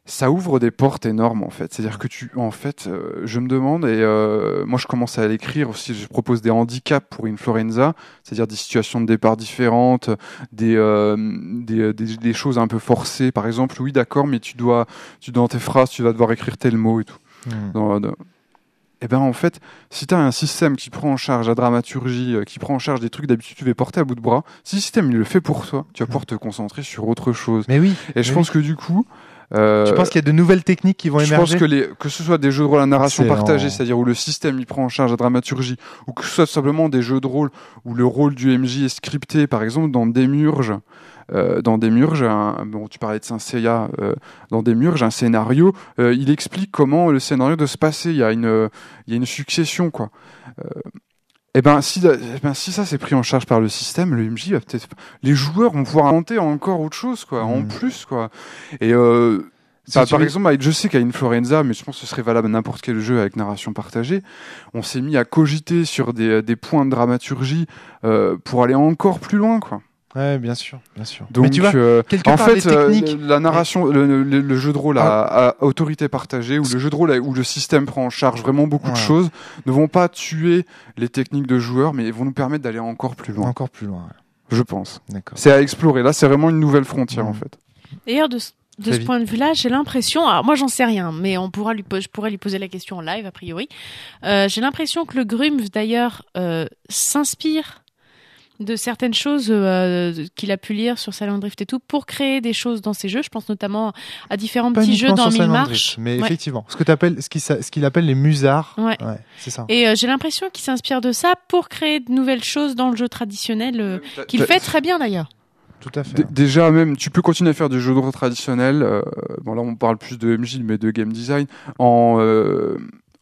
ça ouvre des portes énormes en fait. C'est-à-dire que tu, en fait, euh, je me demande et euh, moi je commence à l'écrire aussi. Je propose des handicaps pour Influenza, c'est-à-dire des situations de départ différentes, des, euh, des, des des choses un peu forcées. Par exemple, oui d'accord, mais tu dois, tu dans tes phrases, tu vas devoir écrire tel mot et tout. Mmh. Dans, dans... Et ben en fait, si tu as un système qui prend en charge la dramaturgie, euh, qui prend en charge des trucs d'habitude tu vas porter à bout de bras, si le système il le fait pour toi, tu vas pouvoir te concentrer sur autre chose. Mais oui. Et je mais pense oui. que du coup, euh, Tu penses qu'il y a de nouvelles techniques qui vont je émerger? pense que les que ce soit des jeux de rôle à narration Excellent. partagée, c'est-à-dire où le système il prend en charge la dramaturgie, ou que ce soit simplement des jeux de rôle où le rôle du M J est scripté, par exemple dans Démurge. Euh, dans Démurge, un, bon, tu parlais de Saint Seiya, euh, dans Démurge, un scénario, euh, il explique comment le scénario doit se passer. Il y a une, euh, il y a une succession, quoi. Euh, et ben si, eh ben si ça c'est pris en charge par le système, le M J va peut-être, les joueurs vont pouvoir inventer encore autre chose, quoi, Mmh. en plus, quoi. Et euh, Si bah, tu par veux- exemple, avec- je sais qu'à Influenza, mais je pense que ce serait valable à n'importe quel jeu avec narration partagée, on s'est mis à cogiter sur des, des points de dramaturgie euh, pour aller encore plus loin, quoi. Ouais, bien sûr, bien sûr. Donc, mais tu vois, euh, quelque en part, fait, les techniques. euh, la narration, le, le- le jeu de rôle à, à autorité partagée, ou le jeu de rôle à- où le système prend en charge vraiment beaucoup de Ouais. choses, ne vont pas tuer les techniques de joueurs, mais vont nous permettre d'aller encore plus loin, Encore plus loin. je pense. ouais. D'accord. C'est à explorer. Là, c'est vraiment une nouvelle frontière, Mhm. en fait. D'ailleurs, de, ce- de Très ce vite. point de vue-là, j'ai l'impression, alors moi j'en sais rien, mais on pourra lui, po- je pourrais lui poser la question en live a priori. Euh, j'ai l'impression que le Grumpf d'ailleurs euh, s'inspire de certaines choses euh, qu'il a pu lire sur Silent Drift et tout pour créer des choses dans ses jeux. Je pense notamment à différents Pas petits jeux uniquement dans sur Mille Silent Marches. Drift, mais Ouais. effectivement, ce que t'appelles, ce qu'il s'a- ce qu'il appelle les musards. Ouais. c'est ça. Et euh, j'ai l'impression qu'il s'inspire de ça pour créer de nouvelles choses dans le jeu traditionnel, euh, qu'il T'as- fait très bien d'ailleurs. Tout à fait. D- Déjà, même, tu peux continuer à faire du jeu de rôle traditionnel. Euh, bon, là, on parle plus de M J, mais de game design. En, euh,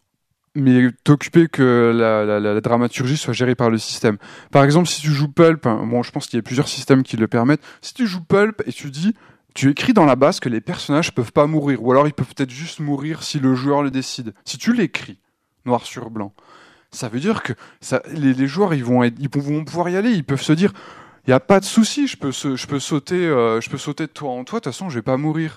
mais t'occuper que la, la, la, la dramaturgie soit gérée par le système. Par exemple, si tu joues Pulp, hein, bon, je pense qu'il y a plusieurs systèmes qui le permettent. Si tu joues Pulp et tu dis, tu écris dans la base que les personnages peuvent pas mourir, ou alors ils peuvent peut-être juste mourir si le joueur le décide. Si tu l'écris, noir sur blanc, ça veut dire que ça, les, les joueurs, ils vont, être, ils vont pouvoir y aller. Ils peuvent se dire, il y a pas de souci, je peux, se- je peux sauter, euh, je peux sauter de toi en toi. De toute façon, je vais pas mourir.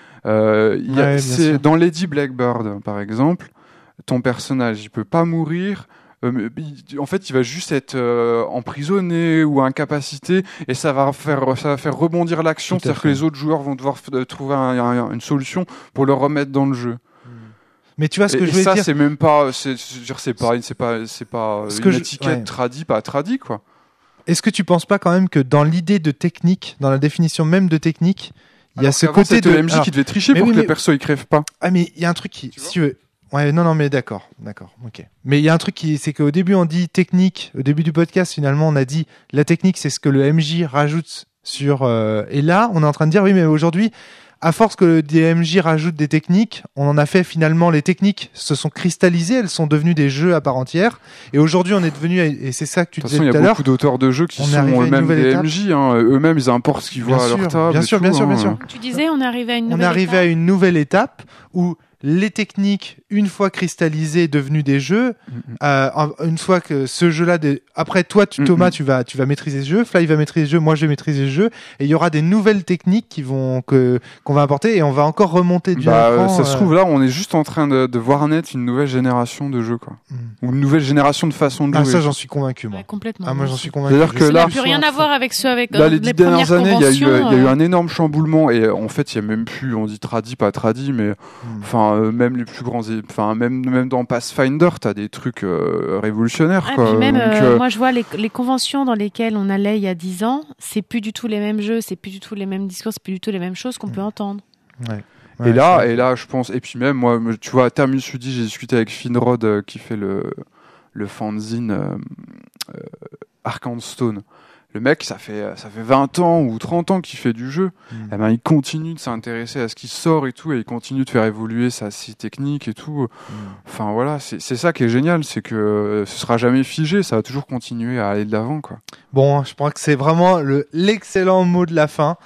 Euh, il y a- Ouais, bien c'est sûr. dans Lady Blackbird, par exemple, ton personnage, il peut pas mourir. Euh, mais il- en fait, il va juste être euh, emprisonné ou incapacité, et ça va faire, ça va faire rebondir l'action. Tout à C'est-à-dire fait. que les autres joueurs vont devoir f- trouver un- un- une solution pour le remettre dans le jeu. Mais tu vois ce Et, que et je voulais ça, dire. c'est même pas, c'est, c'est, je veux dire, c'est pas, c'est pas, c'est pas Ce une que je- étiquette ouais. tradie, pas tradie, quoi. Est-ce que tu penses pas quand même que dans l'idée de technique, dans la définition même de technique, il y a Alors ce qu'avant, côté c'était de le M J alors, qui devait tricher mais pour oui, que mais- les persos ils crèvent pas. Ah mais il y a un truc qui, Tu si tu veux, ouais non non mais d'accord, d'accord, ok. Mais il y a un truc qui, c'est qu'au début on dit technique, au début du podcast finalement on a dit la technique c'est ce que le M J rajoute sur, euh, et là on est en train de dire oui mais aujourd'hui à force que des M J rajoutent des techniques, on en a fait finalement les techniques se sont cristallisées, elles sont devenues des jeux à part entière. Et aujourd'hui on est devenu, et c'est ça que tu De toute disais façon, il y tout a à l'heure. beaucoup d'auteurs de jeux qui on est arrivé sont à une eux-mêmes nouvelle des étape. M J. Hein. Eux-mêmes, ils importent ce qu'ils Bien voient à sûr, leur table. bien et sûr, tout, bien sûr, bien hein. sûr. Tu disais, on est arrivé à une On nouvelle est arrivé étape. à une nouvelle étape où les techniques, une fois cristallisées, devenues des jeux, Mhm. euh, en- une fois que ce jeu-là, des- après toi, tu, Mhm. Thomas, tu vas, tu vas maîtriser ce jeu, Fly va maîtriser ce jeu, moi je vais maîtriser ce jeu, et il y aura des nouvelles techniques qui vont que qu'on va apporter, et on va encore remonter du Bah, cran, ça se euh, trouve là, on est juste en train de, de voir naître une nouvelle génération de jeux, quoi. Mhm. Ou une nouvelle génération de façon de Ah jouer. ça, j'en suis convaincu, moi. Ouais, complètement. Ah moi j'en suis convaincu. C'est-à-dire Je que sais là- Ça plus n'a plus rien sur- à voir avec ceux avec Là, euh, les les dix premières dernières années, il y, a eu, conventions, il y a eu euh, un énorme chamboulement, et euh, en fait, il y a même plus, on dit tradi, pas tradi, mais Mhm. enfin, euh, même les plus grands, é- enfin, même même dans Pathfinder, t'as des trucs euh, révolutionnaires, Ah, quoi. puis même, Donc, euh, euh, moi je vois les, les conventions dans lesquelles on allait il y a dix ans, c'est plus du tout les mêmes jeux, c'est plus du tout les mêmes discours, c'est plus du tout les mêmes choses qu'on peut entendre. Ouais. Et Ouais, là, c'est- et là, je pense, et puis même, moi, me- tu vois, à Terminus Sudi, j'ai discuté avec Finrod, euh, qui fait le, le fanzine euh, euh, Arcanstone. Le mec, ça fait, ça fait vingt ans ou trente ans qu'il fait du jeu. Mhm. Eh ben, il continue de s'intéresser à ce qui sort et tout, et il continue de faire évoluer sa scie technique et tout. Mhm. Enfin, voilà, c'est c'est ça qui est génial, c'est que euh, ce sera jamais figé, ça va toujours continuer à aller de l'avant, quoi. Bon, je crois que c'est vraiment le l'excellent mot de la fin.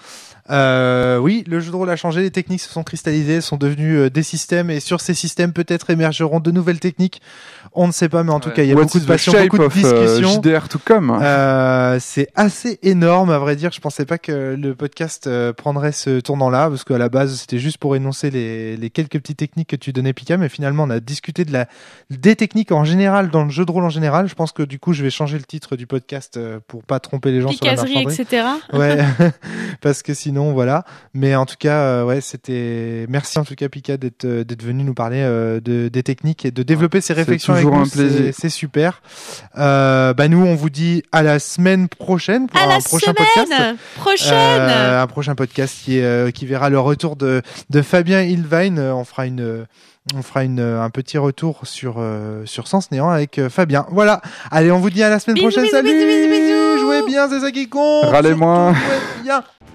Euh, oui, le jeu de rôle a changé, les techniques se sont cristallisées, sont devenues euh, des systèmes, et sur ces systèmes peut-être émergeront de nouvelles techniques. On ne sait pas, mais en tout Ouais. cas, il y a What's beaucoup de the passion, shape beaucoup de of, euh, discussions. J D R tout comme. Euh, c'est assez énorme, à vrai dire. Je pensais pas que le podcast euh, prendrait ce tournant-là, parce qu'à la base, c'était juste pour énoncer les, les quelques petites techniques que tu donnais, Pika, mais finalement, on a discuté de la, des techniques en général, dans le jeu de rôle en général. Je pense que du coup, je vais changer le titre du podcast euh, pour pas tromper les gens sur la Picaserie, marchanderie. et cetera. Ouais, parce que sinon, voilà. Mais en tout cas, euh, ouais, c'était. Merci en tout cas, Pika, d'être euh, d'être venu nous parler euh, de des techniques et de développer ces C'est réflexions avec toujours nous. un plaisir. C'est- C'est super. Euh, bah nous, on vous dit à la semaine prochaine pour À un la prochain semaine podcast. prochaine. Euh, un prochain podcast qui est, euh, qui verra le retour de de Fabien Ilvain. Euh, On fera une on fera une un petit retour sur euh, sur Sens Néant avec euh, Fabien. Voilà. Allez, on vous dit à la semaine Bisous, prochaine. bisous, Salut. bisous, bisous, bisous. Jouez bien, c'est ça qui compte. Râlez moins. Surtout, jouez bien.